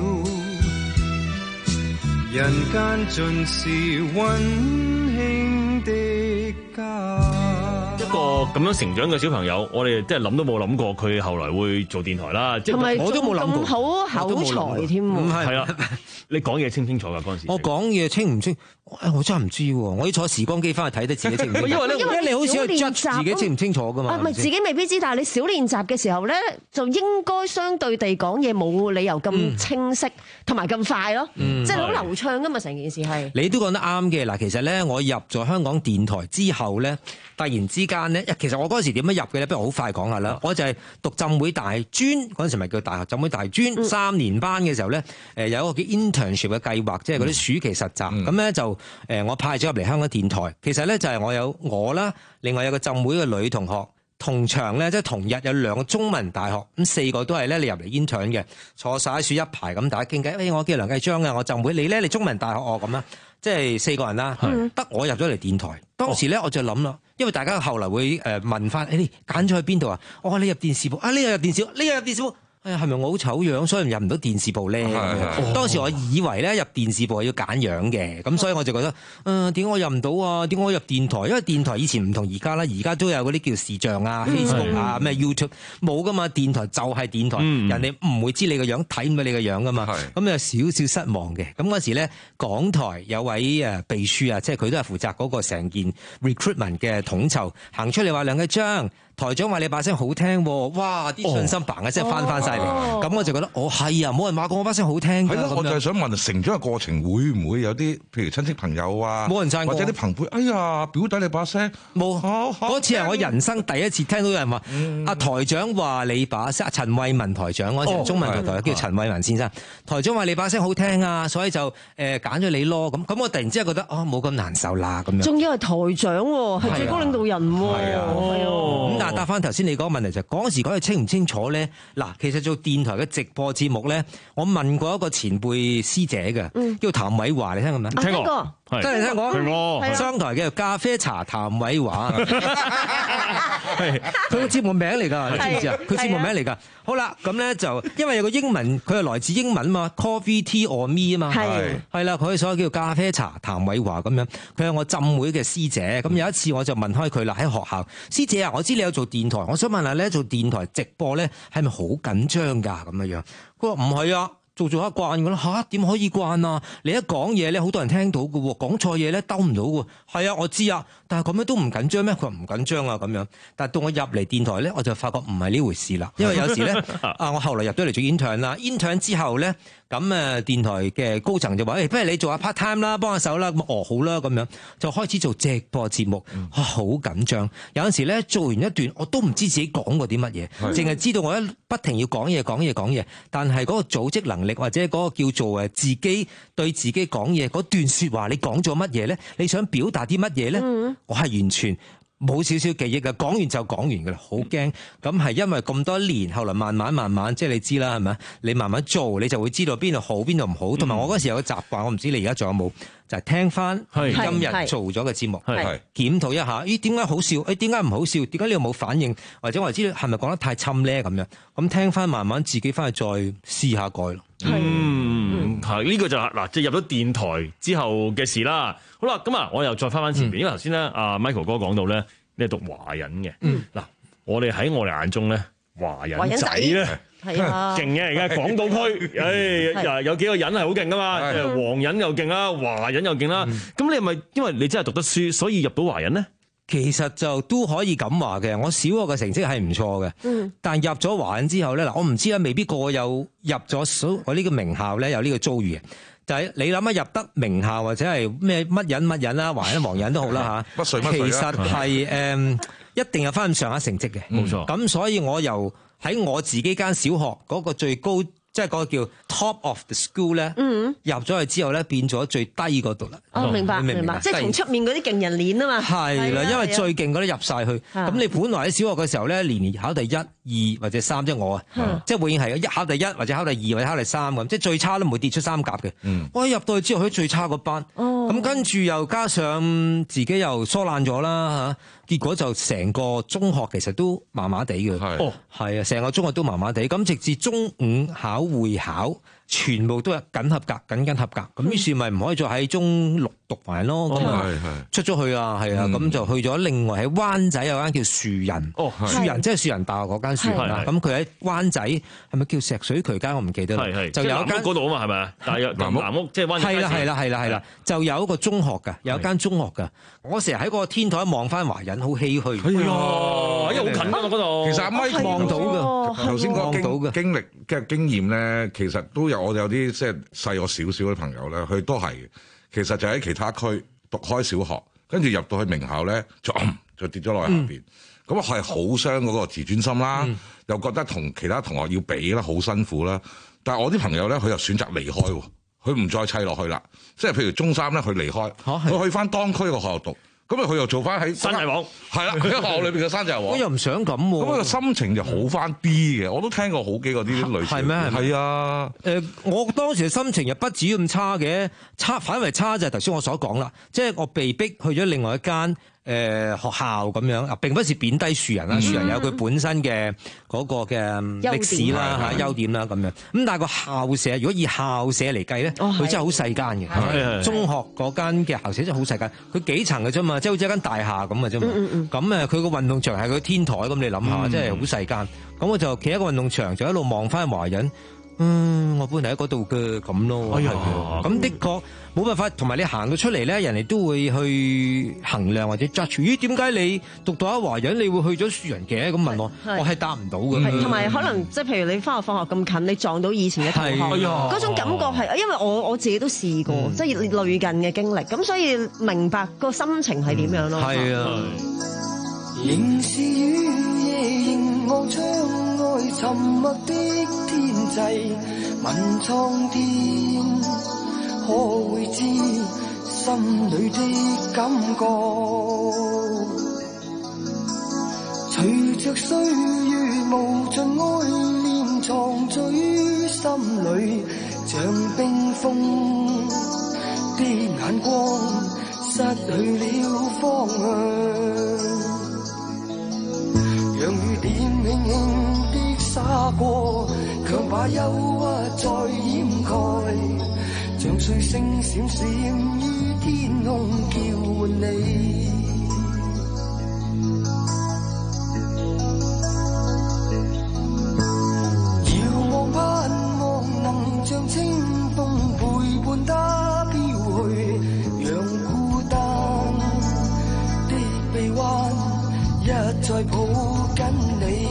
人間盡是溫馨的家。 一個咁樣成長嘅小朋友，我哋即係諗都冇諗過佢後來會做電台啦。即係我都冇諗過， 好口才添喎。 係啦，你講嘢清唔清楚㗎嗰陣時？ 我講嘢清唔清？我真係唔知喎，我要坐時光機翻去睇得自己清唔清楚。因為咧，因為你好少去 judge 自己清唔清楚㗎嘛。 啊，唔係自己未必知，但係你少練習嘅時候咧，就應該相對地講嘢冇理由咁清晰同埋咁快咯，即係好流暢㗎嘛，成件事係。 你都講得啱嘅嗱，其實咧，我入咗香港電台之後咧，突然之間咧，其實我嗰陣時點樣入嘅咧？不如我好快講下啦。我就係讀浸會大專嗰陣時，咪叫大學浸會大專、嗯、三年班嘅時候咧，誒有一個叫 internship 嘅計劃，即係嗰啲暑期實習。咁咧、嗯、就誒我派咗入嚟香港電台。其實咧就係我有我啦，另外有個浸會嘅女同學同場咧，即係同日有兩個中文大學，咁四個都係咧你入嚟 intern 嘅，坐晒喺樹一排咁大家傾偈。誒、哎，我叫梁繼章啊，我浸會，你咧你中文大學我咁啦，即係四個人啦，得我入咗嚟電台。當時咧我就諗啦。因為大家後來會誒問翻，誒你揀咗去邊度啊？哦，你入電視部啊？呢個入電視部，呢個入電視部。哎呀，係咪我好醜樣，所以入唔到電視部咧？哦、當時我以為咧入電視部係要揀樣嘅，咁所以我就覺得，嗯點解我入唔到啊？點解我入電台？因為電台以前唔同而家啦，而家都有嗰啲叫視像啊、Facebook 啊、咩 YouTube 冇噶嘛，電台就係電台，嗯、人哋唔會知你個樣，睇唔到你個樣噶嘛。咁有少少失望嘅。咁嗰時咧，港台有位誒秘書啊，即係佢都係負責嗰個成件 recruitment 嘅統籌，行出嚟話梁繼章。台長話你把聲好聽喎，哇！啲信心嘭一聲翻翻晒嚟，咁、哦、我就覺得哦係啊，冇人話過我把聲好聽㗎。係咯， 我就係想問成長嘅過程會唔會有啲，譬如親戚朋友啊， 冇人讚過， 或者啲朋輩，哎呀表弟你把聲冇，嗰次係我人生第一次聽到有人話，阿、嗯啊、台長話你把聲，陳慧文台長，我成中文台台、哦、叫陳慧文先生，台長話你把聲好聽啊，所以就誒揀咗你咯。咁咁我突然之間覺得哦冇咁難受啦咁樣。仲要係台長喎，係最高領導人喎。係啊，係啊。答翻頭先你嗰個問題就係嗰時講佢清唔清楚咧？嗱，其實做電台嘅直播節目咧，我問過一個前輩師姐嘅，嗯、叫譚偉華，你聽過咩？聽過，真係聽過。聽過。商台嘅咖啡茶譚偉華，係佢個節目名嚟㗎，你知唔知啊？佢節目名嚟㗎。好啦，咁咧就因為有個英文，佢係來自英文嘛 ，Coffee Tea or Me 啊嘛，係係啦，佢所以叫咖啡茶譚偉華咁樣。佢係我浸會嘅師姐，咁有一次我就問開佢啦，喺學校，師姐啊，我知你有做電台，我想問下咧，做電台直播咧係咪好緊張㗎咁樣樣？佢話唔係啊。做做下慣㗎啦嚇，點可以慣啊？你一講嘢咧，好多人聽到㗎喎，講錯嘢咧兜唔到喎。係啊，我知啊，但係咁樣都唔緊張咩？佢話唔緊張啊咁樣。但係到我入嚟電台咧，我就發覺唔係呢回事啦。因為有時咧，啊我後來入咗嚟做 intern 啦，intern 之後咧，咁誒電台嘅高層就話：誒、欸，不如你做下 part time 啦，幫下手啦。咁哦好啦咁樣，就開始做直播節目，啊好緊張。有陣時咧做完一段，我都唔知自己講過啲乜嘢，淨係知道我一不停要講嘢講嘢講嘢，但係嗰個組織能力或者嗰個叫做誒自己對自己講嘢嗰段説話，你講咗乜嘢咧？你想表達啲乜嘢咧？嗯、我係完全冇少少記憶嘅，講完就講完㗎啦，好驚。咁係因為咁多年，後來慢慢慢慢，即係你知啦，係咪？你慢慢做，你就會知道邊度好，邊度唔好。同埋、嗯、我嗰時有個習慣，我唔知你而家仲有冇？就係聽翻今日做咗嘅節目，檢討一下，咦點解好笑？誒點解唔好笑？點解你又冇反應？或者我知係咪講得太侵咧咁樣？咁聽翻慢慢自己翻去再試下改咯。 嗯，係呢、呢個就係嗱，即係入咗電台之後嘅事啦。好啦，咁啊，我又再翻翻前邊，嗯、因為頭先咧，阿 Michael 哥講到咧，你係讀華人嘅。嗱、嗯，我哋喺我哋眼中咧，華人仔咧。係啊，勁嘅而家港島區，誒、哎，有幾個人係好勁噶嘛？誒的，黃人又勁啦，華人又勁啦。咁、嗯、你係咪因為你真係讀得書，所以入到華人咧？ 其實就都可以咁話嘅。我小學嘅成績係唔錯嘅，嗯，但入咗華仁之後咧，嗱，我唔知啊，未必個個有入咗我呢個名校咧有呢個遭遇嘅。就係你諗下入得名校或者係咩乜人乜人啦，華仁黃仁都好啦嚇， 乜水乜水其實係誒、嗯、一定有翻咁上下成績嘅， 冇錯。 咁所以我由喺我自己間小學嗰個最高。即係嗰個叫 top of the school 咧，嗯、入咗去之後咧，變咗最低嗰度啦。 哦，明白，明白，即係同出面嗰啲勁人練啊嘛。 係啦，因為最勁嗰啲入晒去。咁你本來喺小學嘅時候咧，年年考第一、二或者三，即係我啊，即係永遠係一考第一或者考第二或者考第三咁，即係最差都唔會跌出三甲嘅。嗯、我一入到去之後，佢最差嗰班。咁、哦、跟住又加上自己又疏懶咗啦嚇，結果就成個中學其實都麻麻地嘅。哦，係啊，成個中學都麻麻地。咁直至中五考會考，全部都係緊合格，緊緊合格。咁於是咪唔可以再喺中六讀埋咯。咁啊、哦，出咗去啊，係啊，咁、嗯、就去咗另外喺灣仔有間叫樹人。哦，樹人即係樹人大學嗰間樹人啦。咁佢喺灣仔係咪叫石水渠街？我唔記得啦。係係，就有一間嗰度啊嘛，係咪啊？大約南屋，南屋即係灣仔。係啦係啦係啦係啦，就有一個中學㗎，有一間中學㗎。我成日喺個天台望翻華仁，好唏噓。哎呀，因為好近啊嗰度。 其實阿 Mike 望到㗎，頭先講經經歷嘅經驗咧，其實都有我有啲即係細我少少嘅朋友咧，佢都係其實就喺其他區讀開小學，跟住入到去名校咧，就就跌咗落去下邊。咁啊係好傷嗰個自尊心啦，嗯、又覺得同其他同學要比啦，好辛苦啦。但係我啲朋友咧，佢又選擇離開喎。佢唔再砌落去啦，即係譬如中三咧，佢離開，佢去翻當區個學校讀，咁啊佢又做翻喺山寨王， 係啦，佢喺學校裏邊嘅山寨王。 我又唔想咁喎， 咁個心情就好翻啲嘅。我都聽過好幾個啲類似。係咩？係啊。 誒，我當時嘅心情又不至於咁差嘅，差反為差就係頭先我所講啦，即係我被逼去咗另外一間。誒、呃、學校咁樣啊，並不是貶低樹人啦，樹、嗯、人有佢本身嘅嗰個嘅歷史啦嚇優點啦咁樣。咁但係個校舍，如果以校舍嚟計咧，佢、哦、真係好細間嘅。中學嗰間嘅校舍真係好細間，佢幾層嘅啫嘛，即係好似一間大廈咁嘅啫嘛。咁誒，佢個運動場係個天台咁，你諗下，嗯、真係好細間。咁我就企喺個運動場，就一路望翻華仁。嗯，我本嚟喺嗰度嘅咁咯，係啊，咁的確冇辦法，同埋你行到出嚟咧，人哋都會去衡量或者 judge。咦，點解你讀到阿華仁，你會去咗樹人嘅？咁問我，我係答唔到嘅。 同埋可能即係譬如你翻學放學咁近，你撞到以前嘅同學，嗰種感覺係，因為我我自己都試過，嗯、即係類近嘅經歷，咁所以明白個心情係點樣咯。係、嗯、啊。 仍是雨夜凝望窗外沉默的天際，問蒼天可會知心裏的感覺，隨着歲月無盡愛念藏在心裏，像冰封的眼光失去了方向，讓雨點輕輕的灑過，強把憂鬱再掩蓋，像碎星閃閃於天空叫喚你。遙望盼望能像清風陪伴他飄去，讓孤單的臂彎一再抱緊你，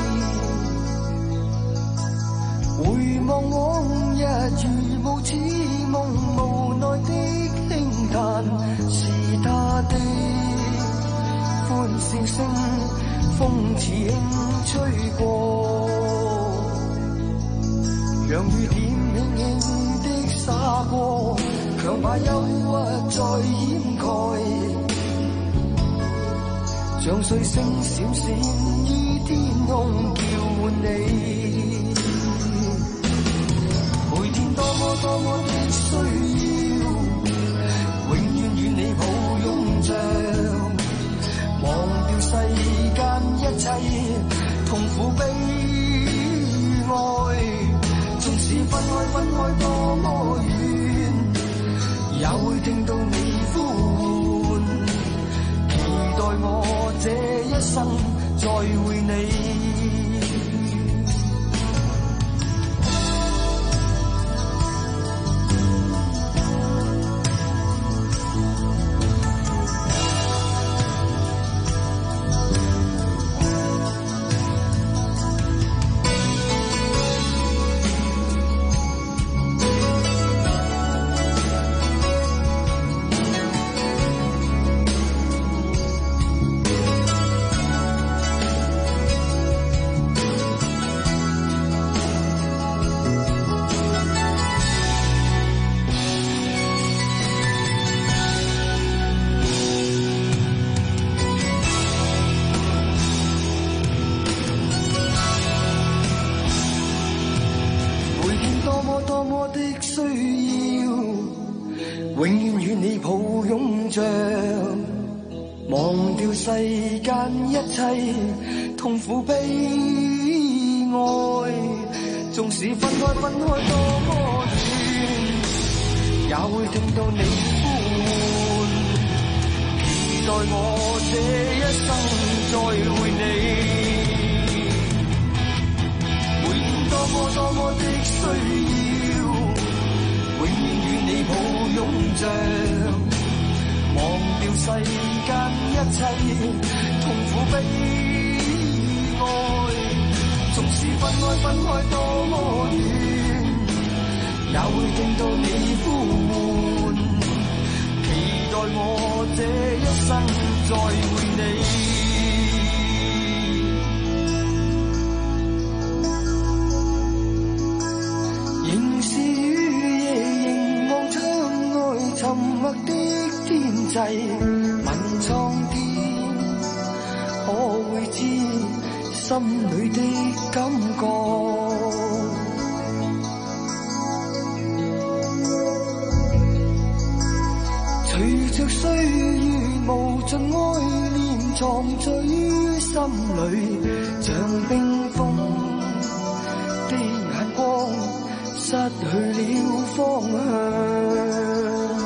回望往日如無似夢，無奈的輕嘆，是他的歡笑聲，風似輕吹過，讓雨點輕輕的灑過，強把憂鬱再掩蓋，像碎星閃閃於天空叫喚你，每天多麼多麼的需要，永遠與你抱擁着，忘掉世間一切痛苦悲哀，縱使分開分開多麼遠，也會聽到你呼喚，期待我這一生再會你。 需要，永遠與你抱擁着，忘掉世間一切痛苦悲哀。縱使分開分開多麼遠，也會聽到你呼喚，期待我這一生再會你。每天多麼多麼的需要，永遠與你抱擁着，忘掉世間一切痛苦悲哀。縱使分開分開多麼遠，也會聽到你呼喚，期待我這一生再會你。仍是雨夜凝望窗外沉默的天際，問蒼天可會知心裏的感覺。隨着歲月無盡愛念藏在於心裏，像冰封的眼光失去了方向。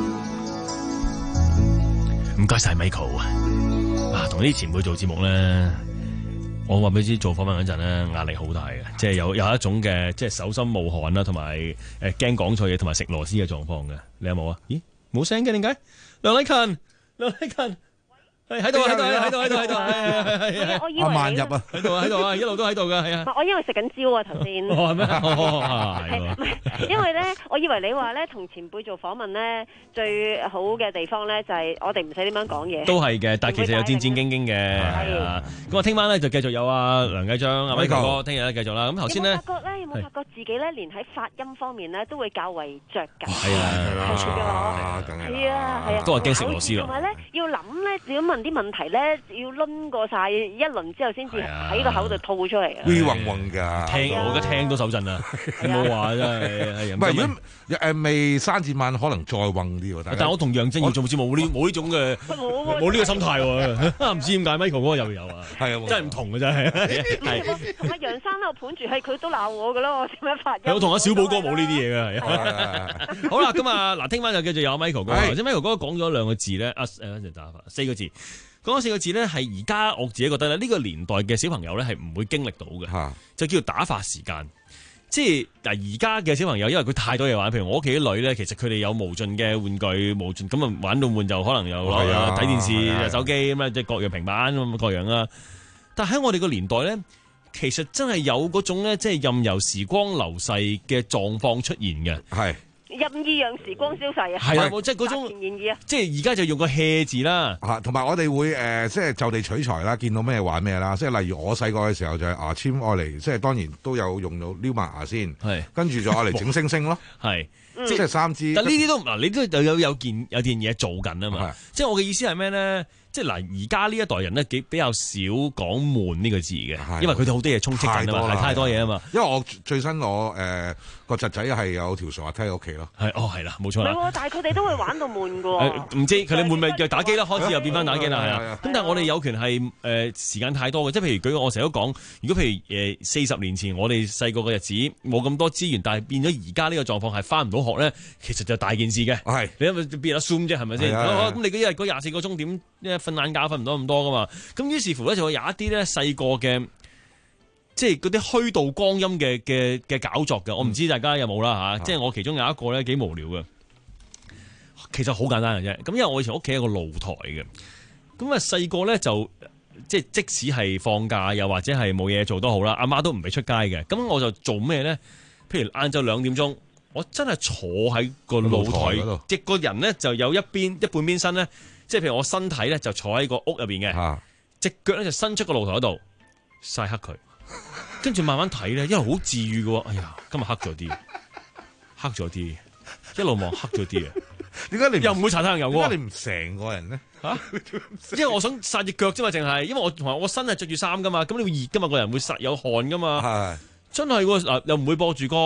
唔該晒 Michael 啊！同啲前輩做節目咧，我話俾你知，做訪問嗰陣咧壓力好大嘅，即係有有一種嘅即係手心冒汗啦，同埋誒驚講錯嘢，同埋食螺絲嘅狀況嘅。你有冇啊？咦，冇聲嘅點解？梁禮勤，梁禮勤。係喺度啊！喺度喺度喺度喺度係係係。阿萬入啊！喺度啊！喺度啊！一路都喺度噶，係啊。 我因為食緊蕉啊，頭先。 哦係咩？係。 因為咧，我以為你話咧，同前輩做訪問咧，最好嘅地方咧，就係我哋唔使點樣講嘢。 都係嘅，但係其實有戰戰兢兢嘅。係啊。咁我聽晚咧就繼續有阿梁繼章、阿威哥哥，聽日咧繼續啦。咁頭先咧， 有冇發覺咧？有冇發覺自己咧，連喺發音方面咧，都會較為着緊？ 係啊， 梗係。係啊，係啊。 都係驚食螺絲咯。 同埋咧，要諗咧，要問啲問題咧。要掄過晒一輪之後，先至喺個口度吐出嚟啊！ 會暈暈㗎， 聽我而家聽都手震啊！你冇話真係，唔係如果誒未生節晚，可能再暈啲喎。 但係我同楊正要做節目冇呢冇呢種嘅冇呢個心態喎。唔知點解 Michael 嗰個又有啊？係啊，真係唔同嘅真係。 同阿楊生咧，我盤住係佢都鬧我㗎啦，我點樣發音？ 我同阿小寶哥冇呢啲嘢㗎。好啦，咁啊嗱，聽晚就繼續有 Michael 哥。頭先 Michael 哥講咗兩個字咧，啊誒打四個字。嗰四個字咧，係而家我自己覺得咧，呢個年代嘅小朋友咧係唔會經歷到嘅，就叫打發時間。即係嗱，而家嘅小朋友因為佢太多嘢玩，譬如我屋企啲女咧，其實佢哋有無盡嘅玩具，無盡咁啊玩到悶就可能有睇電視、手機咁啊，即係各樣平板咁各樣啦。但喺我哋個年代咧，其實真係有嗰種咧，即係任由時光流逝嘅狀況出現嘅。係。 任意讓時光消逝啊！ 係啊，即係嗰種，即係而家就用個 hea 字啦。 嚇，同埋我哋會誒，即係就地取材啦，見到咩玩咩啦。即係例如我細個嘅時候就係牙籤愛嚟，即係當然都有用到撩埋牙先，係跟住就愛嚟整星星咯，係即係三支。但呢啲都嗱，你都有有有件有件嘢做緊啊嘛。即係我嘅意思係咩咧？即係嗱，而家呢一代人咧幾比較少講悶呢個字嘅，因為佢哋好多嘢充斥緊啊嘛，係太多嘢啊嘛。因為我最新我誒個侄仔係有條傻滑梯喺屋企咯，係哦係啦，冇錯啦。 係，但係佢哋都會玩到悶㗎喎。 唔知佢哋悶咪又打機啦，開始又變翻打機啦，係啊。咁但係我哋有權係誒時間太多嘅，即係譬如舉我成日都講，如果譬如誒四十年前我哋細個嘅日子冇咁多資源，但係變咗而家呢個狀況係翻唔到學咧，其實就大件事嘅。係你因為變咗 Zoom 啫，係咪先？咁你嗰日嗰廿四個鐘點瞓晏覺瞓唔到咁多噶嘛？咁於是乎咧就會有一啲咧細個嘅，即係嗰啲虛度光陰嘅嘅嘅搞作嘅。我唔知大家有冇啦吓，即係我其中有一個咧幾無聊嘅，其實好簡單嘅啫。咁因為我以前屋企有個露台嘅，咁啊細個咧就即係即使係放假又或者係冇嘢做都好啦，阿媽都唔俾出街嘅。咁我就做咩咧？譬如晏晝兩點鐘，我真係坐喺個露台嗰度，即係個人咧就有一邊一半邊身咧。即係譬如我身體咧就坐喺個屋入邊嘅，隻腳咧就伸出個露台嗰度曬黑佢，跟住慢慢睇咧，因為好治愈嘅。哎呀，今日黑咗啲，黑咗啲，一路望黑咗啲啊！點解你又唔會搽太陽油？點解你唔成個人咧？吓、啊，因為我想曬隻腳啫嘛，淨係因為我同埋我身係着住衫噶嘛，咁你會熱噶嘛，個人會曬有汗噶嘛。係真係嗱，又唔會播住歌。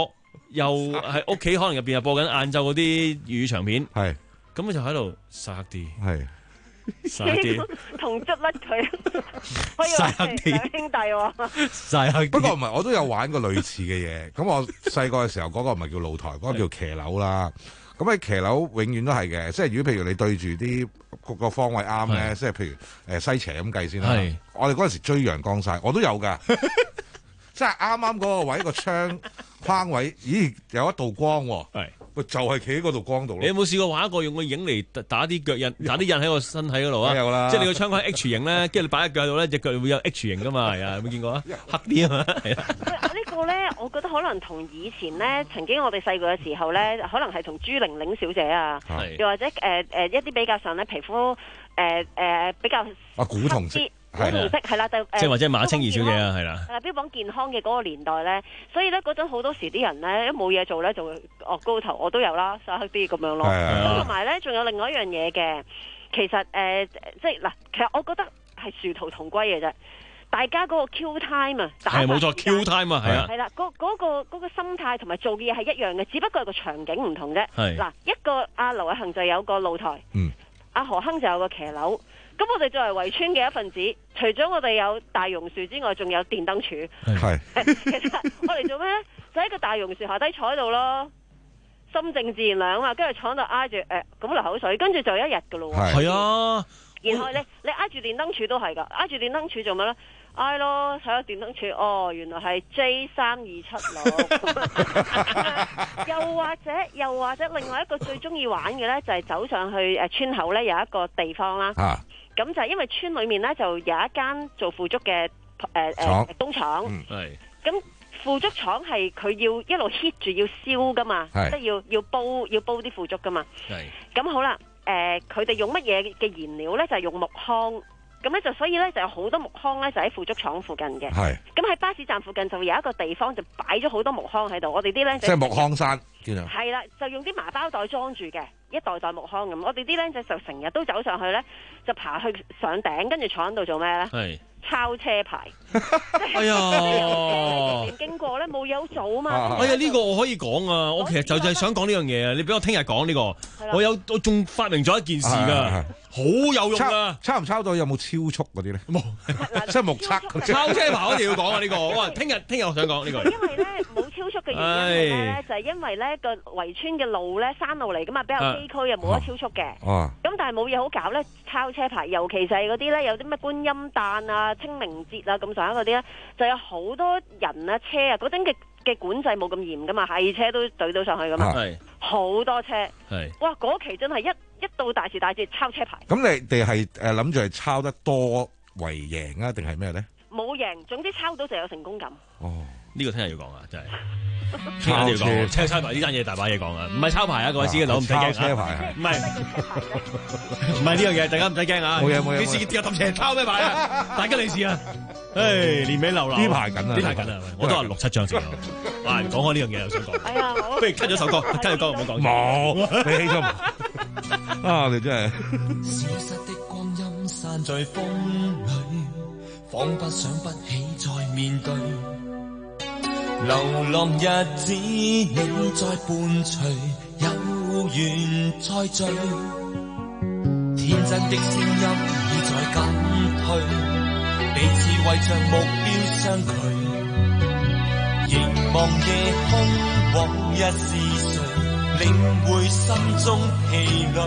又喺屋企可能入邊又播緊晏晝嗰啲粵語長片， 係咁佢就喺度曬黑啲， 係曬黑啲， 同捽甩佢，可以話係兩兄弟喎。 曬黑啲。 不過唔係，我都有玩過類似嘅嘢。咁我細個嘅時候，嗰、嗰個唔係叫露台，嗰、嗰個叫騎樓啦。咁喺騎樓永遠都係嘅，即係如果譬如你對住啲個個方位啱咧，即係譬如誒西斜咁計先啦。我哋嗰陣時追陽光晒，我都有㗎。即係啱啱嗰個位個窗框位，咦有一道光喎，喂就係企喺嗰度光度咯。 你有冇試過玩一個用個影嚟打啲腳印，打啲印喺個身體嗰度啊？ 有啦， 即係你個窗框 H 型咧，跟住你擺喺腳度咧，隻腳會有 H 型噶嘛？係啊，有冇見過啊？黑啲啊嘛，係啊。 呢個咧，我覺得可能同以前咧，曾經我哋細個嘅時候咧，可能係同朱玲玲小姐啊，又或者誒誒、呃、一啲比較上咧皮膚誒誒、呃呃、比較啊古銅色。 古銅色係啦，就即係或者馬清儀小姐啊，係啦。 係啦，標榜健康嘅嗰個年代咧，所以咧嗰陣好多時啲人咧，一冇嘢做咧就會惡高頭，我都有啦，曬黑啲咁樣咯。咁同埋咧，仲有另外一樣嘢嘅，其實誒、呃、即係嗱，其實我覺得係殊途同歸嘅啫。大家嗰個 Q time 啊， 係冇錯 Q time 啊，係啊， 係啦，嗰嗰、嗰個嗰、嗰個心態同埋做嘅嘢係一樣嘅，只不過係個場景唔同啫。嗱，一個阿劉偉恒就有個露台，嗯，阿何亨就有個騎樓。咁我哋作為圍村嘅一份子，除咗我哋有大榕樹之外，仲有電燈柱。係，其實我哋做咩咧？就喺個大榕樹下低坐喺度咯，心靜自然涼啊！跟住坐喺度挨住誒咁流口水，跟住就一日噶咯喎。係啊。然後你你挨住電燈柱都係噶，挨住電燈柱做咩咧？挨咯，睇下電燈柱，哦，原來係 J 三二七六。又或者又或者另外一個最中意玩嘅咧，就係走上去誒村口咧有一個地方啦。啊咁就係因為村裏面咧就有一間做腐竹嘅誒誒工廠，係咁腐竹廠係佢要一路 heat 住要燒噶嘛，即係要要煲要煲啲腐竹噶嘛。係咁好啦，誒佢哋用乜嘢嘅燃料咧？就係用木糠，咁咧就所以咧就有好多木糠咧就喺腐竹廠附近嘅。係咁喺巴士站附近就有一個地方就擺咗好多木糠喺度，我哋啲咧即係木糠山，係啦，就用啲麻包袋裝住嘅。一袋袋木糠咁，我哋啲僆仔就成日都走上去咧，就爬去上頂，跟住坐喺度做咩咧？係抄車牌。哎呀，點經過咧冇嘢好做啊嘛！ 哎呀，呢個我可以講啊！我其實就就係想講呢樣嘢啊！你俾我聽日講呢個，我有我仲發明咗一件事㗎，好有用啊！ 抄唔抄到有冇超速嗰啲咧？冇，即係目測抄車牌，我一定要講啊！呢個哇，聽日聽日我想講呢個。 因為咧冇超速嘅原因係咩咧？就係因為咧個圍村嘅路咧山路嚟㗎嘛，比較崎嶇又冇得超速嘅。哦。咁但係冇嘢好搞咧，抄車牌，尤其是係嗰啲咧有啲咩觀音誕啊、清明節啊咁上下嗰啲咧，就有好多人啊、車啊，嗰陣嘅嘅管制冇咁嚴㗎嘛，係車都懟到上去㗎嘛，係好多車。係。哇！嗰期真係一一到大時大節抄車牌。咁你哋係誒諗住係抄得多為贏啊，定係咩咧？ 冇贏，總之抄到就有成功感。 哦，呢個聽日要講啊，真係。抄車，車抄牌呢單嘢大把嘢講啊，唔係抄牌啊，各位司機佬唔使驚。車牌係唔係唔係呢樣嘢，大家唔使驚啊。冇嘢冇嘢。你試試揼車抄咩牌啊？大家你試啊！誒，年尾流流。呢排緊啊！呢排緊啊！我都話六七張先。哇，講開呢樣嘢又想講。係啊，不如 cut 咗首歌 ，cut 咗歌唔好講。 冇，你起咗啊！你真係。 消失的光陰散在風裏，彷彿想不起再面對。流浪日子你在伴隨，有緣再聚。天真的聲音已在減退，彼此為着目標相距。凝望夜空，往日是誰領會心中疲累？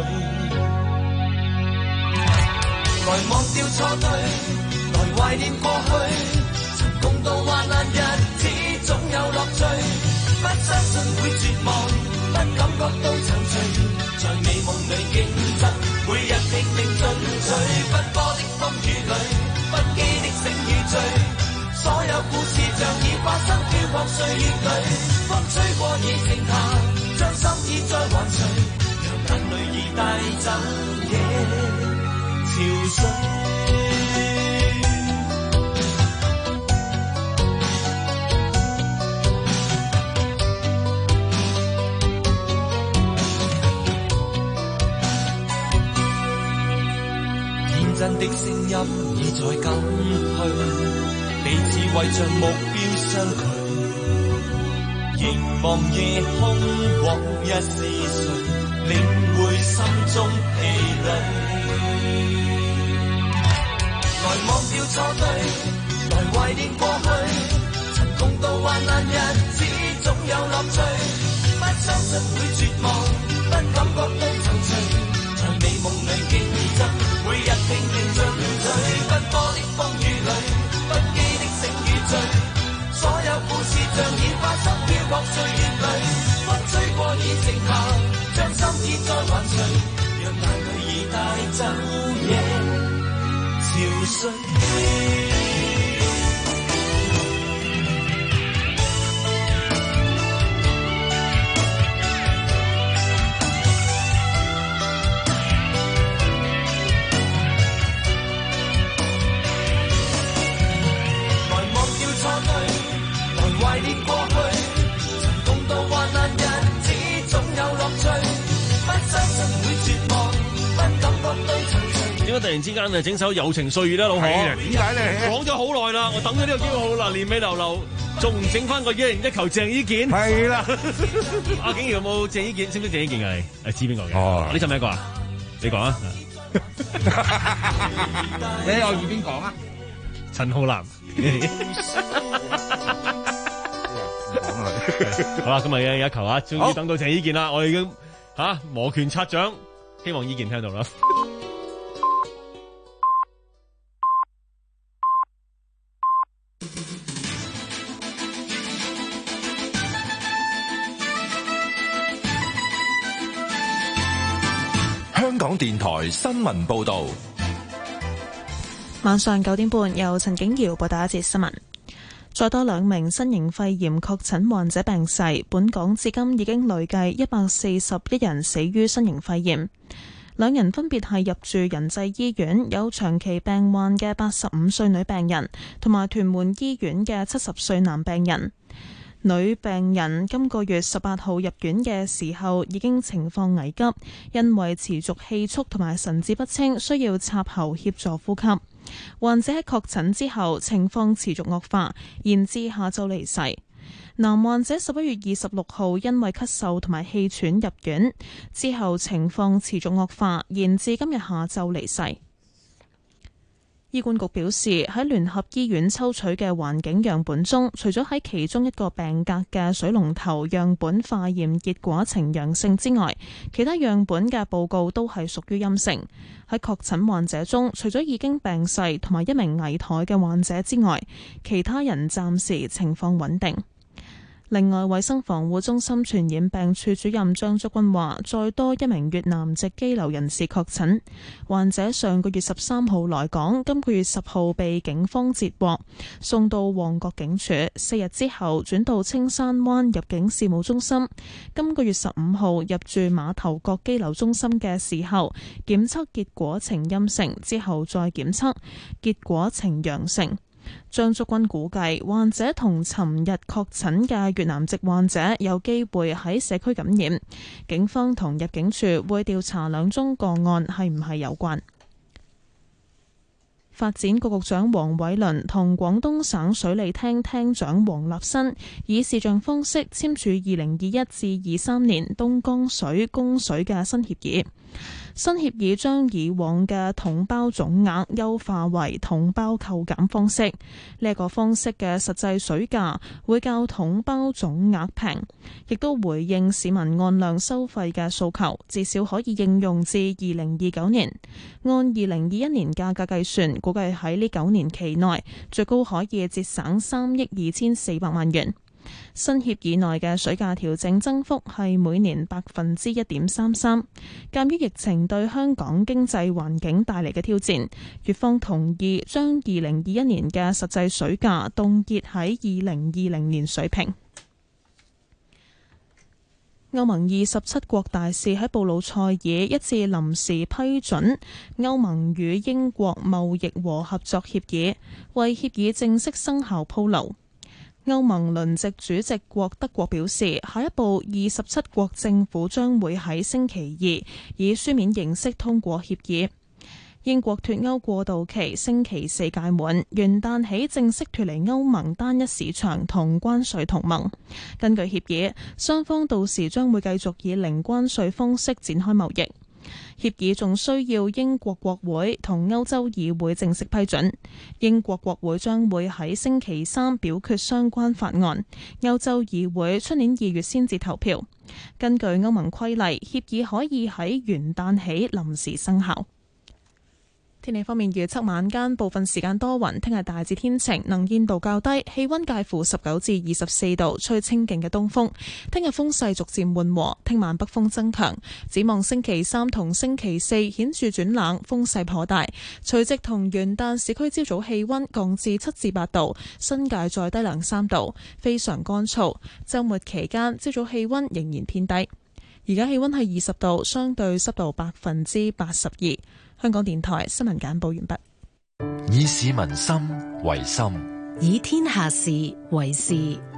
來忘掉錯對，來懷念過去，曾共度患難日子總有樂趣。不相信會絕望，不感覺到躊躇，在美夢裏競爭，每日拼命進取。奔波的風雨裏，不羈的醒與醉，所有故事像已發生，飄泊歲月裏。風吹過已靜下，將心意再還誰？讓眼淚已帶走夜潮水。真的聲音已在減退，彼此為着目標相距。 凝望夜空，往日是誰領會心中疲累？來忘掉錯對，來懷念過去，曾共度患難日子，總有樂趣。不相信會絕望，不感覺到躊躇，在美夢裏競爭，每日拼命進取，奔波的風雨裏，不羈的醒與醉，所有故事像已發生飄泊歲月裏，風吹過已靜下，將心意再還誰，讓眼淚已帶走夜潮水。 點解突然之間啊整首友情歲月咧，老何？ 點解咧？ 講咗好耐啦，我等咗呢個機會好啦，年尾流流，仲唔整翻個一人一球鄭伊健？ 係啦， 阿景堯有冇鄭伊健？識唔識鄭伊健啊？你誒知邊個嘅？ 哦， 呢首咩歌啊？你講啊！ 你又耳邊講啊？ 陳浩南。好啦，今日一人一球啊，終於等到鄭伊健啦，我哋已經吓摩拳擦掌，希望伊健聽到啦。 香港電台新聞報道， 晚上九點半由陳景瑤報道一節新聞。再多兩名新型肺炎確診患者病逝，本港至今已經累計一百四十一人死於新型肺炎。兩人分別係入住仁濟醫院有長期病患嘅八十五歲女病人，同埋屯門醫院嘅七十歲男病人。女病人今個月十八號入院嘅時候已經情況危急，因為持續氣促同埋神志不清，需要插喉協助呼吸。患者喺確診之後情況持續惡化，延至下晝離世。男患者十一月二十六號因為咳嗽同埋氣喘入院，之後情況持續惡化，延至今日下晝離世。醫管局表示，喺聯合醫院抽取嘅環境樣本中，除咗喺其中一個病格嘅水龍頭樣本化驗結果呈陽性之外，其他樣本嘅報告都係屬於陰性。喺確診患者中，除咗已經病逝同埋一名危殆嘅患者之外，其他人暫時情況穩定。另外，衛生防護中心傳染病處主任張竹君話，再多一名越南籍羈留人士確診。患者上個月十三號來港，今個月十號被警方截獲，送到旺角警署，四日之後轉到青山灣入境事務中心。今個月十五號入住馬頭角羈留中心嘅時候，檢測結果呈陰性，之後再檢測，結果呈陽性。張竹君估計，患者同尋日確診嘅越南籍患者有機會喺社區感染。警方同入境處會調查兩宗個案係唔係有關。發展局局長黃偉綸同廣東省水利廳廳長黃立新以視像方式簽署二零二一至二三年東江水供水嘅新協議。新協議將以往嘅統包總額優化為統包扣減方式，呢一個方式嘅實際水價會較統包總額平，亦都回應市民按量收費嘅訴求，至少可以應用至二零二九年。按二零二一年價格計算，估計喺呢九年期內最高可以節省三億二千四百萬元。新協議內嘅水價調整增幅係每年百分之一點三三。鑑於疫情對香港經濟環境帶嚟嘅挑戰，粵方同意將二零二一年嘅實際水價凍結喺二零二零年水平。歐盟二十七國大使喺布魯塞爾一致臨時批准歐盟與英國貿易和合作協議，為協議正式生效鋪路。歐盟輪值主席國德國表示，下一步二十七國政府將會喺星期二以書面形式通過協議。 英國脫歐過渡期星期四屆滿，元旦起正式脫離歐盟單一市場同關稅同盟。根據協議，雙方到時將會繼續以零關稅方式展開貿易。協議仲需要英國國會同歐洲議會正式批准。英國國會將會喺星期三表決相關法案，歐洲議會出年二月先至投票。根據歐盟規例，協議可以喺元旦起臨時生效。天氣方面，預測晚間部分時間多雲，聽日大致天晴，能見度較低，氣溫介乎十九至二十四度，吹清勁嘅東風。聽日風勢逐漸緩和，聽晚北風增強。展望星期三同星期四顯著轉冷，風勢頗大。除夕同元旦市區朝早氣溫降至七至八度，新界再低兩三度，非常乾燥。週末期間朝早氣溫仍然偏低。而家氣溫係二十度，相對濕度百分之八十二。香港電台新聞簡報完畢。 以市民心為心， 以天下事為事。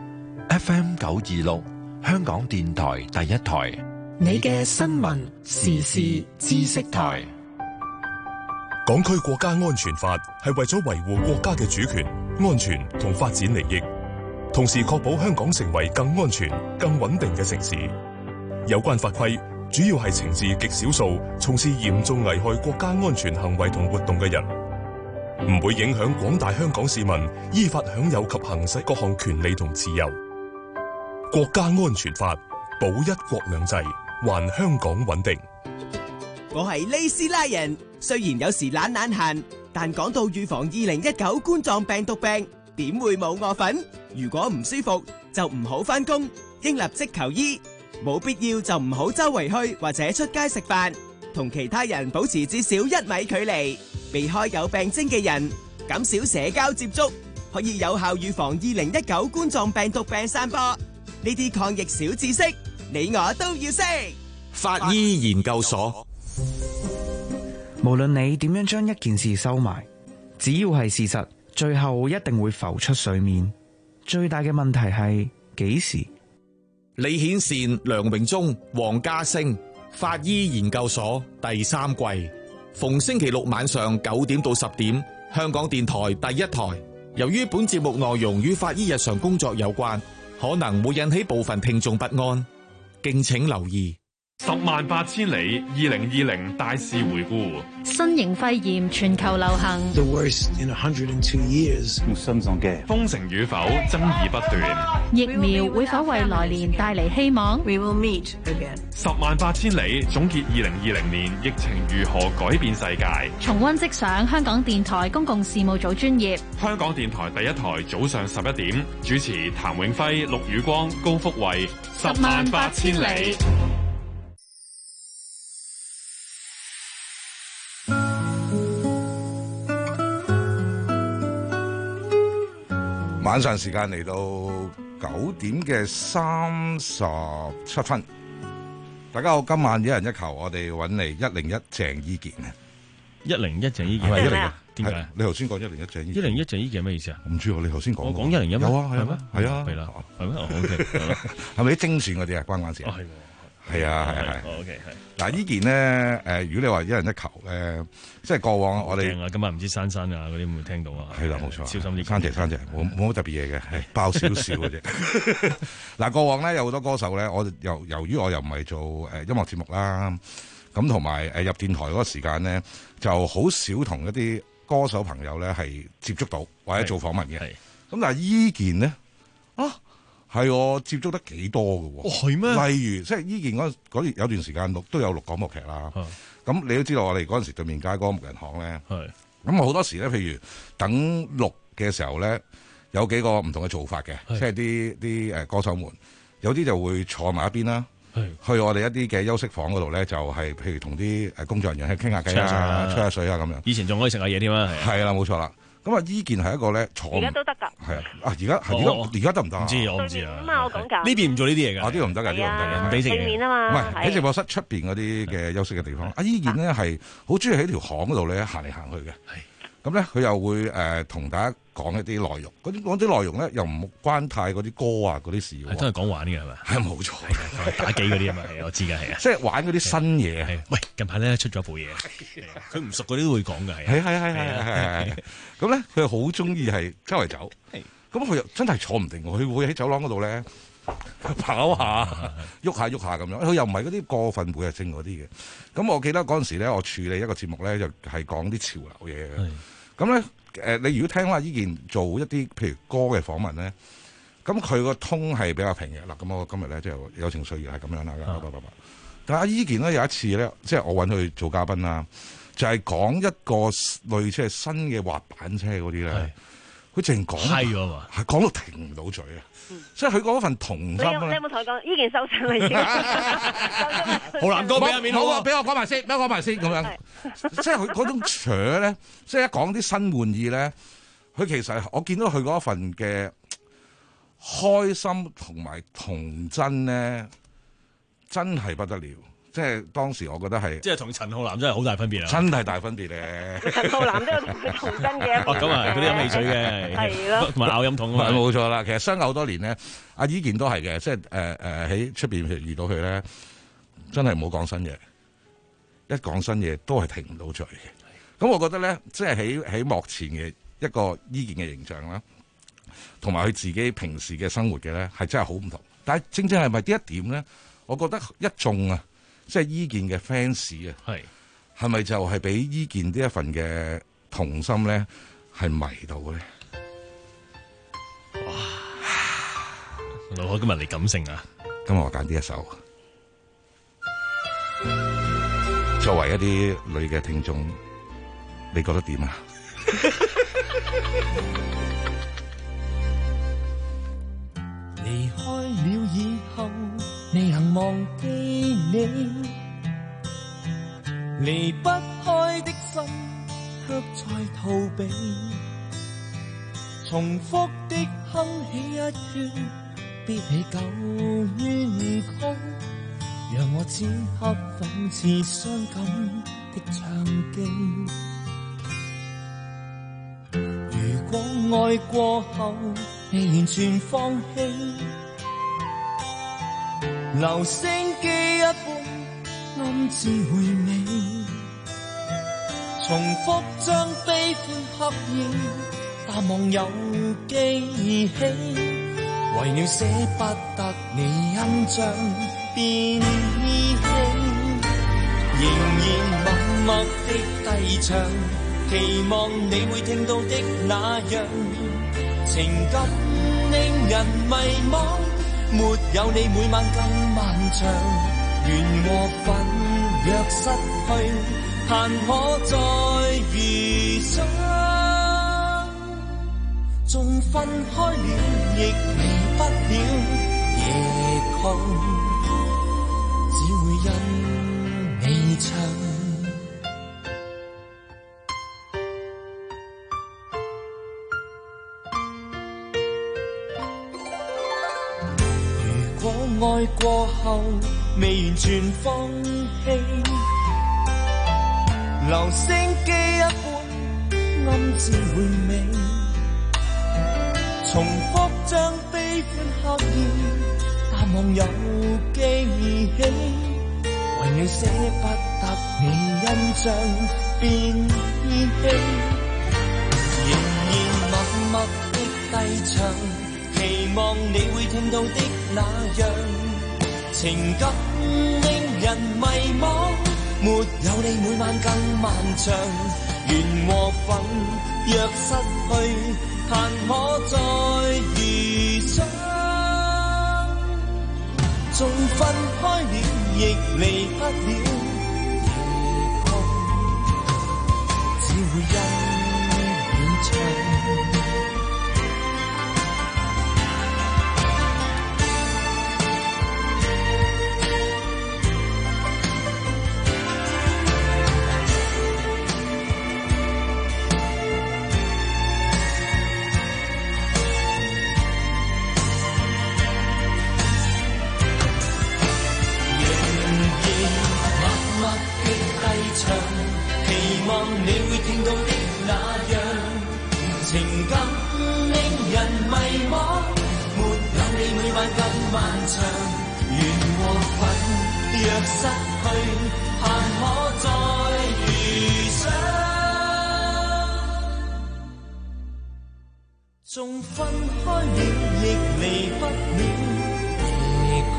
F M 九二六，香港電台第一台， 你嘅新聞時事知識台。 港區國家安全法係為咗維護國家嘅主權、安全同發展利益，同時確保香港成為更安全、更穩定嘅城市。有關法規主要係懲治極少數從事嚴重危害國家安全行為同活動嘅人，唔會影響廣大香港市民依法享有及行使各項權利同自由。國家安全法保一國兩制，還香港穩定。 我係利斯拉人，雖然有時懶懶閒，但講到預防二零一九冠狀病毒病，點會冇我份？如果唔舒服就唔好返工，應立即求醫。冇必要就唔好周圍去或者出街食飯，同其他人保持至少一米距離，避開有病徵嘅人，減少社交接觸，可以有效預防二零一九冠狀病毒病散播。呢啲抗疫小知識，你我都要識。 法醫研究所， 無論你點樣將一件事收埋，只要係事實，最後一定會浮出水面。最大嘅問題係幾時？ 李顯善、梁榮忠、黃家星，法醫研究所第三季，逢星期六晚上九點到十點，香港電台第一台。由於本節目內容與法醫日常工作有關，可能會引起部分聽眾不安，敬請留意。 十萬八千里，二零二零大事回顧。 新型肺炎全球流行。 The worst in one hundred two years. 封城與否，爭議不斷。 疫苗會否為來年帶嚟希望 ？We will meet again. 十萬八千里，總結二零二零年疫情如何改變世界。 重溫即上香港電台公共事務組專頁。 香港電台第一台早上十一點，主持譚永輝、陸宇光、高福慧。十萬八千里。 晚上時間嚟到九點嘅三十七分，大家好，今晚一人一球，我哋揾嚟一零一鄭伊健啊， 一零一鄭伊健係咪一零一？ 點解？ 你頭先講一零一鄭伊健， 一零一鄭伊健係咩意思啊？ 唔知喎，你頭先講我講一零一有啊，係咩？係啊， 係啦，係咩？哦，OK， 係咪啲精選嗰啲啊？關唔關事啊？係啊，係啊，係。OK，係。嗱，伊健咧，誒，如果你話一人一球咧，即係過往我哋今日唔知珊珊啊嗰啲會唔會聽到啊？ 係啦，冇錯， 小心啲。 珊姐，珊姐，冇冇乜特別嘢嘅，係爆少少嘅啫。嗱，過往咧有好多歌手咧，我由由於我又唔係做誒音樂節目啦，咁同埋誒入電台嗰個時間咧，就好少同一啲歌手朋友咧係接觸到或者做訪問嘅。咁但係伊健咧啊！係我接觸得幾多嘅喎？ 係咩？ 例如即係伊健嗰嗰有段時間錄都有錄廣播劇啦。咁你都知道我哋嗰陣時對面街嗰個木人巷咧。咁好多時咧，譬如等錄嘅時候咧，有幾個唔同嘅做法嘅，即係啲啲誒歌手們，有啲就會坐埋一邊啦。去我哋一啲嘅休息房嗰度咧，就係譬如同啲誒工作人員去傾下偈啊、吹下水啊咁樣。 以前仲可以食下嘢添啦。 係啦，冇錯啦。咁啊，伊健係一個咧坐， 而家都得㗎。 係啊，啊而家而家而家得唔得啊？ 唔知我唔知啊。 咁啊，我講緊呢邊唔做呢啲嘢㗎。 啊，呢度唔得㗎，呢度唔得㗎， 唔俾食嘢。 地面啊嘛。 唔係喺直播室出邊嗰啲嘅休息嘅地方。阿伊健咧係好中意喺條巷嗰度咧行嚟行去嘅。係。咁咧佢又會誒同大家講一啲內容，嗰啲講啲內容咧又唔關太嗰啲歌啊嗰啲事喎， 都係講玩嘅係咪？ 係冇錯， 打機嗰啲啊嘛，係我知㗎，係啊， 即係玩嗰啲新嘢。 喂，近排咧出咗部嘢，佢唔熟嗰啲都會講㗎，係係係係係係係。咁咧佢好中意係周圍走，咁佢又真係坐唔定，佢會喺走廊嗰度咧跑下、喐下喐下咁樣。佢又唔係嗰啲過分每日性嗰啲嘅。咁我記得嗰陣時咧，我處理一個節目咧，就係講啲潮流嘢嘅。咁咧。誒，你如果聽話依件做一啲譬如歌嘅訪問咧，咁佢個通係比較平嘅嗱。咁我今日咧即係有情緒係咁樣啦。啊、但係阿依件咧有一次咧，即係我揾佢做嘉賓啦，就係、是、講一個類似係新嘅滑板車嗰啲咧，佢淨講係講到停唔到嘴啊！即係佢嗰份童心。你有你有冇同佢講依件收聲啦已經？ 好難歌俾阿面好啊！俾我講埋先，俾我講埋先咁樣。即係佢嗰種扯咧，即係一講啲新玩意咧，佢其實我見到佢嗰份嘅開心同埋童真咧，真係不得了。即係當時我覺得係， 即係同陳浩南真係好大分別啊！ 真係大分別咧。 陳浩南都有同佢童真嘅。 哦，咁啊，嗰啲飲汽水嘅， 係咯， 同埋咬飲筒啊， 冇錯啦。其實相偶多年咧，阿依健都係嘅，即係誒誒喺出邊遇到佢咧，真係唔好講新嘢，一講新嘢都係停唔到嘴嘅。咁我覺得咧，即係喺喺幕前嘅一個依健嘅形象啦，同埋佢自己平時嘅生活嘅咧，係真係好唔同。但係正正係咪呢一點咧？我覺得一眾啊，即係依健嘅 fans 啊，係係咪就係俾依健呢一份嘅童心咧，係迷到咧？ 哇！老海今日嚟感性啊！ 今日我揀呢一首，作為一啲女嘅聽眾，你覺得點啊？ 離開了以後，未能忘記你，離不開的心卻在逃避，重複的哼起一圈別起舊怨曲，讓我此刻仿似傷感的場景。如果愛過後未完全放棄，留聲機一半暗自回味，重複將悲歡刻意淡忘又記起，為了捨不得你印象變依稀，仍然默默的低唱，期望你會聽到的那樣，情感令人迷惘，沒有你每晚更漫長，緣和份若失去，盼可再遇上，縱分開了亦離不了，夜空只會因你唱。愛過後未完全放棄，留聲機一半暗自回味，重複將悲歡刻意淡忘又記起，為了捨不得你印象變依稀，仍然默默的低唱，期望你會聽到的那樣，情感令人迷惘，沒有你每晚更漫長，緣和份若失去，盼可再遇上，縱分開了亦離不了，夜空只會因你唱。期望你會聽到的那樣，情感長，緣和份若失去，盼可再遇上。縱分開了，亦離不了離窮，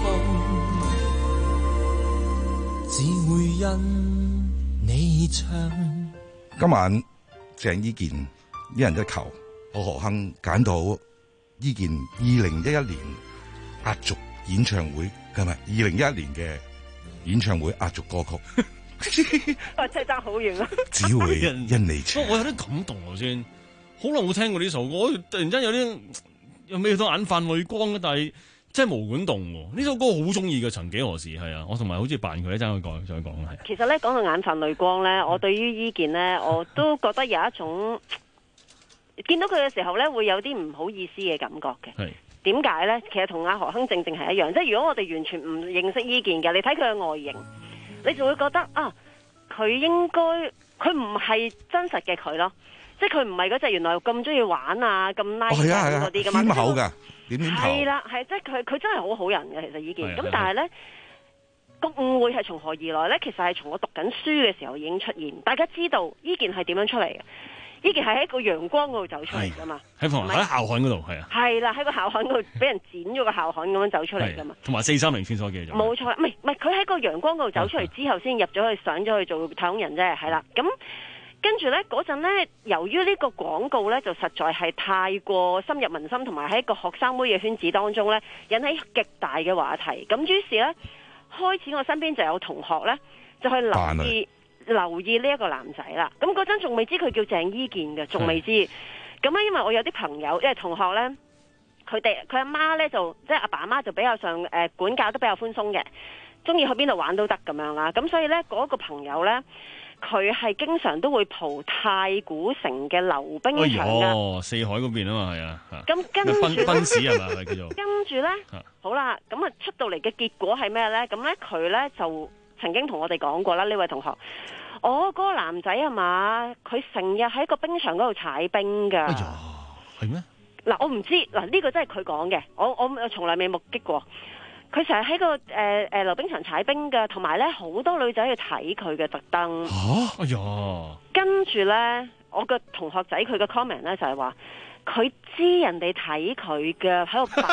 只會因你唱。 今晚鄭伊健一人一球，我何亨揀到伊健二零一一年壓軸演唱會，係咪？二零一一年嘅演唱會壓軸歌曲， 哇！真係爭好遠啦。 只會因你唱。 我有啲感動喎先，好耐冇聽過呢首歌，突然間有啲又未到眼泛淚光嘅，但係真係毛管動喎。呢首歌好中意嘅，曾幾何時係啊！我同埋好似扮佢一陣去講再講係。 其實咧講到眼泛淚光咧，我對於伊健咧，我都覺得有一種見到佢嘅時候咧，會有啲唔好意思嘅感覺嘅。 係點解咧？其實同阿何亨正正係一樣，即係如果我哋完全唔認識伊健嘅，你睇佢嘅外形，你就會覺得啊，佢應該佢唔係真實嘅佢咯。即係佢唔係嗰隻原來咁中意玩啊咁 nice 嗰啲噶嘛， 謙口噶，點點頭。 係啦，係即係佢佢真係好好人嘅，其實伊健。咁但係咧個誤會係從何而來咧？其實係從我讀緊書嘅時候已經出現。大家知道伊健係點樣出嚟嘅？伊健係喺個陽光嗰度走出嚟噶嘛？ 喺喺校刊嗰度係啊。係啦，喺個校刊嗰度俾人剪咗個校刊咁樣走出嚟噶嘛？ 同埋四三零穿梭機就冇錯啦，唔係唔係佢喺個陽光嗰度走出嚟之後，先入咗去上咗去做太空人啫。係啦，咁。跟住呢嗰陣呢，由於呢個廣告呢，就實在係太過深入民心，同埋喺一個學生妹嘅圈子當中呢，引起極大嘅話題。咁於是呢，開始我身邊就有同學呢，就去留意留意呢一個男仔啦。咁嗰陣仲未知佢叫鄭伊健嘅，仲未知。咁呢，因為我有啲朋友，因為同學呢，佢哋佢阿媽呢，就即係阿爸阿媽就比較上誒、呃、管教都比較寬鬆嘅，中意去邊度玩都得咁樣啦。咁所以呢，嗰、嗰個朋友呢。佢係經常都會蒲太古城嘅溜冰場㗎。 哦，四海嗰邊啊嘛，係啊。 咁跟住奔馳係嘛？叫做。 跟住咧，好啦，咁啊出到嚟嘅結果係咩咧？咁咧佢咧就曾經同我哋講過啦，呢位同學，我、哦、嗰、嗰個男仔係嘛，佢成日喺個冰場嗰度踩冰㗎。 哎呀，係咩？ 嗱，我唔知嗱，呢、呢個真係佢講嘅，我我從來未目擊過。佢成日喺個誒誒溜冰場踩冰嘅，同埋咧好多女仔去睇佢嘅特登。 嚇！哎呀！ 跟住咧，我個同學仔佢嘅 comment 咧就係話，佢知人哋睇佢嘅喺度扮。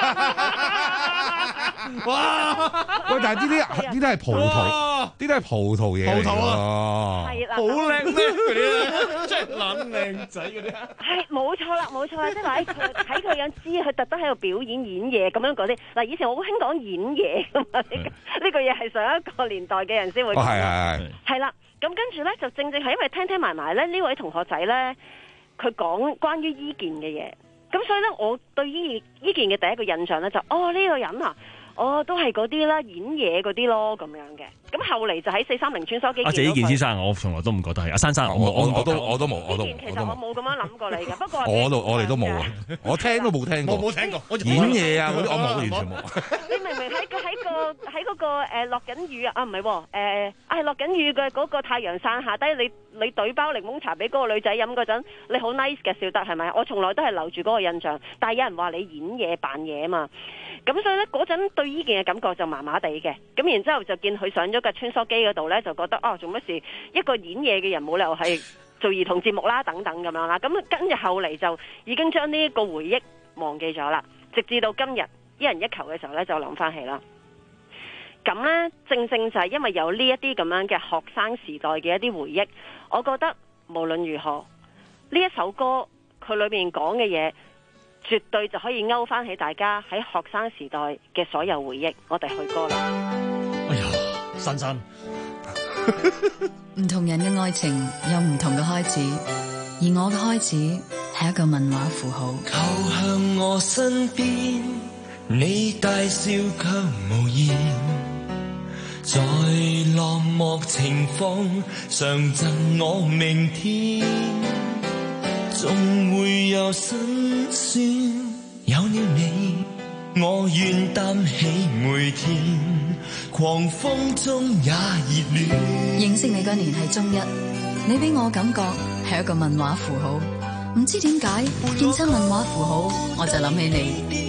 哇！喂，但係呢啲呢啲係葡萄，呢啲係葡萄嘢嚟㗎。 係啦， 好靚咩嗰啲，即係懶靚仔嗰啲。 係冇錯啦，冇錯啦，即係睇佢睇佢樣知佢特登喺度表演演嘢咁樣嗰啲。嗱，以前我好興講演嘢㗎嘛，呢個呢個嘢係上一個年代嘅人先會講。係係係。係啦，咁跟住咧就正正係因為聽聽埋埋咧呢位同學仔咧，佢講關於伊健嘅嘢，咁所以咧我對伊伊健嘅第一個印象咧就哦呢個人啊。哦，都係嗰啲啦，演嘢嗰啲咯，咁樣嘅。咁後嚟就喺四三零穿梭機。阿謝伊健先生， 我從來都唔覺得係。阿珊珊， 我我我都我都冇，我都。 其實我冇咁樣諗過你嘅，不過我都我哋都冇啊，我聽都冇聽過。 我冇聽過。 演嘢啊嗰啲我冇，完全冇。 你明明喺喺個喺嗰個誒落緊雨啊，啊唔係喎，誒係落緊雨嘅嗰個太陽傘下低，你你懟包檸檬茶俾嗰個女仔飲嗰陣，你好 nice 嘅笑得係咪？我從來都係留住嗰個印象，但係有人話你演嘢扮嘢啊嘛。咁所以咧嗰陣對伊健嘅感覺就麻麻地嘅，咁然之後就見佢上咗架穿梭機嗰度咧，就覺得哦做乜事一個演嘢嘅人冇理由係做兒童節目啦等等咁樣啦，咁跟住後嚟就已經將呢一個回憶忘記咗啦，直至到今日一人一球嘅時候咧就諗翻起啦。咁咧正正就係因為有呢一啲咁樣嘅學生時代嘅一啲回憶，我覺得無論如何呢一首歌佢裏面講嘅嘢，絕對就可以勾翻起大家喺學生時代嘅所有回憶。我哋去歌啦。 哎呀，珊珊， 唔同人嘅愛情有唔同嘅開始，而我嘅開始係一個問號符號。 靠向我身邊，你大笑卻無言，在落寞情況常贈我明天。總會有辛酸，有了你，我願擔起每天，狂風中也熱戀。 認識你嗰年係中一，你俾我感覺係一個問號符號，唔知點解見親問號符號我就諗起你。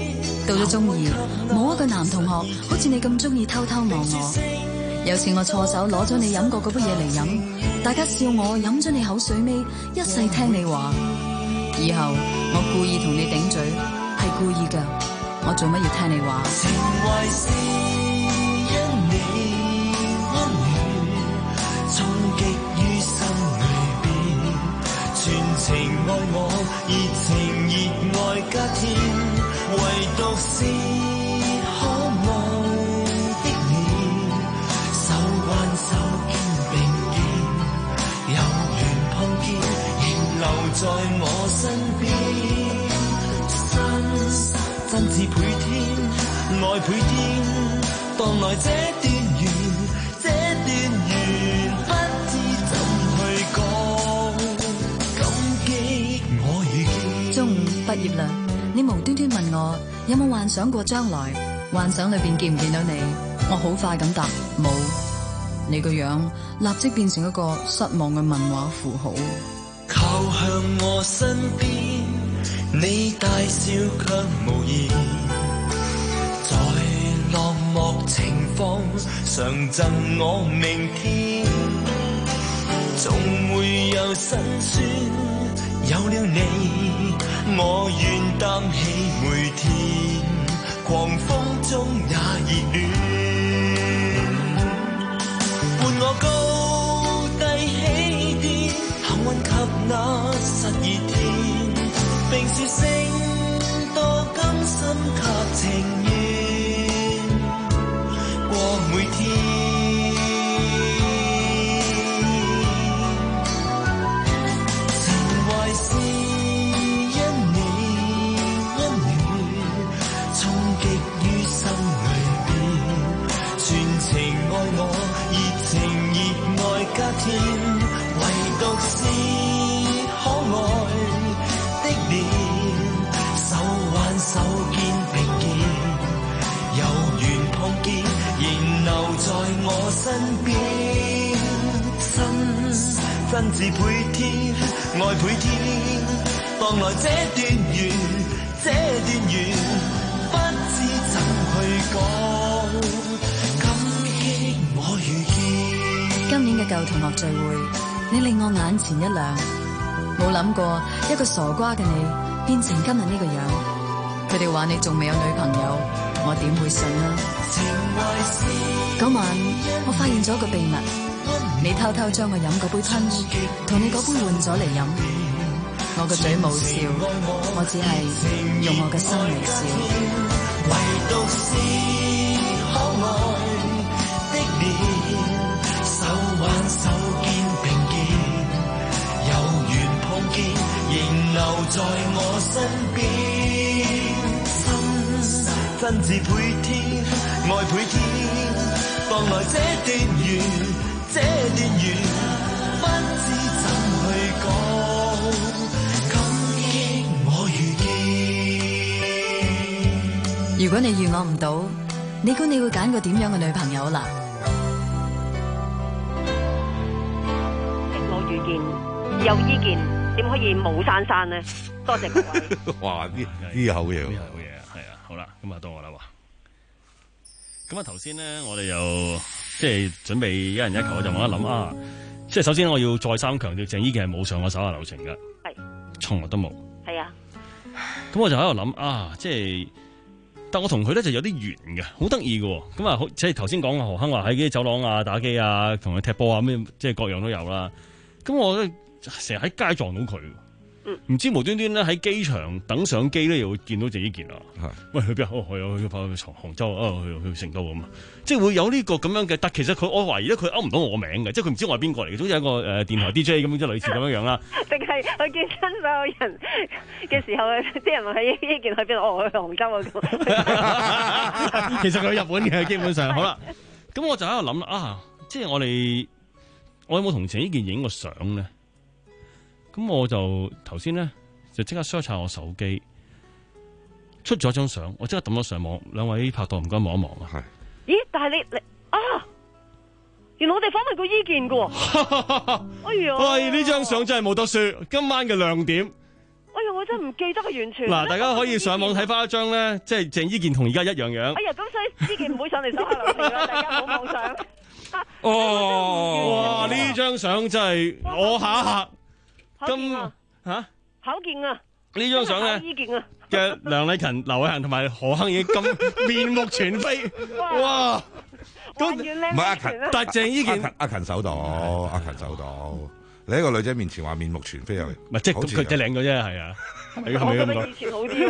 到咗中二，冇一個男同學好似你咁中意偷偷望我。有次我錯手攞咗你飲過嗰杯嘢嚟飲，大家笑我飲咗你口水尾，一世聽你話。以後我故意同你頂嘴，係故意噶，我做乜要聽你話？ 情懷是因你溫暖，衝擊於心裏邊，全情愛我，熱情熱愛加添，唯獨是可愛的你，手挽手肩並肩，有緣碰見，仍留在我身邊，心真摯倍添，愛倍添，當來這段緣，這段緣不知怎去講，感激我遇見。 中午畢業啦，你無端端問我有冇幻想過將來，幻想裏邊見唔見到你？我好快咁答冇，你個樣立即變成一個失望嘅漫畫符號。 靠向我身邊，你大笑卻無言，在落寞情況常贈我明天，總會有辛酸，有了你，我願擔起每天，狂風中也熱戀，伴我高低起跌，幸運及那實熱天，並說聲多甘心及情願，過每天。情懷是因你溫暖，衝擊於心裏邊，全情愛我，熱情熱愛加添，唯獨是可愛的臉，手挽手肩並肩，有緣碰見，仍留在我身邊，心真摯倍添，愛倍添，當來這段緣，這段緣不知怎去講，感激我遇見。 今年嘅舊同學聚會，你令我眼前一亮，冇諗過一個傻瓜嘅你變成今日呢個樣。佢哋話你仲未有女朋友，我點會信呢？嗰晚我發現咗個秘密，你偷偷將我飲嗰杯噴霧同你嗰杯換咗嚟飲，我個嘴冇笑，我只係用我嘅心嚟笑。 唯獨是可愛的臉，手挽手肩並肩，有緣碰見，仍留在我身邊，心真摯倍添，愛倍添，當來這段緣，這段緣不知怎去講，感激我遇見。 如果你遇我唔到，你估你會揀個點樣嘅女朋友啦？ 我遇見有意見，點可以冇珊珊呢？多謝各位。 哇！呢呢口嘢， 呢口嘢係啊，好啦，咁啊到我啦喎。咁啊頭先咧，我哋又即係準備一人一球，我就諗一諗啊。即係首先我要再三強調，鄭伊健係冇上過手下留情㗎，係從來都冇。係啊。咁我就喺度諗啊，即係。但我同佢咧就有啲緣嘅，好得意嘅。咁啊，即係頭先講何鏗話喺啲走廊啊、打機啊、同佢踢波啊，咩即係各樣都有啦。咁我咧成日喺街撞到佢，唔、嗯、知無端端咧喺機場等上機咧，又會見到鄭伊健啊。喂，去邊啊？哦，去去跑去杭州啊，去去成都咁啊。即係會有呢個咁樣嘅，但其實佢我懷疑咧，佢勾唔到我名嘅，即係佢唔知我係邊個嚟嘅，總之係一個誒電台 D J 咁，即係類似咁樣樣啦。 定係佢見親所有人嘅時候，啲人問佢呢件去邊度？哦，去杭州啊！ 其實佢去日本嘅，基本上好啦。咁我就喺度諗啦，啊，即係我哋我有冇同鄭伊健影過相咧？咁我就頭先咧就即刻 search 下我手機，出咗張相，我即刻抌咗上網。兩位拍檔唔該望一望啊！係。 咦？但係你你啊，原來我哋訪問過伊健噶喎。哎呀！ 喂，呢張相真係冇得說，今晚嘅亮點。 哎呀！我我真係唔記得啊，完全。 嗱，大家可以上網睇翻一張咧，即係鄭伊健同而家一樣樣。 哎呀，咁所以伊健唔會上嚟手下留情啦，大家唔好妄想。 哦，哇！呢張相真係我下一下。咁嚇考見啊！ 呢張相咧伊健啊嘅梁麗勤、劉偉恒同埋何亨已經咁面目全非。哇！ 咁唔係阿勤， 但鄭伊健阿勤手到，阿勤手到。你喺個女仔面前話面目全非又， 唔係即係佢即係靚咗啫，係啊。 我覺得以前好啲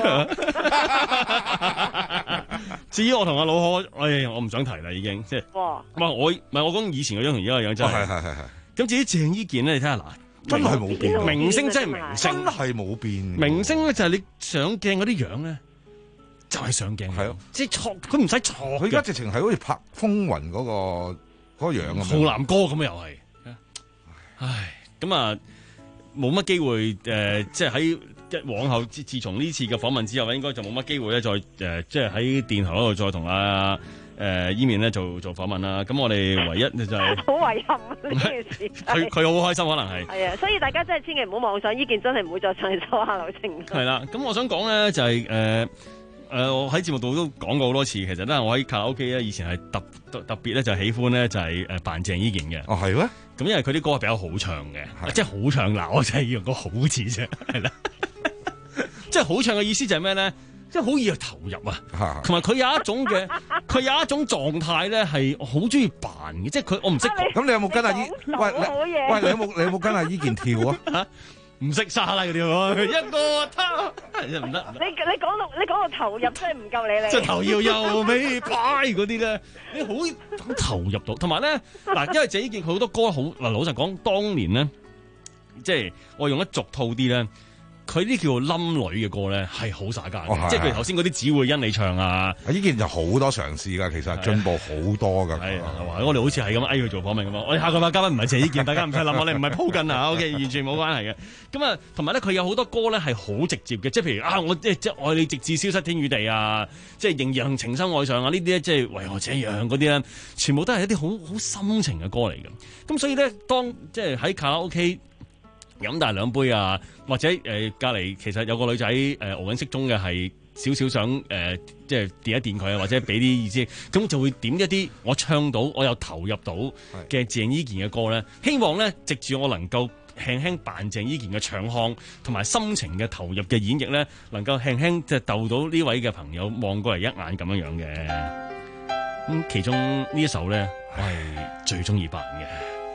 喎。 至於我同阿老何，哎，我唔想提啦，已經即係。哇！唔係我，唔係我講以前嗰樣同而家個樣真係。係係係係。咁至於鄭伊健咧，你睇下嗱， 真係冇變。 明星真係明星， 真係冇變。 明星咧就係你上鏡嗰啲樣咧，就係上鏡。係咯，即係錯，佢唔使錯。 佢而家直情係好似拍《風雲》嗰個嗰個樣咁。 浩南哥咁又係。唉，咁啊，冇乜機會誒、呃，即係喺一往後，自自從呢次嘅訪問之後，應該就冇乜機會咧，再誒、呃，即係喺電台嗰度再同阿誒伊面咧做做訪問啦。咁我哋唯一就係、是、 好遺憾啊呢件事。 佢佢好開心，可能係係啊，所以大家真係千祈唔好妄想，伊健真係唔會再上嚟手下留情。 係啦，咁我想講咧就係、是、誒。呃誒、呃，我喺節目度都講過好多次，其實咧，我喺卡拉 OK 咧，以前係特特特別咧，就喜歡咧，就係誒扮鄭伊健嘅。 哦，係咩？咁因為佢啲歌係比較好唱嘅，即係好唱嗱，我就係要用個好字啫，係啦。即係好唱嘅意思就係咩咧？即係好易去投入啊，同埋佢有一種嘅，佢有一種狀態咧，係好中意扮嘅，即係佢我唔識。 咁你有冇跟阿伊？喂，喂，你有冇你有冇跟阿伊健跳啊？ 唔識沙拉嗰啲喎，一個他唔得。 你你講到你講到投入真係唔夠你你。 即係頭搖又尾擺嗰啲咧，你好投入到。同埋咧嗱，因為鄭伊健佢好多歌好嗱，老實講，當年咧，即係我用得俗套啲咧。佢啲叫做冧女嘅歌咧，係好耍家嘅，哦、即係佢頭先嗰啲只會因你唱啊！ 呢件就好多嘗試㗎，其實進步好多㗎。 係我哋好似係咁嗌佢做訪問咁啊！我哋下個嘉賓唔係鄭伊健，大家唔使諗，我哋唔係鋪緊啊 ，OK， 完全冇關係嘅。咁啊，同埋咧，佢有好多歌咧係好直接嘅，即係譬如啊，我即係即係愛你直至消失天與地啊，即係仍然情深愛上啊，呢啲咧即係為何這樣嗰啲咧，全部都係一啲好好深情嘅歌嚟嘅。咁所以咧，當即係喺卡拉 OK。飲大兩杯啊，或者誒隔離其實有個女仔誒熬緊骰盅嘅係少少想誒、呃、即係電一電佢啊，或者俾啲意思，咁就會點一啲我唱到我有投入到嘅鄭伊健嘅歌咧，希望咧藉住我能夠輕輕扮鄭伊健嘅唱腔同埋心情嘅投入嘅演繹咧，能夠輕輕即係逗到呢位嘅朋友望過嚟一眼咁樣樣嘅。咁、嗯、其中呢一首咧，我係最中意扮嘅。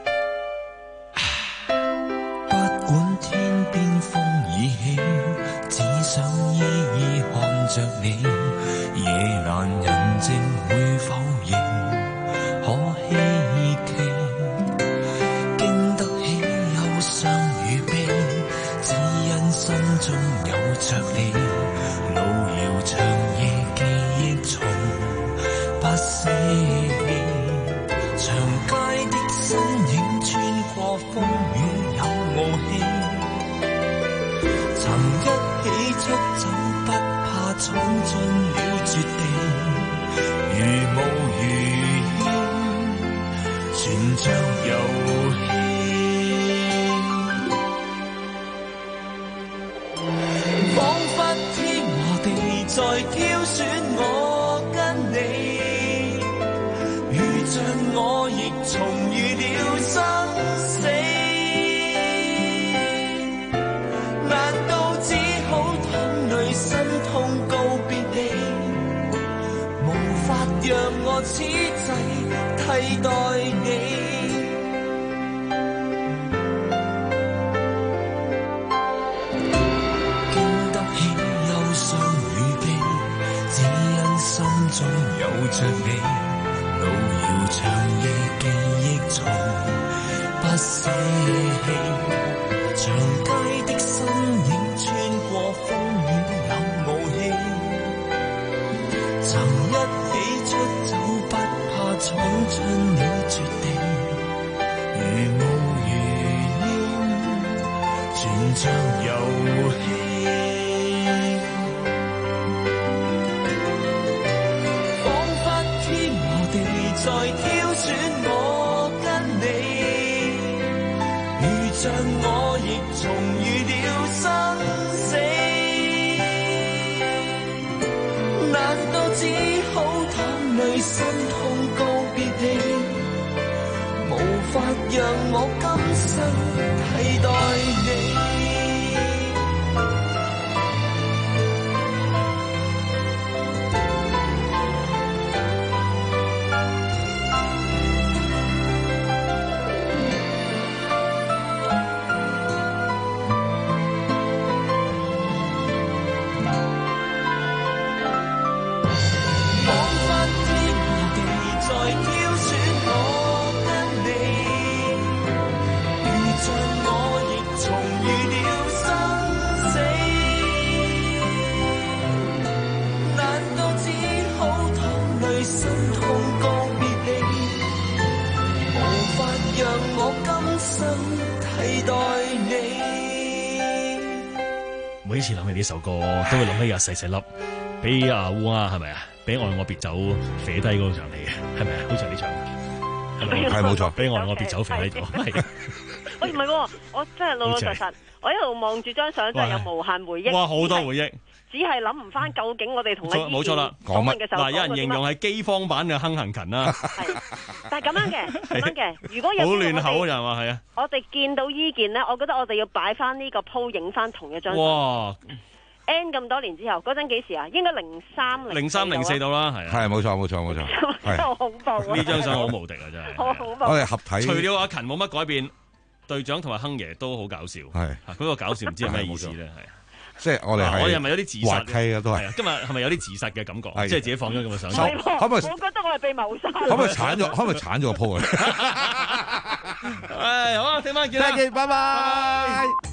不管天邊風已起，只想依依看着你。夜闌人靜會否認？可希冀經得起憂傷與悲，只因心中有着你。路遙長夜記憶從不捨棄，長街的身影穿過風雨。曾一起出走，不怕闖進了絕地，如霧如煙，全像遊戲。彷彿天和地在挑選我跟你，如像我亦重遇了生死。心痛告別你，無法讓我此際替代你。經得起憂傷與悲，只因心中有着你。路遙長夜記憶從不捨棄，長街的身影穿過風雨。曾一起出走，不怕闖進了絕地，如霧如煙，全像遊戲。彷彿天和地在挑選我跟你，如像我亦重遇了生死。 心痛告別你，無法讓我今生替代你。 每一次諗起呢首歌，都會諗起阿細細粒俾阿烏鴉係咪啊？俾愛我別走飛低嗰場戲嘅係咪啊？好似係呢場，係咪？ 係冇錯， 俾愛我別走飛喺度。 喂，唔係喎，我真係老老實實，我一路望住張相，真係有無限回憶。 哇，好多回憶。 只係諗唔翻究竟我哋同阿冇錯啦， 講乜嘅時候， 嗱，有人形容係饑荒版嘅亨行勤啦。 係，但係咁樣嘅，咁樣嘅，如果有好亂口就係話係啊。 我哋見到依件咧，我覺得我哋要擺翻呢個鋪，影翻同一張。 哇 ！N 咁多年之後，嗰陣幾時啊？應該零三零零三零四到啦，係啊。 係冇錯冇錯冇錯， 真係好恐怖啊！ 呢張相好無敵啊，真係。 好恐怖。 我哋合體。 除咗阿勤冇乜改變，隊長同埋亨爺都好搞笑。 係。 嗰個搞笑唔知係咩意思咧？係。 即係我哋係， 我哋係咪有啲自殺嘅都係？ 今日係咪有啲自殺嘅感覺？即係自己放咗咁嘅相。 可唔可以？ 我覺得我係被謀殺。 可唔可以鏟咗？可唔可以鏟咗個鋪啊？ 唉，好啊，聽晚見啦， 拜拜。